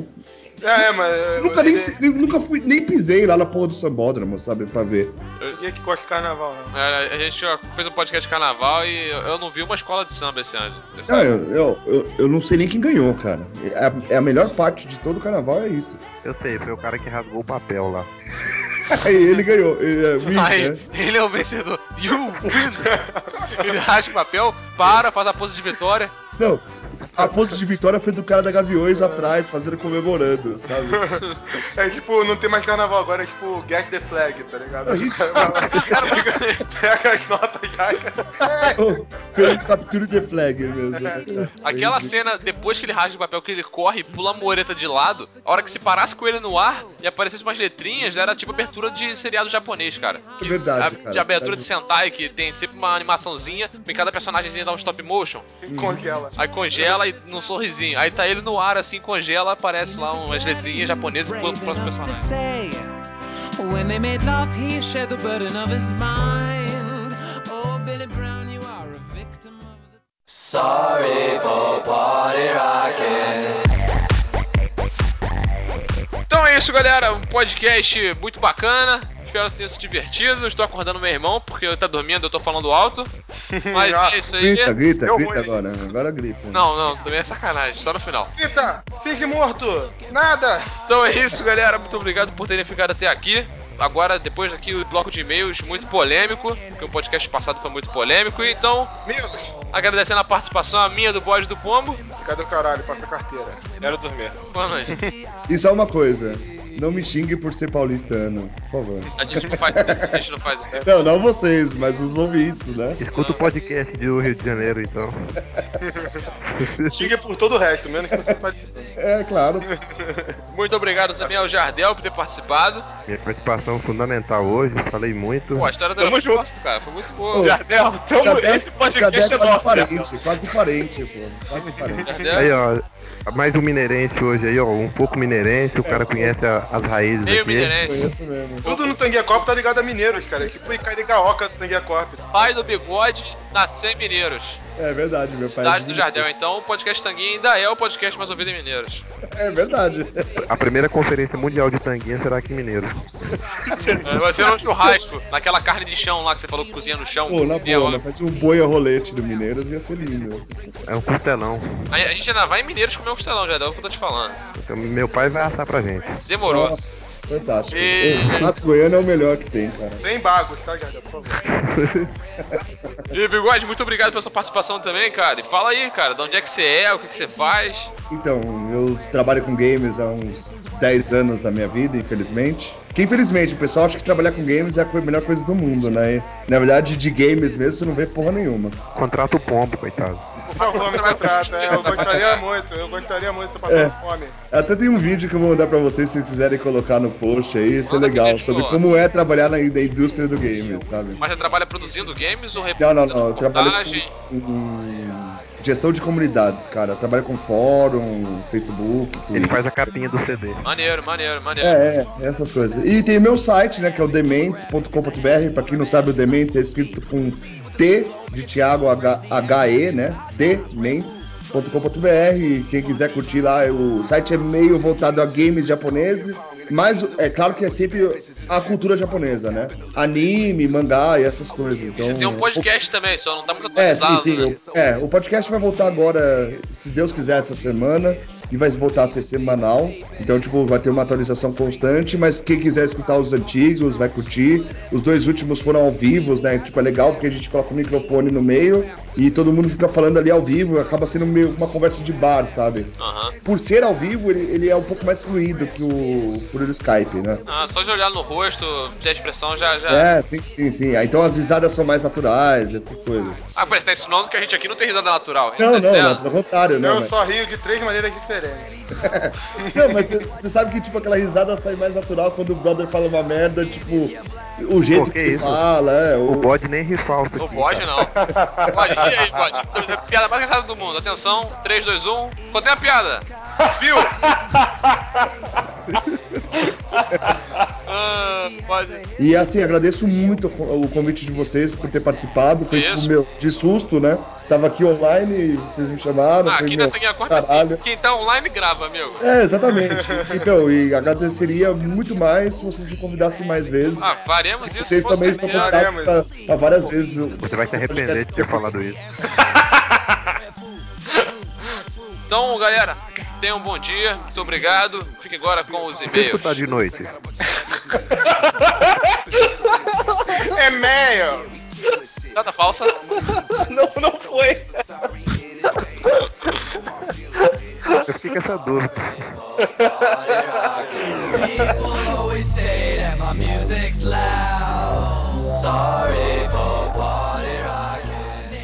Mas. nunca fui, nem pisei lá na porra do Sambódromo, sabe, pra ver. Ninguém que gosta de carnaval, não. A gente fez um podcast de carnaval e eu não vi uma escola de samba esse ano. Eu não sei nem quem ganhou, cara. É a melhor parte de todo o carnaval, é isso. Eu sei, foi o cara que rasgou o papel lá. Aí ele ganhou. Aí, Né? ele é o vencedor. You win! Ele rasga o papel, faz a pose de vitória. Não, a pose de vitória foi do cara da Gaviões atrás, fazendo comemorando, sabe? É tipo, não tem mais carnaval, agora é tipo Get the Flag, tá ligado? O cara vai lá, pega as notas já. Foi um Capture the Flag mesmo. Né? Aquela cena, depois que ele rasga o papel, que ele corre e pula a mureta de lado, a hora que se parasse com ele no ar, e aparecesse umas letrinhas, era tipo abertura de seriado japonês, cara. É verdade, cara. De abertura de Sentai, que tem sempre uma animaçãozinha, em cada personagemzinho dá um stop motion. Congela. Aí congela e num sorrisinho. Aí tá ele no ar assim, congela, aparece lá umas letrinhas japonesas e pula pro próximo personagem. When they made love, he shared the burden of his mind. Oh, Billy Brown, you are a victim of the... Sorry for party rocking. Então é isso, galera. Um podcast muito bacana. Espero que vocês tenham se divertido. Estou acordando meu irmão, porque ele tá dormindo, eu tô falando alto. Mas é isso aí. Grita Deu grita ruim. agora. Agora grita. Não, também é sacanagem, só no final. Grita! Finge morto! Nada! Então é isso, galera. Muito obrigado por terem ficado até aqui. Agora, depois aqui, o bloco de e-mails muito polêmico, porque o podcast passado foi muito polêmico. Então, Amigos! agradecendo a participação a minha do Bode do Pombo. Cadê o caralho? Passa a carteira. Quero dormir. Boa noite. E só uma coisa. Não me xingue por ser paulistano, por favor. A gente não faz isso, a gente não faz isso. Não vocês, mas os ouvintes, né? Escuta o podcast do Rio de Janeiro, então. Xinga por todo o resto, menos que você participando. É, claro. Muito obrigado também ao Jardel por ter participado. Minha participação fundamental hoje, falei muito. Pô, a história do Tamo aeroporto, junto. cara, foi muito boa. Jardel, esse podcast é quase nosso, parente, quase parente, pô. Quase parente. Jardel, Aí, ó, mais um mineirense hoje aí, ó, um pouco mineirense, o cara conhece as raízes meio aqui. mineirense. Conheço mesmo. Tudo no Tanguia Corp tá ligado a mineiros, cara. É tipo Icarigaoca do Tanguia Corp. Pai do Bigode nasceu em Mineiros. É verdade, meu pai. Cidade do Jardel. Então o podcast Tanguinha ainda é o podcast mais ouvido em Mineiros. É verdade. A primeira conferência mundial de tanguinha será aqui em Mineiro. Vai ser um churrasco, naquela carne de chão lá que você falou que cozinha no chão. Pô, na E é boa, ó, mas fazer um boi a rolete do Mineiros ia ser lindo. É um costelão. a gente ainda vai em Mineiros comer um costelão, Jardel, é o que eu tô te falando. Então, meu pai vai assar pra gente. Demorou. Nossa, fantástico. E- O Vasco Goiano é o melhor que tem, cara. Sem bagos, tá, Jardel? Por favor. E Bigode, muito obrigado pela sua participação também, cara. E fala aí, cara, de onde é que você é, o que você faz. Então, eu trabalho com games há uns 10 anos da minha vida, infelizmente. Que infelizmente, o pessoal acha que trabalhar com games é a melhor coisa do mundo, né? E, na verdade, de games mesmo, você não vê porra nenhuma. Contrata o pombo, coitado. Por favor, me contrata. Eu gostaria muito, tô passando fome. Até tem um vídeo que eu vou mandar pra vocês, se vocês quiserem colocar no post aí, isso é Manda legal, vídeo, sobre pô. como é trabalhar na indústria do game, sabe? Mas você trabalha produzindo games ou Não, representando eu trabalho montagem? com gestão de comunidades, cara. Eu trabalho com fórum, Facebook, tudo. Ele faz a capinha do CD. Maneiro. Essas coisas. E tem o meu site, né, que é o dementes.com.br. Pra quem não sabe, o Dementes é escrito com T de Thiago HE, né? Dementes.com.br. Quem quiser curtir lá, o site é meio voltado a games japoneses, mas é claro que é sempre a cultura japonesa, né? Anime, mangá e essas coisas. Então, Você tem um podcast também, só não tá muito é, atualizado, sim. né? O podcast vai voltar agora, se Deus quiser, essa semana. E vai voltar a ser semanal. Então, tipo, vai ter uma atualização constante. Mas quem quiser escutar os antigos, vai curtir. Os 2 últimos foram ao vivo, né? Tipo, é legal porque a gente coloca o microfone no meio e todo mundo fica falando ali ao vivo. Acaba sendo meio uma conversa de bar, sabe? Aham. Por ser ao vivo, ele é um pouco mais fluido que por Skype, né? Ah, só de olhar no rosto, ter a expressão já. É, sim. Então as risadas são mais naturais, essas coisas. Ah, parece que tá insinuando que a gente aqui não tem risada natural. Não, Tá pelo contrário, não. Eu Mas... só rio de 3 maneiras diferentes. Não, mas você sabe que, tipo, aquela risada sai mais natural quando o brother fala uma merda, tipo, o jeito Pô, que que ele isso? fala, O bode nem ri falso Não aqui. pode, não. Pode, e aí, pode. Piada mais engraçada do mundo. Atenção, 3, 2, 1. Contei a piada. Viu? Pode. E assim, agradeço muito o convite de vocês por ter participado. Foi, tipo, Isso. meu, de susto, né? Tava aqui online, vocês me chamaram. Ah, foi, aqui meu, na Tanguinha Corp é assim. caralho. Quem tá online grava, amigo. É, exatamente. Então, e agradeceria muito mais se vocês me convidassem mais vezes. Ah, faremos isso Vocês com também estão certeza. convidados pra várias vezes. Você vai se arrepender de ter falado isso. Então, galera, tenham um bom dia. Muito obrigado. Fique agora com os Se e-mails. escutar de noite. E-mail! Piada falsa. Não foi. Eu fiquei com essa dúvida. People always say that my music's loud. Sorry for party rocking.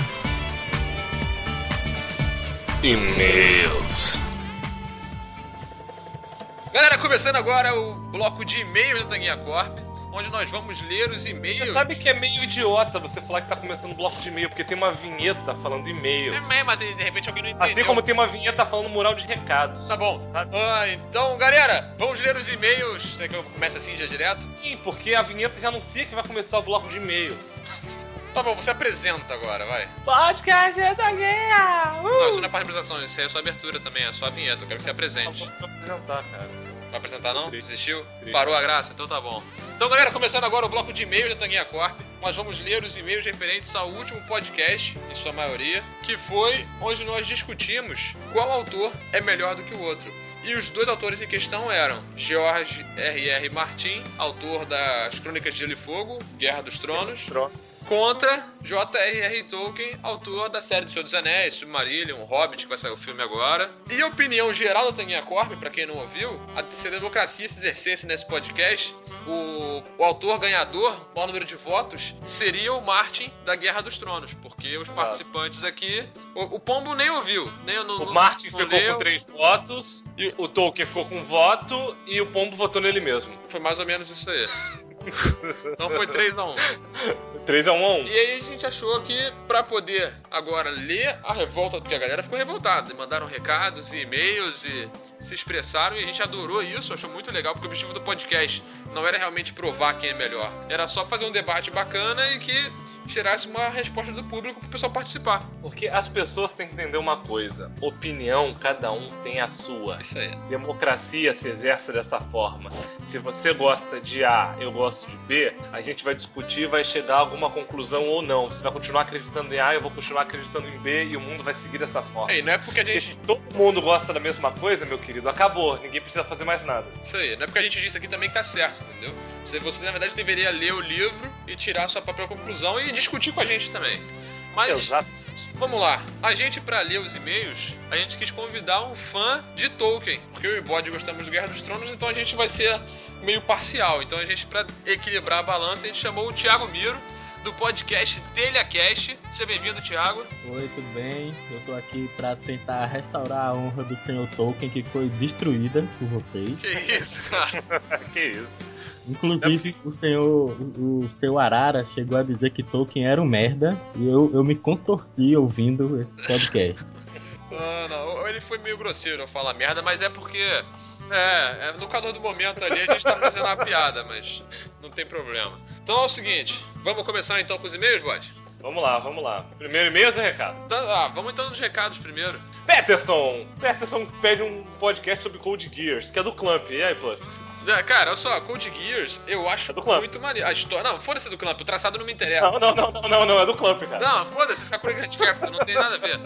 E-mails. Galera, começando agora o bloco de e-mails da Tanguinha Corp, onde nós vamos ler os e-mails. Você sabe que é meio idiota você falar que tá começando o bloco de e-mail, porque tem uma vinheta falando e-mail. É mesmo, mas de repente alguém não entendeu. Assim como tem uma vinheta falando mural de recados. Tá bom. Então, galera, vamos ler os e-mails. Você quer que eu comece assim já direto? Sim, porque a vinheta já anuncia que vai começar o bloco de e-mails. Tá bom, você apresenta agora, vai. Podcast da guerra! Não, isso não é parte de apresentação, isso aí é só abertura também, é só a vinheta, eu quero que você apresente. Não vou apresentar, cara. Vai apresentar não? Triste. Desistiu? Triste. Parou a graça? Então tá bom. Então, galera, começando agora o bloco de e-mails da Tanguinha Corp, nós vamos ler os e-mails referentes ao último podcast, em sua maioria, que foi onde nós discutimos qual autor é melhor do que o outro. E os dois autores em questão eram George R.R. Martin, autor das Crônicas de Gelo e Fogo, Guerra dos Tronos, contra J.R.R. Tolkien, autor da série do Senhor dos Anéis, Silmarillion, Hobbit, que vai sair o filme agora. E a opinião geral da Tanguinha Corp, pra quem não ouviu, se a democracia se exercesse nesse podcast, o autor ganhador, maior número de votos, seria o Martin da Guerra dos Tronos, porque os participantes aqui... O Pombo nem ouviu. O Martin ficou com 3 votos, e o Tolkien ficou com 1 voto, e o Pombo votou nele mesmo. Foi mais ou menos isso aí. Então foi 3-1. 3-1. E aí a gente achou que pra poder agora ler a revolta, porque a galera ficou revoltada, mandaram recados e e-mails e se expressaram, e a gente adorou isso, achou muito legal, porque o objetivo do podcast não era realmente provar quem é melhor, era só fazer um debate bacana e que gerasse uma resposta do público pro pessoal participar. Porque as pessoas têm que entender uma coisa: opinião, cada um tem a sua. Isso aí. Democracia se exerce dessa forma. Se você gosta de A, eu gosto de B, a gente vai discutir, vai chegar a alguma conclusão ou não. Você vai continuar acreditando em A, eu vou continuar acreditando em B, e o mundo vai seguir dessa forma. E não é porque a gente... Se todo mundo gosta da mesma coisa, meu querido, acabou. Ninguém precisa fazer mais nada. Isso aí. Não é porque a gente disse aqui também que tá certo, entendeu? Você na verdade deveria ler o livro e tirar a sua própria conclusão e discutir com a gente também. Mas... Exato. Vamos lá, a gente pra ler os e-mails, a gente quis convidar um fã de Tolkien, porque eu e o Bode gostamos de Guerra dos Tronos, então a gente vai ser meio parcial. Então a gente, pra equilibrar a balança, a gente chamou o Thiago Miro, do podcast TelhaCast. Seja bem-vindo, Thiago. Oi, tudo bem? Eu tô aqui pra tentar restaurar a honra do senhor Tolkien, que foi destruída por vocês. Que isso, cara? Que isso. Inclusive, o seu Arara chegou a dizer que Tolkien era um merda, e eu me contorci ouvindo esse podcast. Não, ele foi meio grosseiro ao falar merda, mas é porque no calor do momento ali a gente tá fazendo uma piada, mas não tem problema. Então é o seguinte, vamos começar então com os e-mails, Bode? Vamos lá. Primeiro e-mail ou recado? Vamos então nos recados primeiro. Peterson pede um podcast sobre Code Geass, que é do Clamp. E aí, Puff? Cara, olha só, Code Geass eu acho muito maneiro. A história. Não, foda-se do Clamp, o traçado não me interessa. Não, é do Clamp, cara. Não, foda-se, Sakura Card Captor, não tem nada a ver.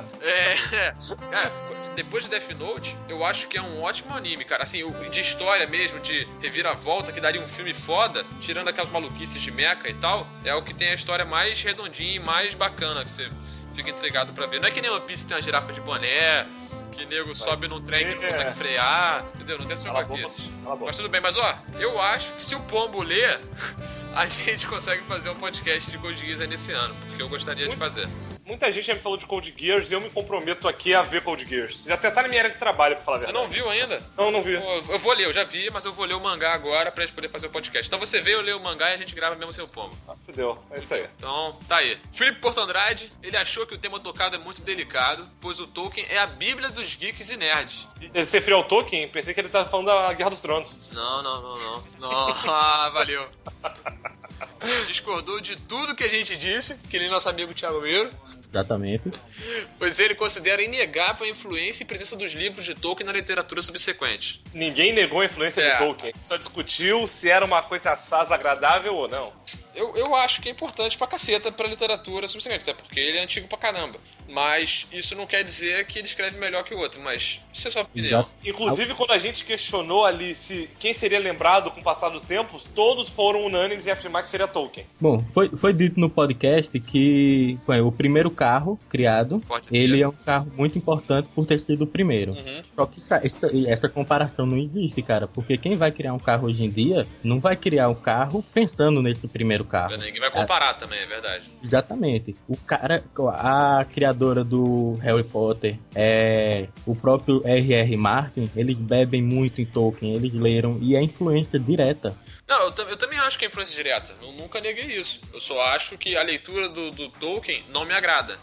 Cara, depois de Death Note, eu acho que é um ótimo anime, cara. Assim, de história mesmo, de reviravolta, que daria um filme foda, tirando aquelas maluquices de mecha e tal, é o que tem a história mais redondinha e mais bacana, que você fica intrigado pra ver. Não é que nem One Piece tem uma girafa de boné, que nego sobe num trem que não consegue frear, entendeu? Não tem essas maluquices. Mas tudo bem, mas ó, eu acho que se o Pombo ler, a gente consegue fazer um podcast de Code Geass aí nesse ano, porque eu gostaria de fazer. Muita gente já me falou de Code Geass e eu me comprometo aqui a ver Code Geass. Já até tá na minha área de trabalho, pra falar a verdade. Você não viu ainda? Não vi. Eu vou ler, eu já vi, mas eu vou ler o mangá agora pra gente poder fazer o podcast. Então você vê, eu leio o mangá e a gente grava mesmo sem o Pombo. Fudeu, é isso aí. Então, tá aí. Felipe Porto Andrade, ele achou que o tema tocado é muito delicado, pois o Tolkien é a bíblia dos geeks e nerds. Ele se referiu ao Tolkien? Pensei que ele tava falando da Guerra dos Tronos. Não, valeu. Discordou de tudo que a gente disse, que nem nosso amigo Thiago Miro. Exatamente. Pois ele considera inegável a influência e presença dos livros de Tolkien na literatura subsequente. Ninguém negou a influência de Tolkien. Só discutiu se era uma coisa assaz agradável ou não. Eu acho que é importante pra caceta pra literatura subsequente, até porque ele é antigo pra caramba. Mas isso não quer dizer que ele escreve melhor que o outro, mas isso é só opinião. Inclusive, quando a gente questionou ali se quem seria lembrado com o passar dos tempos, todos foram unânimes em afirmar que seria Tolkien. Bom, foi dito no podcast que o primeiro carro criado, ele é um carro muito importante por ter sido o primeiro. Só que essa comparação não existe, cara, porque quem vai criar um carro hoje em dia não vai criar um carro pensando nesse primeiro carro. Ninguém vai comparar também, é verdade. Exatamente. A criadora do Harry Potter, o próprio R.R. Martin, eles bebem muito em Tolkien, eles leram, e é influência direta. Não, eu também acho que é influência direta. Eu nunca neguei isso. Eu só acho que a leitura do Tolkien não me agrada.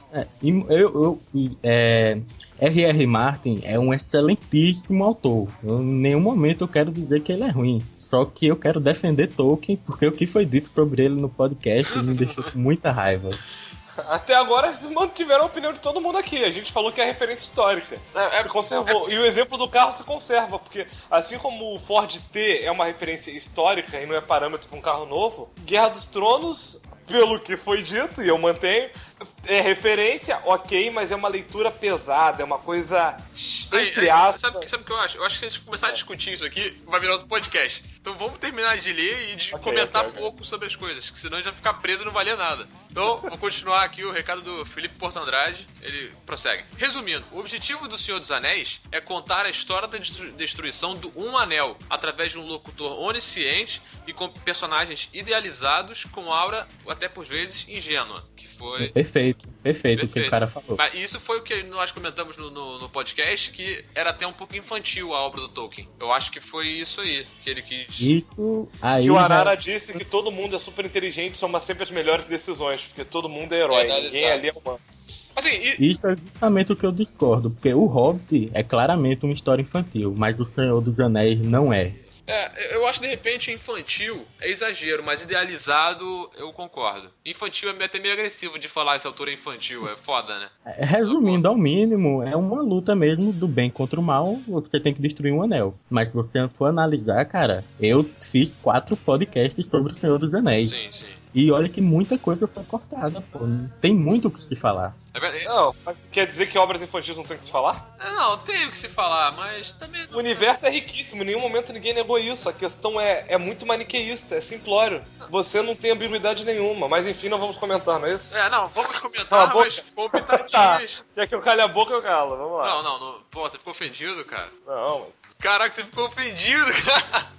R.R. Martin é um excelentíssimo autor. Em nenhum momento eu quero dizer que ele é ruim. Só que eu quero defender Tolkien, porque o que foi dito sobre ele no podcast me deixou com muita raiva. Até agora mantiveram a opinião de todo mundo aqui. A gente falou que é referência histórica. Se conservou. E o exemplo do carro se conserva, porque assim como o Ford T é uma referência histórica e não é parâmetro para um carro novo, Guerra dos Tronos, pelo que foi dito, e eu mantenho, é referência, ok, mas é uma leitura pesada, é uma coisa entre aspas. Sabe o que eu acho? Eu acho que se a gente começar a discutir isso aqui, vai virar outro podcast. Então vamos terminar de ler e de comentar pouco sobre as coisas, que senão a gente vai ficar preso e não valer nada. Então, vou continuar aqui o recado do Felipe Porto Andrade, ele prossegue. Resumindo, o objetivo do Senhor dos Anéis é contar a história da destruição do Um Anel, através de um locutor onisciente e com personagens idealizados com aura, até por vezes, ingênua, que foi... Perfeito o que o cara falou. Mas isso foi o que nós comentamos no podcast, que era até um pouco infantil a obra do Tolkien. Eu acho que foi isso aí que ele quis... Isso aí e o Arara disse que todo mundo é super inteligente, toma sempre as melhores decisões, porque todo mundo é herói, ninguém ali é humano. Assim, Isso é justamente o que eu discordo, porque o Hobbit é claramente uma história infantil, mas o Senhor dos Anéis não é. Eu acho que de repente infantil é exagero, mas idealizado eu concordo. Infantil é até meio agressivo de falar esse autor é infantil, é foda, né? Resumindo ao mínimo, é uma luta mesmo do bem contra o mal, você tem que destruir um anel. Mas se você for analisar, cara, eu fiz 4 podcasts sobre o Senhor dos Anéis. Sim. E olha que muita coisa foi cortada, pô. Tem muito o que se falar. Não, mas quer dizer que obras infantis não tem que se falar? Não, tem o que se falar, mas também... O universo é riquíssimo, em nenhum momento ninguém negou isso. A questão é muito maniqueísta, é simplório. Você não tem ambiguidade nenhuma, mas enfim, não vamos comentar, não é isso? Não, vamos comentar, mas com pitadinhas. Quer que eu calhe a boca, eu calo, vamos lá. Não, pô, você ficou ofendido, cara? Não, mas... Caraca, você ficou ofendido, cara!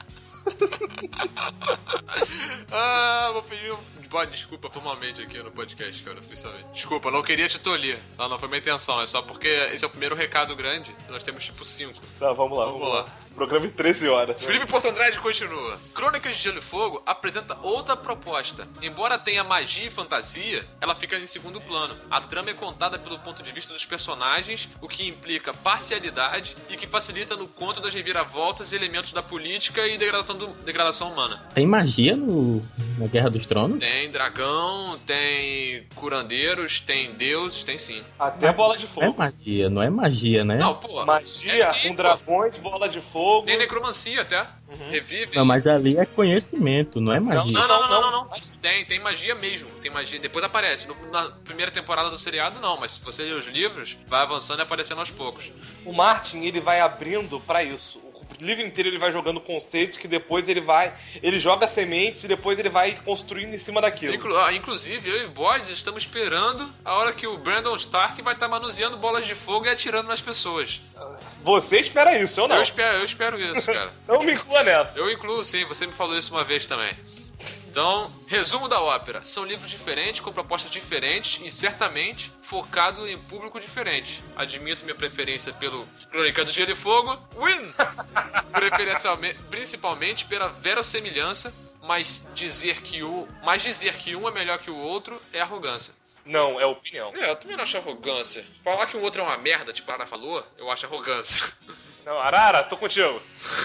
Vou pedir desculpa formalmente aqui no podcast, cara, oficialmente. Desculpa, não queria te tolir. Não foi minha intenção, é só porque esse é o primeiro recado grande. Nós temos tipo 5. Tá, vamos lá. Programa em 13 horas. Felipe Porto Andrade continua. Crônicas de Gelo e Fogo apresenta outra proposta. Embora tenha magia e fantasia, ela fica em segundo plano. A trama é contada pelo ponto de vista dos personagens, o que implica parcialidade e que facilita no conto das reviravoltas e elementos da política e degradação humana. Tem magia na Guerra dos Tronos? Tem dragão, tem curandeiros, tem deuses, tem sim. Até bola de fogo. Não é magia, né? Não, pô. Magia com dragões, bola de fogo. Tem necromancia até. Revive. Não, mas ali é conhecimento, não é magia. Não. Tem magia mesmo. Tem magia. Depois aparece. Na primeira temporada do seriado, não. Mas se você ler os livros, vai avançando e aparecendo aos poucos. O Martin, ele vai abrindo pra isso. O livro inteiro ele vai jogando conceitos que depois ele joga sementes e depois ele vai construindo em cima daquilo. Inclusive, eu e o Boyd estamos esperando a hora que o Brandon Stark vai estar manuseando bolas de fogo e atirando nas pessoas. Você espera isso, eu não. Eu espero isso, cara. Não me inclua nessa. Eu incluo, sim. Você me falou isso uma vez também. Então, resumo da ópera. São livros diferentes, com propostas diferentes e certamente focado em público diferente. Admito minha preferência pelo Crônica do Gelo e Fogo. Win! Principalmente pela verossemelhança, mas dizer que um é melhor que o outro é arrogância. Não, é opinião. Eu também não acho arrogância. Falar que o outro é uma merda, tipo a Arara falou, eu acho arrogância. Não, Arara, tô contigo.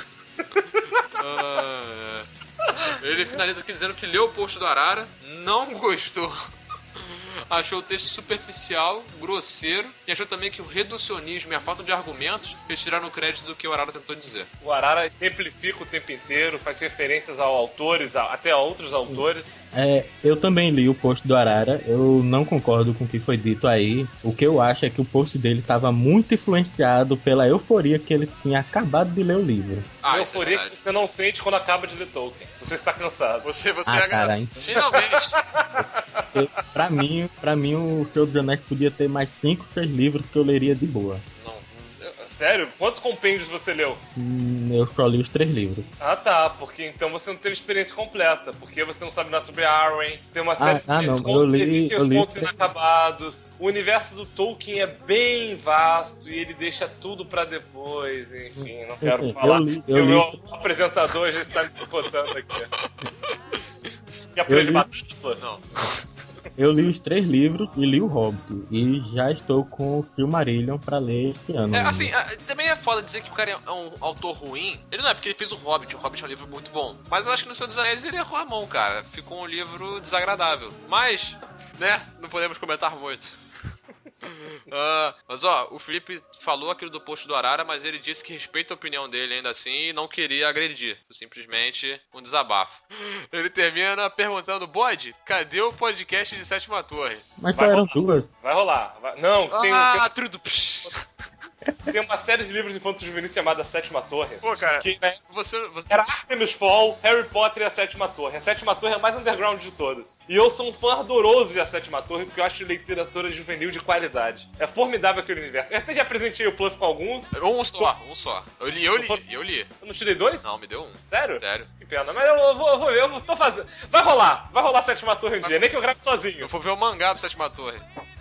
Ele finaliza aqui dizendo que leu o post do Arara, não gostou. Achou o texto superficial, grosseiro e achou também que o reducionismo e a falta de argumentos retiraram o crédito do que o Arara tentou dizer. O Arara simplifica o tempo inteiro, faz referências a autores, até a outros autores. Eu também li o post do Arara, eu não concordo com o que foi dito aí. O que eu acho é que o post dele estava muito influenciado pela euforia que ele tinha acabado de ler o livro. Euforia que você não sente quando acaba de ler Tolkien. Você está cansado. Você finalmente. Pra mim, o Senhor dos Anéis podia ter mais 5, 6 livros que eu leria de boa. Não. Sério? Quantos compêndios você leu? Eu só li os 3 livros. Ah, tá. Porque então você não teve experiência completa. Porque você não sabe nada sobre Arwen. Tem uma série não, eu li- existem eu os li contos três. inacabados. O universo do Tolkien é bem vasto e ele deixa tudo pra depois. Enfim, não quero Sim, falar. eu o li- meu apresentador já está me botando aqui. Quer purê de li- batata? Não. Eu li os 3 livros e li o Hobbit. E já estou com o Silmarillion pra ler esse ano. ainda. Assim, também é foda dizer que o cara é um autor ruim. Ele não é porque ele fez o Hobbit é um livro muito bom. Mas eu acho que no Senhor dos Anéis ele errou a mão, cara. Ficou um livro desagradável. Mas, né, não podemos comentar muito. Mas ó, o Felipe falou aquilo do post do Arara, mas ele disse que respeita a opinião dele ainda assim e não queria agredir. Simplesmente um desabafo. Ele termina perguntando: Bode, cadê o podcast de Sétima Torre? Mas só eram 2. Vai rolar. Não, tem Trudo. tem uma série de livros infantos juvenis chamada Sétima Torre. Pô, cara, que você... era Artemis Fall, Harry Potter e a Sétima Torre. A Sétima Torre é a mais underground de todas. E eu sou um fã ardoroso de A Sétima Torre porque eu acho literatura juvenil de qualidade. É formidável aquele universo. Eu até já apresentei o Pluff com alguns. Um só. Eu li. Eu não te dei 2? Não, me deu 1. Sério? Sério. Que pena. Mas eu tô fazendo. Vai rolar a Sétima Torre um dia, nem que eu grave sozinho. Eu vou ver o mangá do Sétima Torre.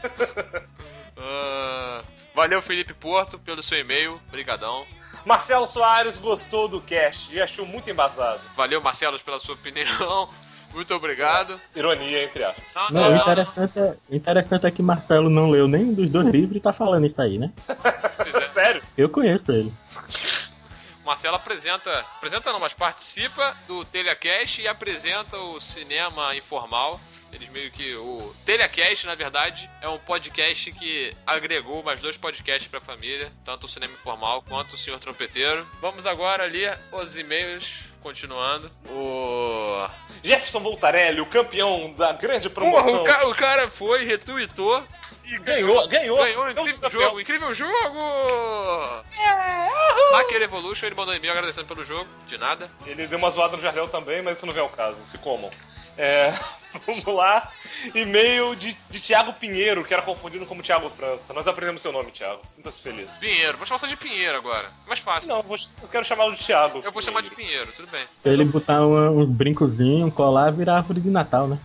Valeu, Felipe Porto, pelo seu e-mail. Brigadão. Marcelo Soares gostou do cast e achou muito embasado. Valeu, Marcelo, pela sua opinião. Muito obrigado. Ironia, entre aspas. Não, interessante é que Marcelo não leu nenhum dos 2 livros e tá falando isso aí, né? Sério? Eu conheço ele. Marcelo apresenta não, mas participa do Telecast e apresenta o Cinema Informal. Eles meio que... O Telecast, na verdade, é um podcast que agregou mais 2 podcasts pra família, tanto o Cinema Informal quanto o Senhor Trompeteiro. Vamos agora ler os e-mails, continuando. O Jefferson Voltarelli, o campeão da grande promoção. Porra, o cara foi, retweetou e ganhou um incrível jogo! Hacker Evolution, ele mandou um e-mail agradecendo pelo jogo, de nada. Ele deu uma zoada no Jardel também, mas isso não vem ao caso, se comam. Vamos lá. E-mail de Thiago Pinheiro, que era confundido como Thiago França. Nós aprendemos seu nome, Thiago. Sinta-se feliz. Pinheiro, vou chamar só de Pinheiro agora. Mais fácil. Não, eu quero chamá-lo de Thiago. Eu vou chamar de Pinheiro, tudo bem. Se ele botar uns brincozinhos, colar, virar árvore de Natal, né?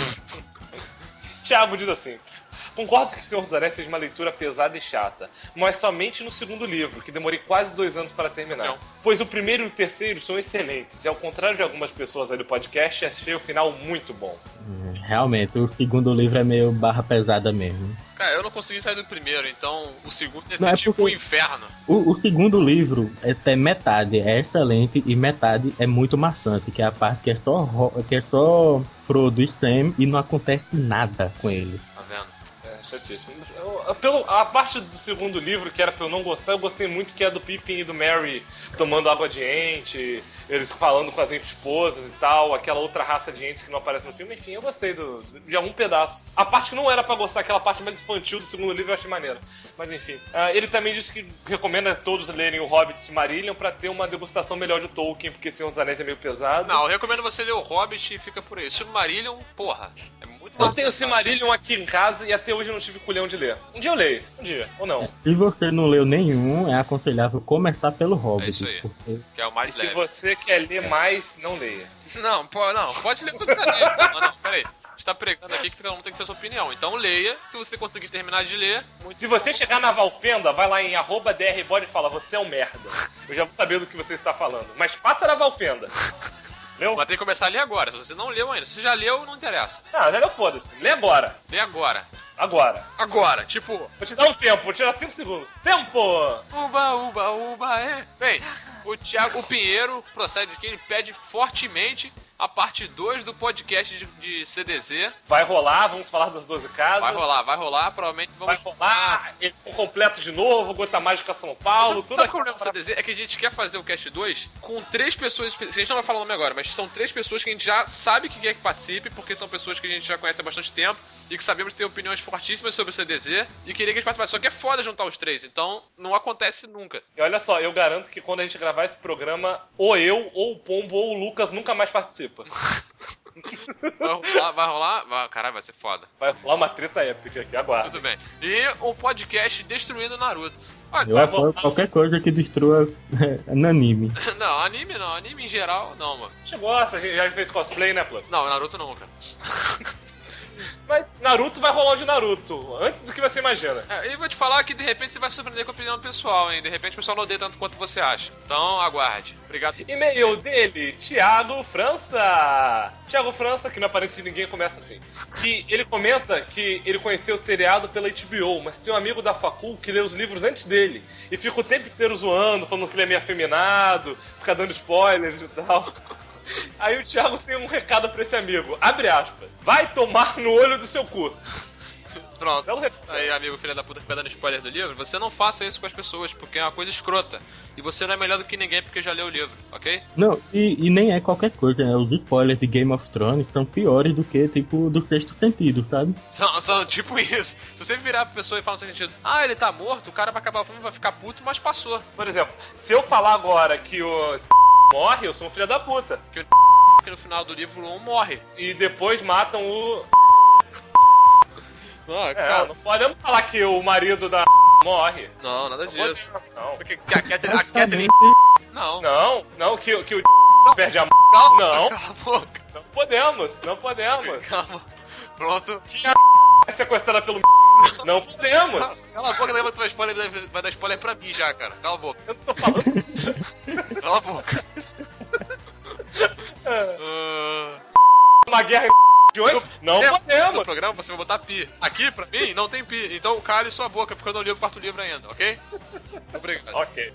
Thiago diz assim: concordo que O Senhor dos Anéis seja uma leitura pesada e chata, mas somente no segundo livro, que demorei quase 2 anos para terminar. Não. Pois o primeiro e o terceiro são excelentes, e ao contrário de algumas pessoas aí do podcast, achei o final muito bom. Realmente, o segundo livro é meio barra pesada mesmo. Cara, eu não consegui sair do primeiro, então o segundo ia Não, ser é tipo porque- um inferno. O segundo livro é até metade é excelente e metade é muito maçante, que é a parte que é só Frodo e Sam e não acontece nada com eles. Tá vendo? Chatíssimo. A parte do segundo livro, que era pra eu não gostar, eu gostei muito, que é do Pippin e do Merry tomando água de ente, eles falando com as entes-esposas e tal, aquela outra raça de entes que não aparece no filme. Enfim, eu gostei de algum pedaço. A parte que não era pra gostar, aquela parte mais infantil do segundo livro, eu achei maneiro. Mas enfim. Ele também disse que recomenda todos lerem o Hobbit e Silmarillion pra ter uma degustação melhor de Tolkien, porque Senhor dos Anéis é meio pesado. Não, eu recomendo você ler o Hobbit e fica por aí. Silmarillion, porra, é muito Eu massa. tenho o Silmarillion aqui em casa e até hoje eu não tive culhão de ler. Um dia eu leio, ou não. Se você não leu nenhum, é aconselhável começar pelo Hobbit. É isso aí. Porque Que é o mais Se leve. você quer ler mais, não leia. Não, pode ler o que você quiser. Não, peraí. A gente tá pregando aqui que cada um tem que ter a sua opinião. Então leia, se você conseguir terminar de ler. Se você chegar na Valfenda, vai lá em @drbode e fala, você é um merda. Eu já vou saber do que você está falando. Mas passa na Valfenda. Leu? Vai ter que começar a ler agora. Se você não leu ainda. Se você já leu, não interessa. Ah, já leu, foda-se. Lê agora. Lê agora. Agora. Tipo, Vou te dar um tempo, vou tirar 5 segundos. Tempo! uba, é. Bem, o Thiago Pinheiro procede aqui, ele pede fortemente a parte 2 do podcast de CDZ. Vai rolar, vamos falar das 12 casas. Vai rolar, provavelmente vamos... Vai rolar, ele completo de novo, Gota Mágica São Paulo, tudo Sabe o problema do CDZ? É que a gente quer fazer o cast 2 com 3 pessoas, a gente não vai falar o nome agora, mas são 3 pessoas que a gente já sabe que quer que participe, porque são pessoas que a gente já conhece há bastante tempo e que sabemos ter opiniões fortíssimas sobre o CDZ e queria que a gente participasse. Só que é foda juntar os 3, então não acontece nunca. E olha só, eu garanto que quando a gente gravar esse programa, ou eu, ou o Pombo, ou o Lucas nunca mais participa. Vai rolar? Caralho, vai ser foda. Vai rolar uma treta épica aqui, aguarda. Tudo bem. E um podcast destruindo Naruto. Olha, Eu apoio qualquer coisa que destrua anime. Não, anime não. Anime em geral, não, mano. Você gosta, a gente já fez cosplay, né, Plano? Não, Naruto não, cara. Mas Naruto vai rolar o de Naruto, antes do que você imagina. E vou te falar que de repente você vai se surpreender com a opinião pessoal, hein? De repente o pessoal não odeia tanto quanto você acha. Então, aguarde. Obrigado. E-mail dele, Thiago França. Thiago França, que não aparente de ninguém, começa assim. Que ele comenta que ele conheceu o seriado pela HBO, mas tem um amigo da facul que lê os livros antes dele. E fica o tempo inteiro zoando, falando que ele é meio afeminado, fica dando spoilers e tal. Aí o Thiago tem um recado pra esse amigo. Abre aspas. Vai tomar no olho do seu cu. Pronto. Aí, amigo filho da puta que vai dando spoiler do livro, você não faça isso com as pessoas, porque é uma coisa escrota. E você não é melhor do que ninguém porque já leu o livro, ok? Não, e nem é qualquer coisa, né? Os spoilers de Game of Thrones são piores do que, tipo, do Sexto Sentido, sabe? São tipo isso. Se você virar pra pessoa e falar no sentido, ele tá morto, o cara vai acabar o filme, vai ficar puto, mas passou. Por exemplo, se eu falar agora que o morre, eu sou um filho da puta. Que no final do livro 1 morre. E depois matam o... Não, não podemos falar que o marido da morre. Não, nada disso. Não. Porque a Catherine... Não, que o perde a Calma, não. Cala a boca. Não podemos. Calma. Pronto. Que a é sequestrada pelo não podemos. Cala a boca, leva tua spoiler, vai dar spoiler pra mim já, cara. Cala a boca. Eu não tô falando. Cala a boca. Uma guerra de hoje? Não podemos. No programa você vai botar pi. Aqui, pra mim, não tem pi. Então cale sua boca, porque eu não li o quarto livro ainda, ok? Obrigado. Ok.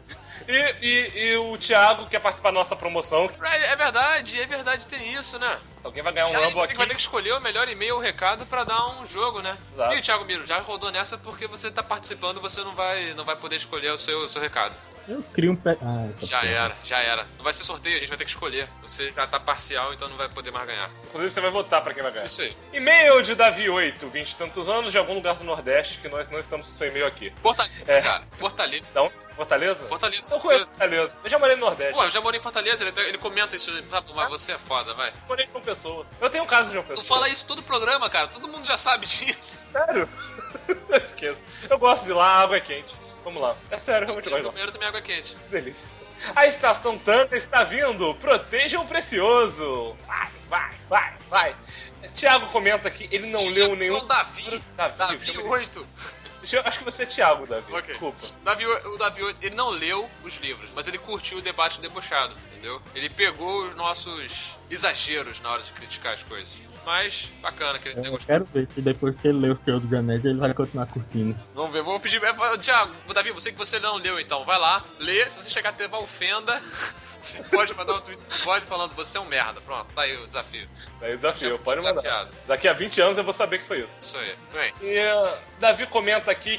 E o Thiago quer participar da nossa promoção. É verdade, tem isso, né? Alguém vai ganhar um Rumble aqui. Vai ter que escolher o melhor e-mail ou recado pra dar um jogo, né? Exato. E o Thiago Miro, já rodou nessa porque você tá participando, você não vai poder escolher o seu recado. Eu crio um Já era. Não vai ser sorteio, a gente vai ter que escolher. Você já tá parcial, então não vai poder mais ganhar. Inclusive você vai votar pra quem vai ganhar. Isso aí. E-mail de Davi 8, 20 e tantos anos, de algum lugar do Nordeste, que nós não estamos com seu e-mail aqui. Fortaleza, cara. Fortaleza. Então, Fortaleza? Fortaleza. Eu conheço Fortaleza. Eu já morei no Nordeste. Pô, eu já morei em Fortaleza, ele comenta isso, sabe? Mas você é foda, vai. Eu morei em João Pessoa. Eu tenho um caso de João Pessoa. Tu fala isso todo programa, cara. Todo mundo já sabe disso. Sério? Eu esqueço. Eu gosto de lá, a água é quente. Vamos lá. É sério, realmente eu gosto de lá. Primeiro também água quente. Que delícia. A estação Tanta está vindo. Protejam o precioso. Vai. Thiago comenta que ele não leu nenhum... Davi 8. Acho que você é Thiago, Davi. Okay. Desculpa. O Davi 8, ele não leu os livros, mas ele curtiu o debate debochado, entendeu? Ele pegou os nossos exageros na hora de criticar as coisas. Mas, bacana que ele tenha gostado. Quero ver se depois que ele ler o Senhor dos Anéis ele vai continuar curtindo. Vamos ver, vamos pedir... Thiago, Davi, você que você não leu então, vai lá, lê, se você chegar a ter uma ofenda... Você pode mandar um tweet, pode falando, você é um merda. Pronto, tá aí o desafio. Tá aí o desafio, pode mandar. Desafiado. Daqui a 20 anos eu vou saber que foi isso. Isso aí. Bem. E Davi comenta aqui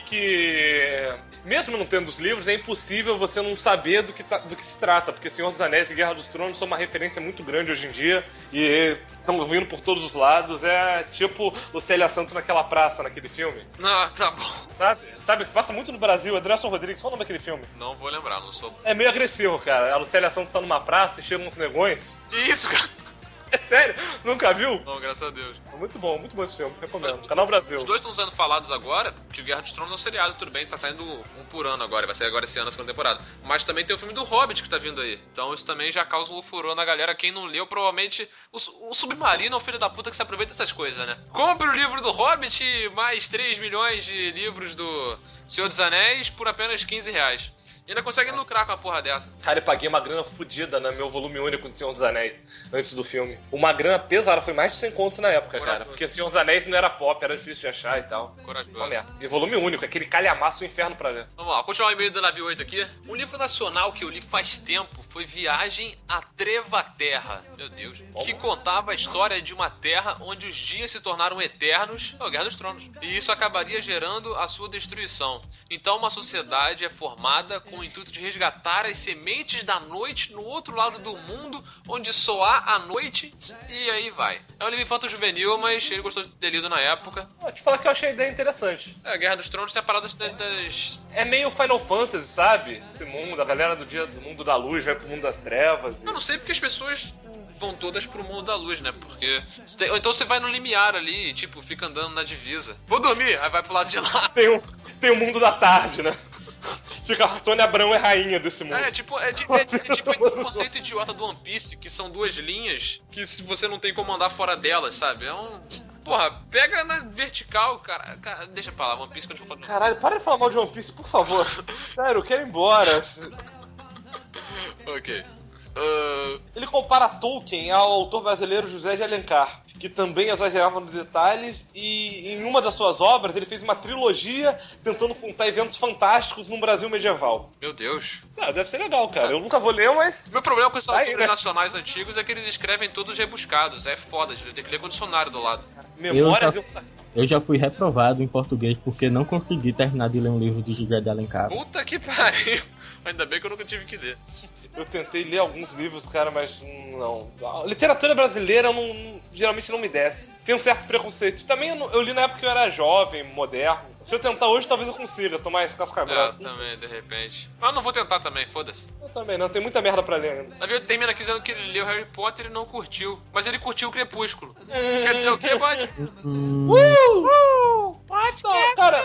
que, mesmo não tendo os livros, é impossível você não saber do que se trata, porque Senhor dos Anéis e Guerra dos Tronos são uma referência muito grande hoje em dia e estão vindo por todos os lados. É tipo o Célia Santos naquela praça, naquele filme. Ah, tá bom. Sabe que passa muito no Brasil, Adriano Rodrigues, qual o nome daquele filme? Não vou lembrar, não sou. É meio agressivo, cara. A Lucélia Santos tá numa praça e chegam uns negões. Que isso, cara? É sério? Nunca viu? Não, graças a Deus. Muito bom esse filme, recomendo. Canal Brasil. Os dois estão sendo falados agora, que o Guerra dos Tronos é um seriado, tudo bem, tá saindo um por ano agora, vai sair agora esse ano a segunda temporada. Mas também tem o filme do Hobbit que tá vindo aí. Então isso também já causa um furor na galera. Quem não leu, provavelmente. O Submarino é um filho da puta que se aproveita dessas coisas, né? Compre o livro do Hobbit e mais 3 milhões de livros do Senhor dos Anéis por apenas R$15. E ainda consegue lucrar com a porra dessa. Cara, eu paguei uma grana fodida no meu volume único de Senhor dos Anéis antes do filme. Uma grana pesada, foi mais de 100 contos na época, cara. Porque Senhor dos Anéis não era pop, era difícil de achar e tal. Corajoso. E volume único, aquele calhamaço inferno pra ler. Vamos lá, continuar o e-mail do Navio 8 aqui. Um livro nacional que eu li faz tempo foi Viagem à Treva Terra. Meu Deus. Que contava a história de uma terra onde os dias se tornaram eternos. Guerra dos Tronos. E isso acabaria gerando a sua destruição. Então uma sociedade é formada com o intuito de resgatar as sementes da noite no outro lado do mundo, onde só há a noite, e aí vai. É um livro infanto-juvenil, mas ele gostou de ter lido na época. Vou te falar que eu achei a ideia interessante. A Guerra dos Tronos tem a parada das... É meio Final Fantasy, sabe? Esse mundo, a galera do mundo da luz vai pro mundo das trevas. Eu não sei porque as pessoas vão todas pro mundo da luz, né? Porque... ou então você vai no limiar ali e, tipo, fica andando na divisa. Vou dormir, aí vai pro lado de lá. Tem o mundo da tarde, né? Fica a Sônia Abrão é rainha desse mundo. É tipo o conceito idiota do One Piece, que são duas linhas que se você não tem como andar fora delas, sabe? É um... Porra, pega na vertical, cara. Deixa pra lá, One Piece quando eu for falar. Caralho, para de falar mal de One Piece, por favor. Sério, eu quero ir embora. Ok. Ele compara Tolkien ao autor brasileiro José de Alencar, que também exagerava nos detalhes, e em uma das suas obras ele fez uma trilogia tentando contar eventos fantásticos num Brasil medieval. Meu Deus. Deve ser legal, cara. Eu nunca vou ler, mas... Meu problema com esses Aí, autores nacionais antigos é que eles escrevem todos rebuscados. É foda, gente. Tem que ler com dicionário do lado. Memória... Eu já fui reprovado em português porque não consegui terminar de ler um livro de José de Alencar. Puta que pariu. Ainda bem que eu nunca tive que ler. Eu tentei ler alguns livros, cara, mas não. A literatura brasileira geralmente não me desce. Tem um certo preconceito. Também eu li na época que eu era jovem, moderno. Se eu tentar hoje, talvez eu consiga tomar esse casca grossa. Também, de repente. Mas não vou tentar também, foda-se. Eu também não, tem muita merda pra ler ainda. Davi termina aqui dizendo que ele leu Harry Potter e não curtiu. Mas ele curtiu o Crepúsculo. Quer dizer o quê, Bud? Podcast não, cara,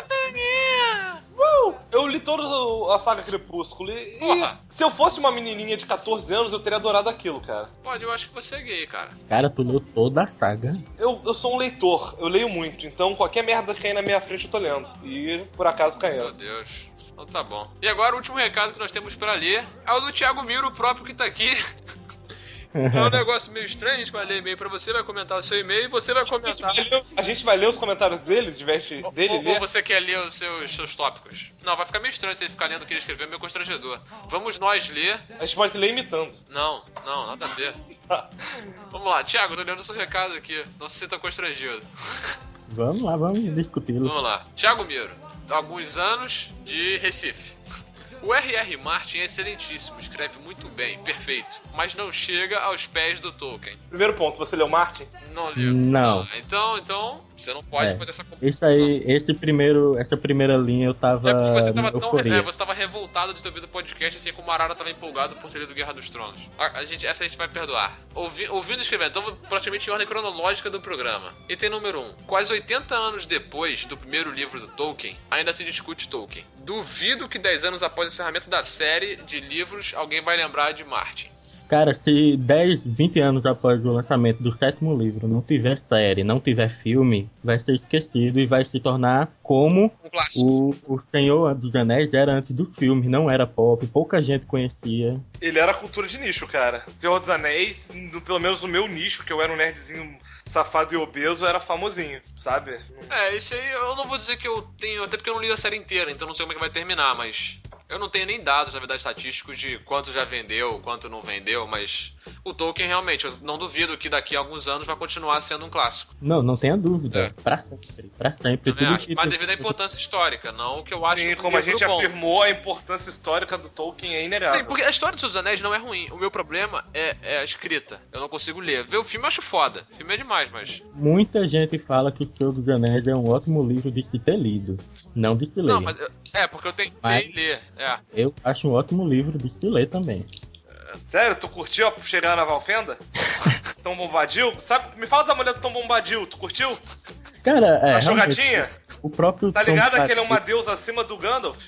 eu li toda a saga Crepúsculo e se eu fosse uma menininha de 14 anos, eu teria adorado aquilo, cara. Pode, eu acho que você é gay, cara. Cara, tu leu toda a saga. Eu sou um leitor, eu leio muito, então qualquer merda que cair na minha frente eu tô lendo. E por acaso caiu. Meu Deus. Então tá bom. E agora o último recado que nós temos pra ler é o do Thiago Miro, o próprio que tá aqui. É um negócio meio estranho, a gente vai ler e-mail pra você, vai comentar o seu e-mail e você vai comentar. A gente vai ler os comentários dele, ou você quer ler os seus tópicos? Não, vai ficar meio estranho se ele ficar lendo o que ele escreveu, é meio constrangedor. Vamos nós ler. A gente pode ler imitando. Não, nada a ver. Vamos lá, Thiago, eu tô lendo o seu recado aqui, não se sinta constrangido. Vamos lá, vamos discuti-lo. Vamos lá. Thiago Miro, alguns anos de Recife. O R.R. Martin é excelentíssimo, escreve muito bem, perfeito, mas não chega aos pés do Tolkien. Primeiro ponto, você leu Martin? Não li. Não. Então, você não pode fazer essa comparação. Essa primeira linha eu tava... você tava revoltado de ter ouvido o podcast, assim como a Arara tava empolgado por ter lido Guerra dos Tronos. Essa a gente vai perdoar. Ouvindo e escrevendo, então praticamente em ordem cronológica do programa. Item número 1. Quase 80 anos depois do primeiro livro do Tolkien, ainda se discute Tolkien. Duvido que 10 anos após o encerramento da série de livros, alguém vai lembrar de Martin. Cara, se 10, 20 anos após o lançamento do 7º livro não tiver série, não tiver filme, vai ser esquecido e vai se tornar como o Senhor dos Anéis era antes do filme, não era pop, pouca gente conhecia. Ele era cultura de nicho, cara. Senhor dos Anéis, pelo menos no meu nicho, que eu era um nerdzinho safado e obeso, era famosinho, sabe? Isso aí eu não vou dizer que eu tenho, até porque eu não li a série inteira, então não sei como é que vai terminar, mas... Eu não tenho nem dados, na verdade, estatísticos de quanto já vendeu, quanto não vendeu, mas o Tolkien realmente, eu não duvido que daqui a alguns anos vai continuar sendo um clássico. Não tenha dúvida. Pra sempre. Mas devido à importância histórica, não o que eu acho. Sim, como a gente afirmou, a importância histórica do Tolkien é inegável. Sim, porque a história do Senhor dos Anéis não é ruim. O meu problema é a escrita. Eu não consigo ler. Ver o filme eu acho foda. O filme é demais, mas... Muita gente fala que o Senhor dos Anéis é um ótimo livro de se ter lido, não de se ler. Não, mas... porque eu tentei ler. Eu acho um ótimo livro de se ler também. Sério? Tu curtiu chegar na Valfenda? Tom Bombadil? Sabe? Me fala da mulher do Tom Bombadil, tu curtiu? Cara, a jogatinha? O próprio tá ligado que ele é uma deusa acima do Gandalf?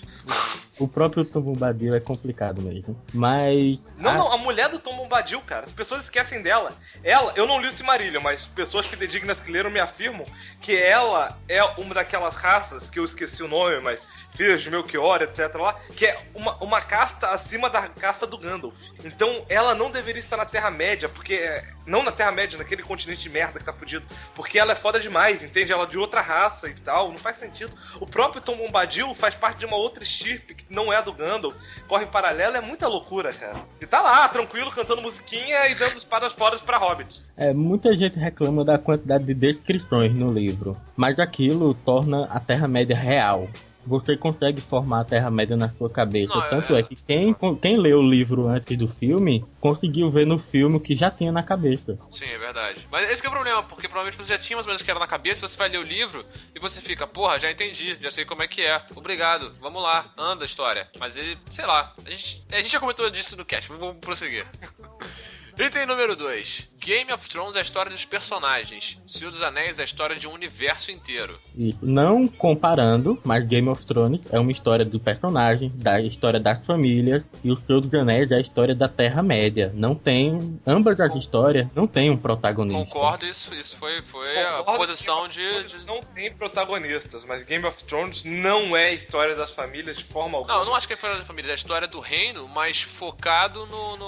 O próprio Tom Bombadil é complicado mesmo. Mas... Não, a mulher do Tom Bombadil, cara. As pessoas esquecem dela. Eu não li o Silmarillion, mas pessoas fidedignas que leram me afirmam que ela é uma daquelas raças, que eu esqueci o nome, mas... Filhas de Melchior, etc. lá, que é uma casta acima da casta do Gandalf. Então ela não deveria estar na Terra-média, porque... Não na Terra-média, naquele continente de merda que tá fudido. Porque ela é foda demais, entende? Ela é de outra raça e tal, não faz sentido. O próprio Tom Bombadil faz parte de uma outra estirpe, que não é a do Gandalf. Corre em paralelo, é muita loucura, cara. E tá lá, tranquilo, cantando musiquinha e dando espadas fora pra hobbits. Muita gente reclama da quantidade de descrições no livro, mas aquilo torna a Terra-média real. Você consegue formar a Terra-média na sua cabeça. Tanto é que quem leu o livro antes do filme, conseguiu ver no filme o que já tinha na cabeça. Sim, é verdade. Mas esse que é o problema, porque provavelmente você já tinha mais ou menos o que era na cabeça, você vai ler o livro e você fica, porra, já entendi, já sei como é que é. Obrigado, vamos lá, anda a história. Mas ele, sei lá, a gente já comentou disso no cast, vamos prosseguir. Item número 2. Game of Thrones é a história dos personagens. Senhor dos Anéis é a história de um universo inteiro. Isso. Não comparando, mas Game of Thrones é uma história do personagem, da história das famílias, e o Senhor dos Anéis é a história da Terra-média. Não tem... Ambas as histórias não tem um protagonista. Concordo, isso foi a posição de... Não tem protagonistas, mas Game of Thrones não é a história das famílias de forma alguma. Não, eu não acho que é a história da família, é a história do reino, mas focado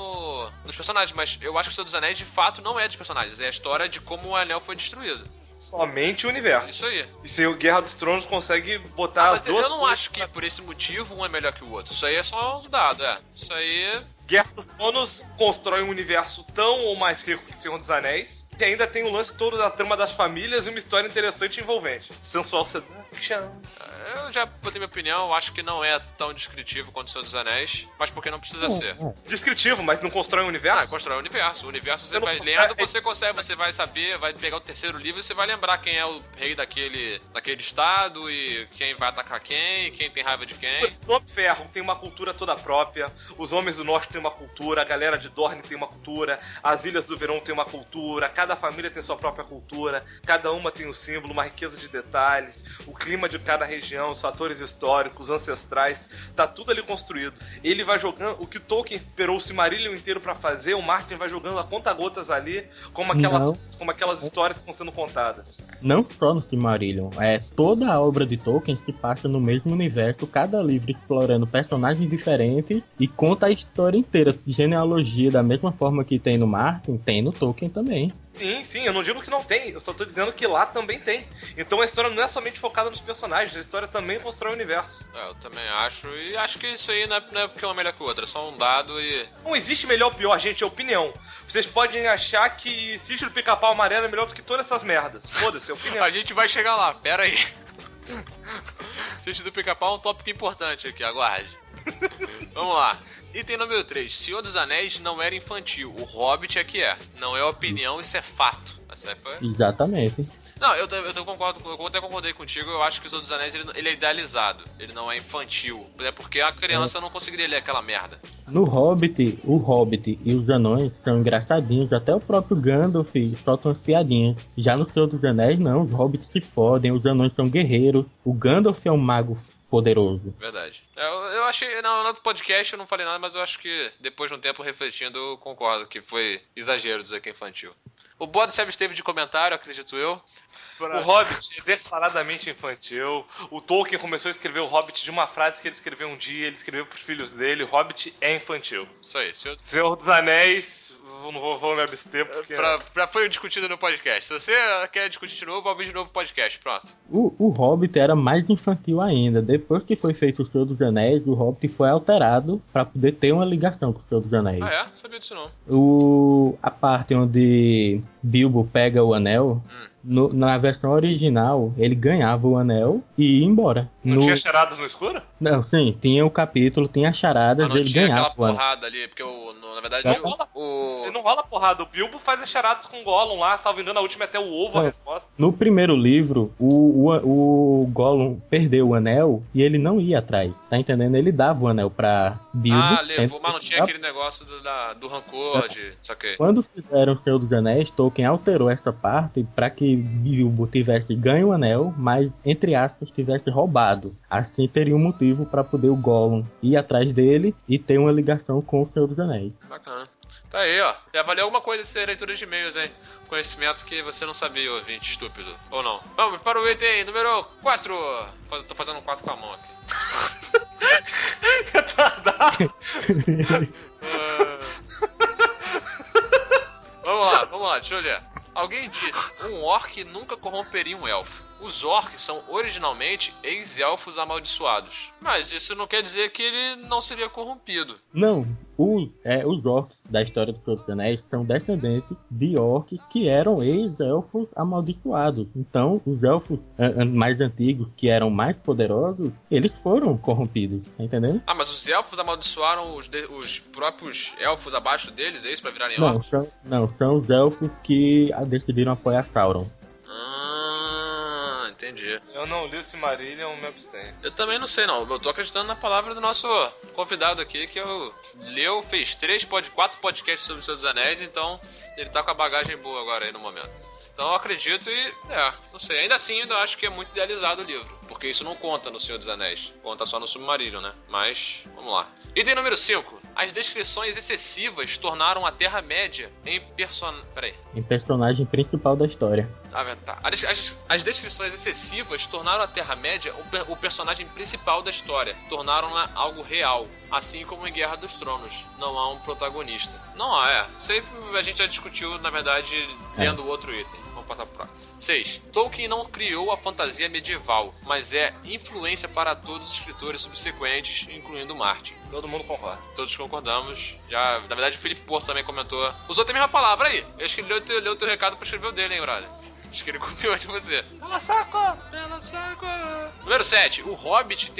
nos personagens. Mas eu acho que o Senhor dos Anéis, de fato, não é dos personagens, é a história de como o anel foi destruído. Somente o universo. Isso aí. E se o Guerra dos Tronos consegue botar as duas... Eu não acho que por esse motivo um é melhor que o outro. Isso aí é só um dado, Isso aí... Guerra dos Tronos constrói um universo tão ou mais rico que Senhor dos Anéis, e ainda tem o lance todo da trama das famílias e uma história interessante e envolvente. Sensual Seduction. Eu já botei minha opinião, eu acho que não é tão descritivo quanto o Senhor dos Anéis, mas porque não precisa ser. Descritivo, mas não constrói um universo? Constrói um universo. O universo você vai lendo, você consegue, você vai saber, vai pegar o terceiro livro e você vai lembrar quem é o rei daquele estado e quem vai atacar quem tem raiva de quem. O Homem de Ferro tem uma cultura toda própria, os Homens do Norte têm uma cultura, a galera de Dorne tem uma cultura, as Ilhas do Verão tem uma cultura, cada família tem sua própria cultura, cada uma tem um símbolo, uma riqueza de detalhes, o clima de cada região, os fatores históricos, ancestrais, tá tudo ali construído. Ele vai jogando, o que Tolkien esperou o Silmarillion inteiro pra fazer, o Martin vai jogando a conta-gotas ali, como aquelas histórias que estão sendo contadas. Não só no Silmarillion, toda a obra de Tolkien se passa no mesmo universo, cada livro explorando personagens diferentes e conta a história inteira, genealogia, da mesma forma que tem no Martin, tem no Tolkien também. Sim, eu não digo que não tem, eu só tô dizendo que lá também tem. Então a história não é somente focada nos personagens, a história também constrói o universo. Eu também acho, e acho que isso aí não é porque uma é melhor que a outra, é só um dado e... Não existe melhor ou pior, gente, é opinião. Vocês podem achar que Sítio do Pica-Pau Amarelo é melhor do que todas essas merdas. Foda-se, é opinião. A gente vai chegar lá, pera aí. Sítio do Pica-Pau é um tópico importante aqui, aguarde. Vamos lá. Item número 3. Senhor dos Anéis não era infantil. O Hobbit é que é. Não é opinião, isso é fato. Essa foi... Exatamente. Não, eu concordo, eu até concordei contigo. Eu acho que o Senhor dos Anéis ele é idealizado. Ele não é infantil. É porque a criança não conseguiria ler aquela merda. No Hobbit, o Hobbit e os anões são engraçadinhos. Até o próprio Gandalf solta umas piadinhas. Já no Senhor dos Anéis, não. Os Hobbits se fodem. Os anões são guerreiros. O Gandalf é um mago poderoso. Verdade. Eu achei... No outro podcast eu não falei nada, mas eu acho que depois de um tempo refletindo eu concordo que foi exagero dizer que é infantil. O Bod se absteve de comentário, acredito eu. O Hobbit é declaradamente infantil. O Tolkien começou a escrever o Hobbit de uma frase que ele escreveu um dia, ele escreveu pros filhos dele. O Hobbit é infantil. Isso aí. Senhor dos Anéis, não vou me abster porque... Foi discutido no podcast. Se você quer discutir de novo, ouvir de novo o podcast, pronto. O Hobbit era mais infantil ainda. Depois que foi feito o Senhor dos Anéis, o Hobbit foi alterado pra poder ter uma ligação com o Senhor dos Anéis. Ah, é? Sabia disso não. A parte onde Bilbo pega o anel... na versão original, ele ganhava o anel e ia embora. Não tinha charadas no escuro? Não, sim, tinha o capítulo, tinha charadas, mas não ele tinha ganhava aquela porrada ali, porque na verdade... Não rola porrada, o Bilbo faz as charadas com o Gollum lá, salvo engano, a última é até o ovo, a resposta. No primeiro livro, o Gollum perdeu o anel e ele não ia atrás, tá entendendo? Ele dava o anel pra Bilbo. Levou, mas não tinha aquele negócio do rancor, saquei. Quando fizeram o Senhor dos Anéis, Tolkien alterou essa parte pra que Bilbo tivesse ganho o anel, mas, entre aspas, tivesse roubado. Assim teria um motivo pra poder o Gollum ir atrás dele e ter uma ligação com o Senhor dos Anéis. Bacana. Tá aí, ó. Já valeu alguma coisa essa leitura de e-mails, hein? Conhecimento que você não sabia, ouvinte estúpido. Ou não. Vamos para o item número 4. Tô fazendo um 4 com a mão aqui. Retardado. Vamos lá, deixa eu olhar. Alguém disse, um orc nunca corromperia um elfo. Os orcs são originalmente ex-elfos amaldiçoados. Mas isso não quer dizer que ele não seria corrompido. Não, os orcs da história do Senhor dos Anéis são descendentes de orcs que eram ex-elfos amaldiçoados. Então, os elfos mais antigos, que eram mais poderosos, eles foram corrompidos, tá entendendo? Ah, mas os elfos amaldiçoaram os próprios elfos abaixo deles, é isso? Pra virarem orcs? Não, são os elfos que decidiram apoiar Sauron. Entendi. entendi. Eu não li o Silmarillion, me abstenho. Eu também não sei, não. Eu tô acreditando na palavra do nosso convidado aqui, que fez 4 podcasts sobre o Senhor dos Anéis, então ele tá com a bagagem boa agora aí no momento. Então eu acredito e, não sei. Ainda assim, eu acho que é muito idealizado o livro, porque isso não conta no Senhor dos Anéis. Conta só no Silmarillion, né? Mas, vamos lá. Item número 5. As descrições excessivas tornaram a Terra-média em personagem principal da história. Tá. As descrições excessivas tornaram a Terra-média o personagem principal da história. Tornaram-na algo real. Assim como em Guerra dos Tronos. Não há um protagonista. Não há, Isso aí a gente já discutiu, na verdade, lendo o outro item. Vamos passar pro próximo. 6. Tolkien não criou a fantasia medieval, mas é influência para todos os escritores subsequentes, incluindo Martin. Todo mundo concorda. Todos concordamos. Já, na verdade, o Felipe Porto também comentou. Usou até a mesma palavra aí. Eu acho que ele leu o teu recado pra escrever o dele, hein, brother? Acho que ele copiou de você. Bela saco! Número 7. O Hobbit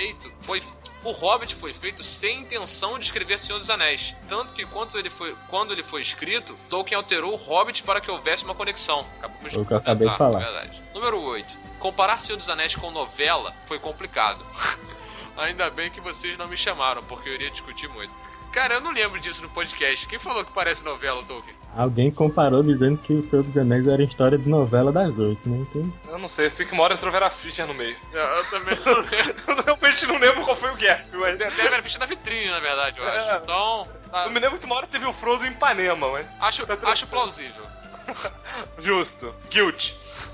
foi feito sem intenção de escrever Senhor dos Anéis. Tanto que quando ele foi escrito, Tolkien alterou o Hobbit para que houvesse uma conexão. O que eu acabei de falar. Verdade. Número 8. Comparar Senhor dos Anéis com novela foi complicado. Ainda bem que vocês não me chamaram, porque eu iria discutir muito. Cara, eu não lembro disso no podcast. Quem falou que parece novela, Tolkien? Alguém comparou dizendo que o Senhor dos Anéis era história de novela das 8, né? Eu não sei, eu sei que uma hora entrou Vera Fischer no meio. Eu também não lembro. Eu realmente não lembro qual foi o gap. Mas... Tem até a Vera Fischer na vitrine, na verdade, eu acho. Então... Tá... Eu me lembro que uma hora teve o Frodo em Ipanema, mas... Acho plausível. Justo. Guilt.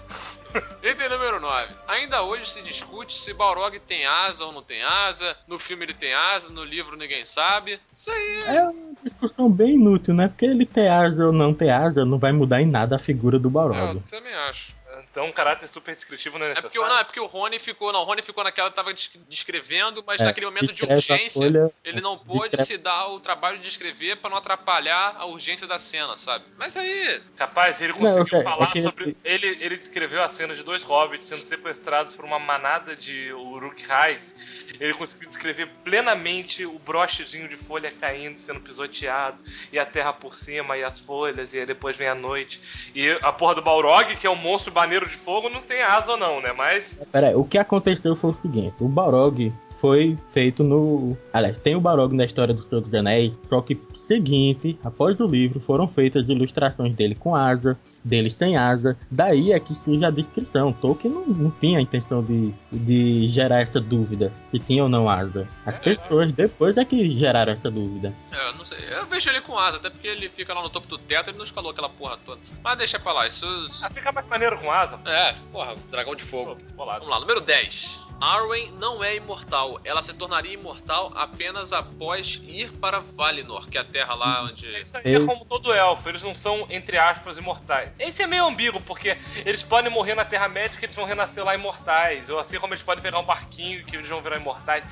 Item número 9. Ainda hoje se discute se Balrog tem asa ou não tem asa. No filme ele tem asa, no livro ninguém sabe. Isso aí é uma discussão bem inútil, né? Porque ele ter asa ou não ter asa não vai mudar em nada a figura do Balrog. Eu também acho. Então um caráter super descritivo não é necessário. É porque o Rony ficou... Não, o Rony ficou naquela... Tava descrevendo, mas naquele momento de urgência, ele não pôde se dar o trabalho de escrever pra não atrapalhar a urgência da cena, sabe? Mas aí... Capaz, ele conseguiu falar sobre... Ele descreveu a cena de 2 hobbits sendo sequestrados por uma manada de Uruk-hais. Ele conseguiu descrever plenamente o brochezinho de folha caindo, sendo pisoteado, e a terra por cima, e as folhas, e aí depois vem a noite. E a porra do Balrog, que é um monstro baneiro de fogo, não tem asa ou não, né? Mas... Peraí, o que aconteceu foi o seguinte. O Balrog foi feito no... Aliás, tem o Balrog na história do Senhor dos Anéis, só que seguinte, após o livro, foram feitas ilustrações dele com asa, dele sem asa. Daí é que surge a descrição. Tolkien não tinha a intenção de gerar essa dúvida, se tinha ou não asa. As pessoas depois é que geraram essa dúvida. Eu não sei. Eu vejo ele com asa, até porque ele fica lá no topo do teto e ele não escalou aquela porra toda. Mas deixa pra lá, isso... Fica mais maneiro com asa. Porra, dragão de fogo. Vamos lá, número 10. Arwen não é imortal. Ela se tornaria imortal apenas após ir para Valinor, que é a terra lá onde... Isso aí é como todo elfo. Eles não são, entre aspas, imortais. Esse é meio ambíguo, porque eles podem morrer na Terra-média que eles vão renascer lá imortais. Ou assim como eles podem pegar um barquinho que eles vão virar imortais.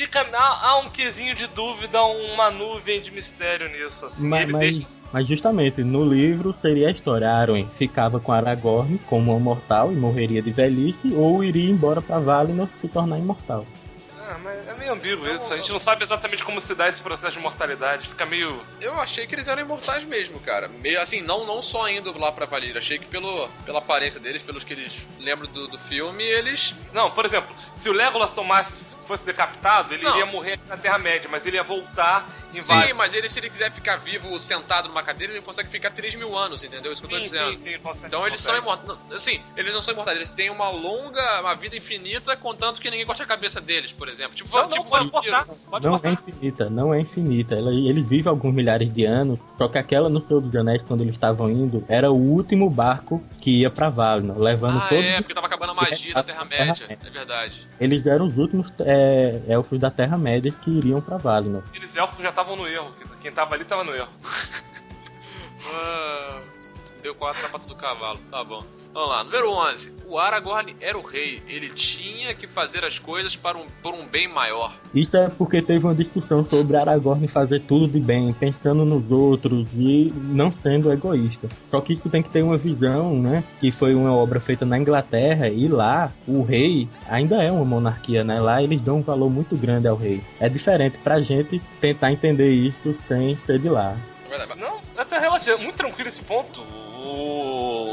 Há um quesinho de dúvida, uma nuvem de mistério nisso. Assim. Mas justamente, no livro seria a história. Arwen ficava com Aragorn como um mortal e morreria de velhice, ou iria embora para Valinor se tornar imortal. Mas é meio ambíguo isso. A gente não sabe exatamente como se dá esse processo de mortalidade. Fica meio... Eu achei que eles eram imortais mesmo, cara. Meio assim, não só indo lá pra Valir. Achei que pela aparência deles, pelos que eles lembram do filme, eles... Não, por exemplo, se o Legolas fosse decapitado, ele iria morrer na Terra-média, mas ele ia voltar em Valinor. Sim, mas se ele quiser ficar vivo sentado numa cadeira, ele consegue ficar 3.000 anos, entendeu? Isso que eu tô dizendo. Sim, consegue, então eles são imortais. Assim, eles não são imortais, eles têm uma vida infinita, contanto que ninguém corte a cabeça deles, por exemplo. Não é infinita. Ele vive alguns milhares de anos, só que aquela no Senhor dos Anéis, quando eles estavam indo, era o último barco que ia pra Valinor, levando todo... porque tava acabando a magia da Terra-média, é verdade. Eles eram os últimos elfos da Terra-média que iriam pra Valinor. Aqueles elfos já estavam no erro, quem tava ali tava no erro. Deu 4 na pata do cavalo, tá bom. Vamos lá, número 11. O Aragorn era o rei, ele tinha que fazer as coisas por um bem maior. Isso é porque teve uma discussão sobre Aragorn fazer tudo de bem, pensando nos outros e não sendo egoísta. Só que isso tem que ter uma visão, né? Que foi uma obra feita na Inglaterra e lá o rei ainda é uma monarquia, né? Lá eles dão um valor muito grande ao rei. É diferente pra gente tentar entender isso sem ser de lá. Não, até relativo, muito tranquilo esse ponto.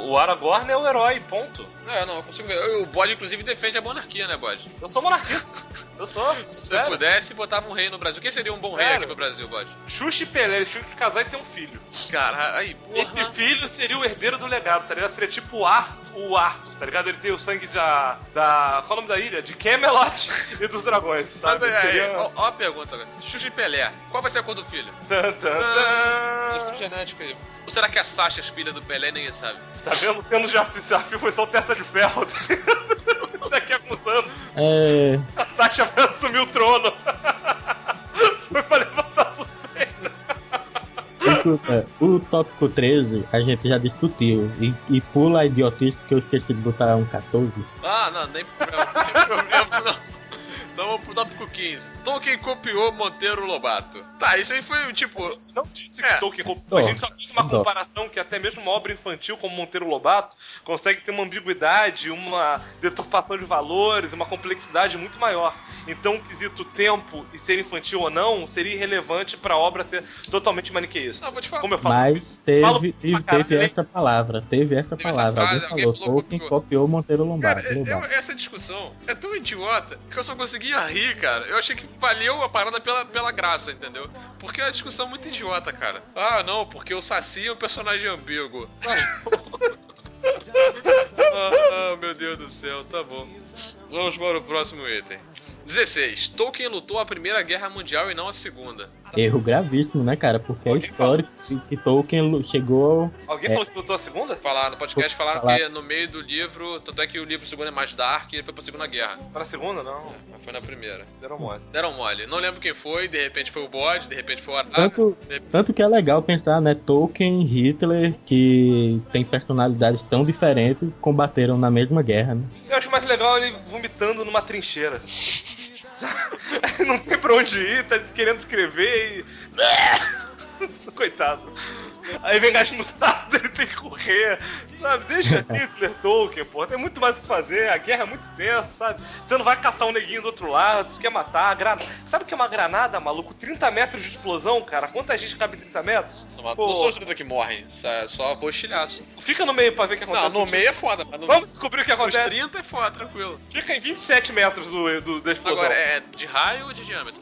O Aragorn é o herói, ponto. Não, eu consigo ver. O Bode, inclusive, defende a monarquia, né, Bode? Eu sou monarquista. Eu sou. Se eu pudesse, botava um rei no Brasil. Quem seria um bom rei aqui pro Brasil, Bode? Xuxa e Pelé, eles tinham que casar e ter um filho. Cara, aí, porra. Esse filho seria o herdeiro do legado, tá ligado? Seria tipo o Arthur, tá ligado? Ele tem o sangue da qual é o nome da ilha? De Camelot e dos dragões, sabe? Mas Seria... ó a pergunta agora. Xuxa e Pelé, qual vai ser a cor do filho? Estudo genético aí. Ou será que a Sasha, as filhas do Pelé, ninguém sabe? Tá vendo? Tendo já desafio foi só testa de ferro. Daqui a alguns anos. A Sasha vai assumir o trono. Foi pra levantar suspeita. Escuta, o tópico 13 a gente já discutiu. E pula a idiotice que eu esqueci de botar um 14. Não, nem problema não. Então vamos pro tópico 15. Tolkien copiou Monteiro Lobato. Tá, isso aí foi tipo... Não disse que Tolkien copiou. A gente só fez uma comparação que até mesmo uma obra infantil como Monteiro Lobato consegue ter uma ambiguidade, uma deturpação de valores, uma complexidade muito maior. Então o quesito tempo e ser infantil ou não seria irrelevante pra obra ser totalmente maniqueísta. Não, vou te falar. Como eu falo. Mas teve essa palavra. Alguém falou, Tolkien copiou Monteiro Lobato. Essa discussão é tão idiota que eu só conseguia rir, cara. Eu achei que valeu a parada pela graça, entendeu? Porque é uma discussão muito idiota, cara. Não, porque o Saci é um personagem ambíguo. Meu Deus do céu, tá bom. Vamos para o próximo item. 16. Tolkien lutou a Primeira Guerra Mundial e não a Segunda. Erro gravíssimo, né, cara? Porque é histórico que Tolkien chegou... Alguém falou que lutou a Segunda? No podcast falaram que no meio do livro... Tanto é que o livro segundo é mais dark e ele foi pra Segunda Guerra. Pra Segunda, não. Foi na Primeira. Deram mole. Não lembro quem foi, de repente foi o Bode, de repente foi o Arthur. Tanto que é legal pensar, né? Tolkien e Hitler, que tem personalidades tão diferentes, combateram na mesma guerra, né? Eu acho mais legal ele vomitando numa trincheira. Não tem pra onde ir, tá querendo escrever e... Coitado. Aí vem gás mostarda, ele tem que correr, sabe? Deixa Hitler, Tolkien, porra. Tem muito mais o que fazer, a guerra é muito tensa, sabe? Você não vai caçar um neguinho do outro lado, você quer matar, sabe o que é uma granada, maluco? 30 metros de explosão, cara. Quanta gente cabe em 30 metros? Não são os 30 que morrem, só postilhaço. Fica no meio pra ver o que acontece. Não, no meio é foda. Vamos descobrir o que acontece. Os 30 é foda, tranquilo. Fica em 27 metros da explosão. Agora, é de raio ou de diâmetro?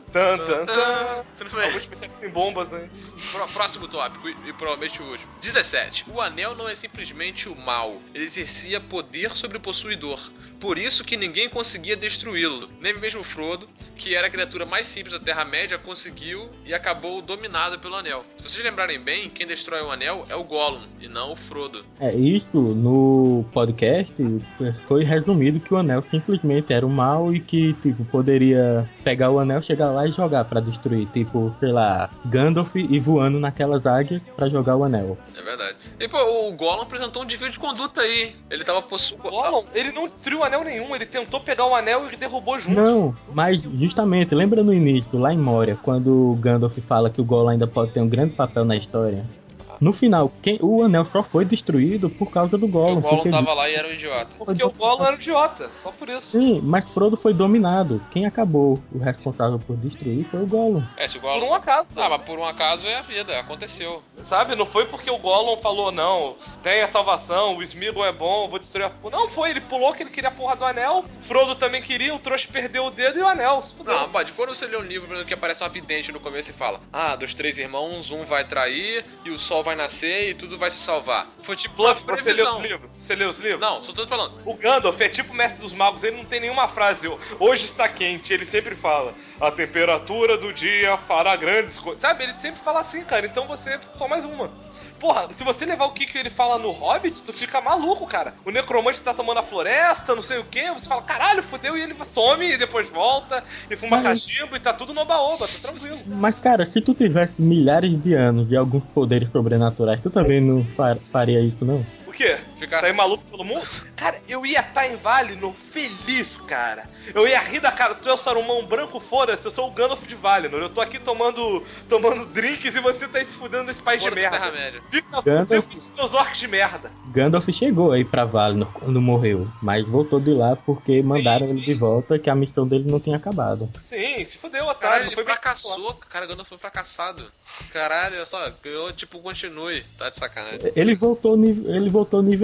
Tudo bem. Alguns pensam que tem bombas aí. Próximo tópico, e provavelmente o último. 17. O anel não é simplesmente o mal. Ele exercia poder sobre o possuidor. Por isso que ninguém conseguia destruí-lo. Nem mesmo Frodo, que era a criatura mais simples da Terra-média, conseguiu e acabou dominado pelo anel. Se vocês lembrarem bem, quem destrói o anel é o Gollum, e não o Frodo. Isso no podcast foi resumido que o anel simplesmente era o mal e que, tipo, poderia pegar o anel, chegar lá e jogar pra destruir. Tipo, sei lá, Gandalf e voando naquelas águias pra jogar o anel. É verdade. E pô, o Gollum apresentou um desvio de conduta aí. Ele tava possuído. O Gollum, ele não destruiu o anel nenhum, ele tentou pegar o anel e ele derrubou junto. Não, mas justamente, lembra no início, lá em Moria, quando o Gandalf fala que o Gollum ainda pode ter um grande papel na história? No final, o anel só foi destruído por causa do Gollum. Porque o Gollum tava lá e era um idiota. Porque o Gollum era um idiota, só por isso. Sim, mas Frodo foi dominado. Quem acabou o responsável por destruir foi o Gollum. Se o Gollum... Por um acaso. Mas por um acaso é a vida, aconteceu. Sabe, não foi porque o Gollum falou, não, tem a salvação, o Sméagol é bom, vou destruir a... Não, foi, ele pulou que ele queria a porra do anel, Frodo também queria, o trouxa perdeu o dedo e o anel, se fudeu. Não, pode, quando você lê um livro, por exemplo, que aparece uma vidente no começo e fala, dos 3 irmãos, um vai trair e o sol vai nascer e tudo vai se salvar. Foi tipo Bluff, você leu os livros? Você leu os livros? Não, só tô falando. O Gandalf é tipo o mestre dos magos, ele não tem nenhuma frase, hoje está quente, ele sempre fala, a temperatura do dia fará grandes coisas, sabe, ele sempre fala assim, cara, então você só mais uma. Porra, se você levar o que ele fala no Hobbit, tu fica maluco, cara. O necromante tá tomando a floresta, não sei o que, você fala, caralho, fudeu, e ele some e depois volta, e fuma cachimbo e tá tudo no oba-oba, tá tranquilo. Mas, cara, se tu tivesse milhares de anos e alguns poderes sobrenaturais, tu também não faria isso, não? O quê? Tá aí maluco pelo mundo? Cara, eu ia estar em Valinor feliz, cara. Eu ia rir da cara. Tu é o Saruman branco, foda-se. Eu sou o Gandalf de Valinor. Eu tô aqui tomando drinks e você tá aí se fudendo nesse país de merda. Fica Gandalf... com seus orcs de merda. Gandalf chegou aí pra Valinor quando morreu, mas voltou de lá porque mandaram ele de volta, que a missão dele não tinha acabado. Sim, se fudeu, otário. Caralho, ele fracassou. Cara, Gandalf foi fracassado. Caralho, olha só, ganhou, tipo, continue. Tá de sacanagem. Ele voltou nível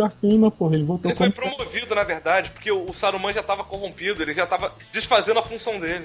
cima, porra. Ele voltou Ele foi como... promovido, na verdade, porque o Saruman já tava corrompido, ele já tava desfazendo a função dele.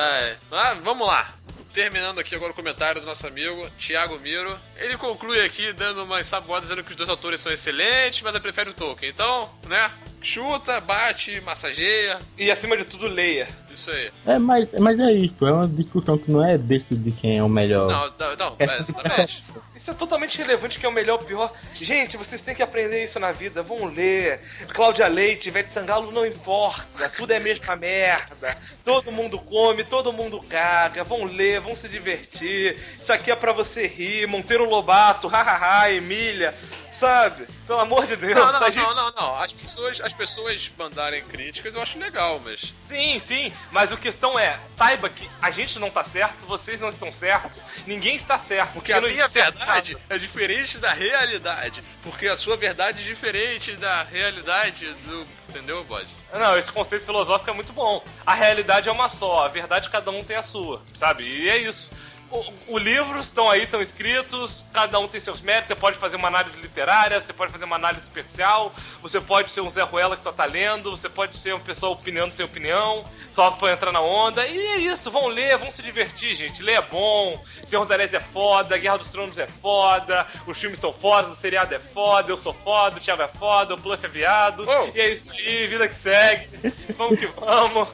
Mas vamos lá. Terminando aqui agora o comentário do nosso amigo Thiago Miro. Ele conclui aqui dando uma ensaboada dizendo que os dois autores são excelentes, mas ele prefere o Tolkien. Então, né? Chuta, bate, massageia. E acima de tudo, leia. Isso aí. Mas é isso, é uma discussão que não é decidir quem é o melhor. Não, exatamente. Isso é totalmente relevante, que é o melhor ou o pior. Gente, vocês têm que aprender isso na vida. Vão ler. Cláudia Leite, Ivete Sangalo, não importa. Tudo é a mesma merda. Todo mundo come, todo mundo caga. Vão ler, vão se divertir. Isso aqui é pra você rir. Monteiro Lobato, hahaha, Emília. Sabe? Pelo amor de Deus. Não. As pessoas mandarem críticas eu acho legal, mas... Sim. Mas a questão é, saiba que a gente não tá certo, vocês não estão certos, ninguém está certo. Porque a minha verdade é diferente da realidade. Porque a sua verdade é diferente da realidade do... Entendeu, Bode? Não, esse conceito filosófico é muito bom. A realidade é uma só, a verdade cada um tem a sua, sabe? E é isso. Os livros estão aí, estão escritos, cada um tem seus méritos. Você pode fazer uma análise literária, você pode fazer uma análise especial, você pode ser um Zé Ruela que só tá lendo, você pode ser uma pessoa opinando sem opinião, só pra entrar na onda. E é isso, vão ler, vão se divertir, gente. Ler é bom, Senhor dos Anéis é foda, Guerra dos Tronos é foda, os filmes são foda, o seriado é foda, eu sou foda, o Thiago é foda, o Bluff é viado. E é isso aí, vida que segue. Vamos que vamos.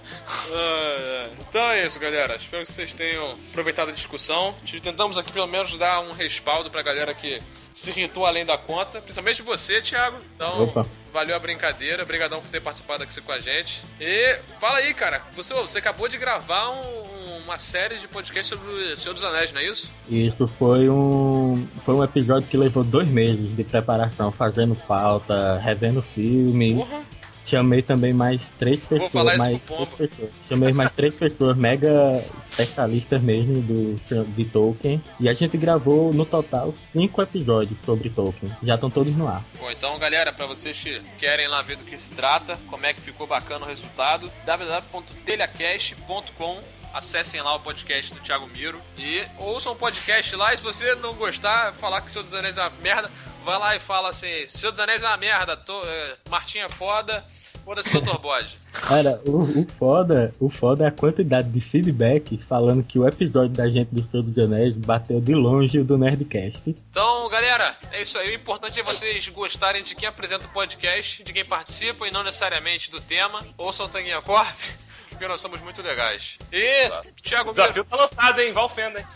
Então é isso, galera. Espero que vocês tenham aproveitado a discussão. Tentamos aqui pelo menos dar um respaldo pra galera que se irritou além da conta, principalmente você, Thiago. Então, valeu a brincadeira, obrigadão por ter participado aqui com a gente. E fala aí, cara, você acabou de gravar uma série de podcast sobre o Senhor dos Anéis, não é isso? Isso foi um episódio que levou 2 meses de preparação, fazendo pauta, revendo filmes. Porra. Chamei também mais 3 pessoas. Vou falar isso pro Pombo. Chamei mais 3 pessoas mega especialistas mesmo de Tolkien. E a gente gravou no total 5 episódios sobre Tolkien. Já estão todos no ar. Bom, então galera, pra vocês que querem lá ver do que se trata, como é que ficou bacana o resultado, www.telhacast.com. Acessem lá o podcast do Thiago Miro e ouçam o podcast lá. E se você não gostar, falar que o Senhor dos Anéis é uma merda, vai lá e fala assim: Senhor dos Anéis é uma merda, Martinha é foda, foda-se Dr. Bode. Cara, o foda é a quantidade de feedback falando que o episódio da gente do Senhor dos Anéis bateu de longe o do Nerdcast. Então, galera, é isso aí. O importante é vocês gostarem de quem apresenta o podcast, de quem participa e não necessariamente do tema. Ouçam o Tanguinha Corp, porque nós somos muito legais. E, Thiago Miro... O desafio tá lançado, hein? Vai ofenda, hein?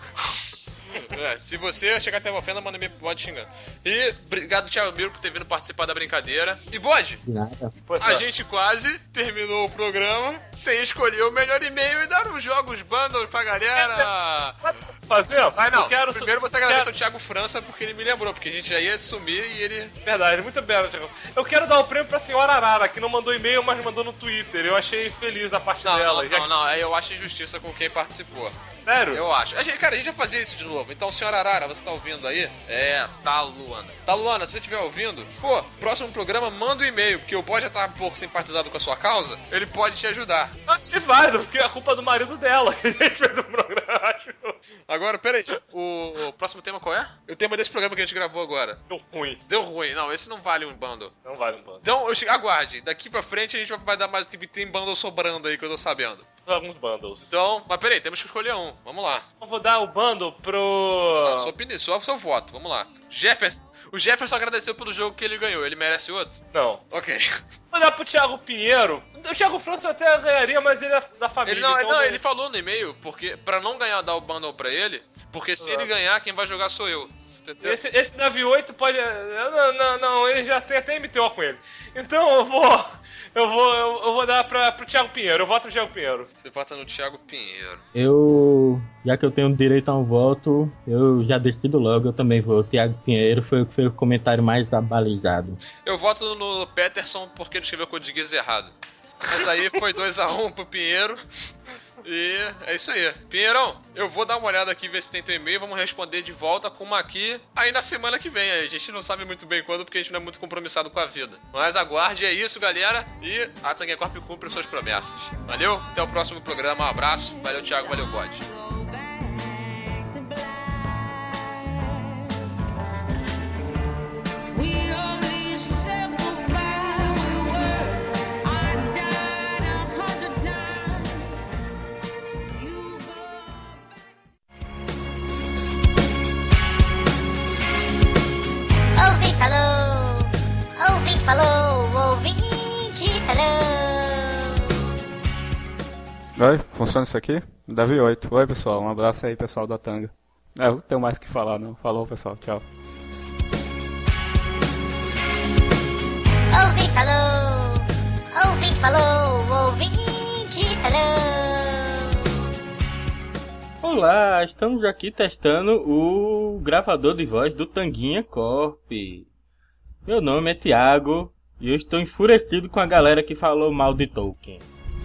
Se você chegar até uma ofenda, manda me Bode xingando. E obrigado, Thiago Miro, por ter vindo participar da brincadeira. E Bode, a gente quase terminou o programa sem escolher o melhor e-mail e dar uns jogos bundles pra galera. Fazer? Vai não. Primeiro você agradece ao Thiago França porque ele me lembrou, porque a gente já ia sumir e ele... Verdade, muito bem, Thiago. Eu quero dar o prêmio pra senhora Arara, que não mandou e-mail, mas mandou no Twitter. Eu achei feliz a parte dela. Não, eu acho injustiça com quem participou. Sério? Eu acho. Cara, a gente já fazia isso de novo. Então, senhora Arara, você tá ouvindo aí? Tá, Luana. Tá, Luana, se você estiver ouvindo, próximo programa, manda um e-mail, porque o Bode já tá um pouco simpatizado com a sua causa, ele pode te ajudar. Acho que válido, porque é a culpa do marido dela que a gente fez o programa. Agora, peraí, o próximo tema qual é? O tema desse programa que a gente gravou agora. Deu ruim. Não, esse não vale um bundle. Não vale um bundle. Então, aguarde. Daqui pra frente a gente vai dar mais... Tem bundle sobrando aí que eu tô sabendo. Alguns bundles. Então, mas peraí, temos que escolher um. Vamos lá. Eu vou dar o bundle pro... Sua opinião, só o seu voto. Vamos lá. O Jefferson agradeceu pelo jogo que ele ganhou. Ele merece outro? Não. Ok. Vou dar pro Thiago Pinheiro. O Thiago França até ganharia, mas ele é da família. Ele falou no e-mail, porque pra não ganhar, dar o bundle pra ele, porque se ele ganhar, quem vai jogar sou eu. Entendeu? Esse Nave 8 pode... Não, ele já tem até MTO com ele. Então eu vou dar pro Thiago Pinheiro. Eu voto no Thiago Pinheiro. Você vota no Thiago Pinheiro. Já que eu tenho direito a um voto, eu já decido logo, eu também vou. O Thiago Pinheiro foi o comentário mais abalizado. Eu voto no Peterson porque ele escreveu o português errado. Mas aí foi 2-1 pro Pinheiro. E é isso aí. Pinheirão, eu vou dar uma olhada aqui, ver se tem teu e-mail. Vamos responder de volta com uma aqui aí na semana que vem. A gente não sabe muito bem quando, porque a gente não é muito compromissado com a vida. Mas aguarde, é isso, galera. E a Tanguinha Corp cumpre suas promessas. Valeu, até o próximo programa. Um abraço. Valeu, Thiago. Valeu, Bode. We only separate. falou, ouvinte falou. Oi, funciona isso aqui? Davi 8. Oi, pessoal. Um abraço aí, pessoal da Tanga. Eu não tenho mais o que falar, não. Falou, pessoal. Tchau. Ouvinte falou, ouvinte falou. Olá, estamos aqui testando o gravador de voz do Tanguinha Corp. Meu nome é Thiago e eu estou enfurecido com a galera que falou mal de Tolkien.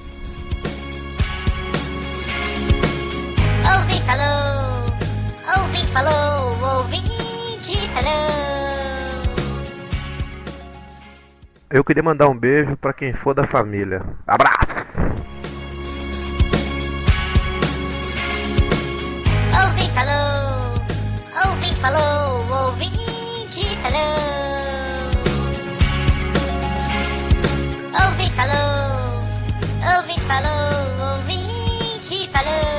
Ouvinte falou, ouvinte falou. Eu queria mandar um beijo pra quem for da família. Abraço! Ouvinte falou, ouvinte falou. Ouvinte falou, ouvinte falou, ouvinte falou.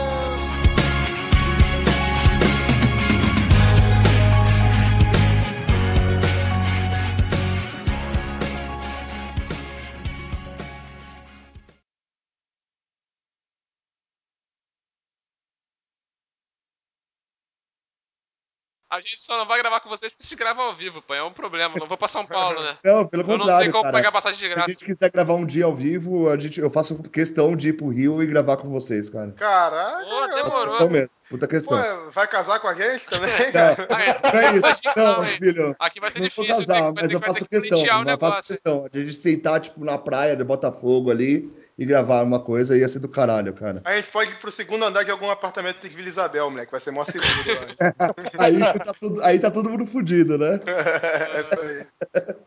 A gente só não vai gravar com vocês porque a gente grava ao vivo, pô. É um problema. Não vou pra São Paulo, né? Não, pelo Eu não contrário, tenho como cara. pagar passagem de Se a graça. gente quiser gravar um dia ao vivo, eu faço questão de ir pro Rio e gravar com vocês, cara. Caraca, Pô, Faço questão demorou. mesmo. Puta questão. pô, vai casar com a gente também, Não, cara? não é isso. Tadinho, Não, hein? filho. Aqui vai ser Não vou difícil. casar, vai mas ter eu que faço questão. pleitear o Mas eu faço negócio. questão de a gente sentar, tipo, na praia de Botafogo ali e gravar uma coisa, ia ser do caralho, cara. A gente pode ir pro segundo andar de algum apartamento de Vila Isabel, moleque. Vai ser mó seguro lá. Aí tá todo mundo fudido, né? É isso aí.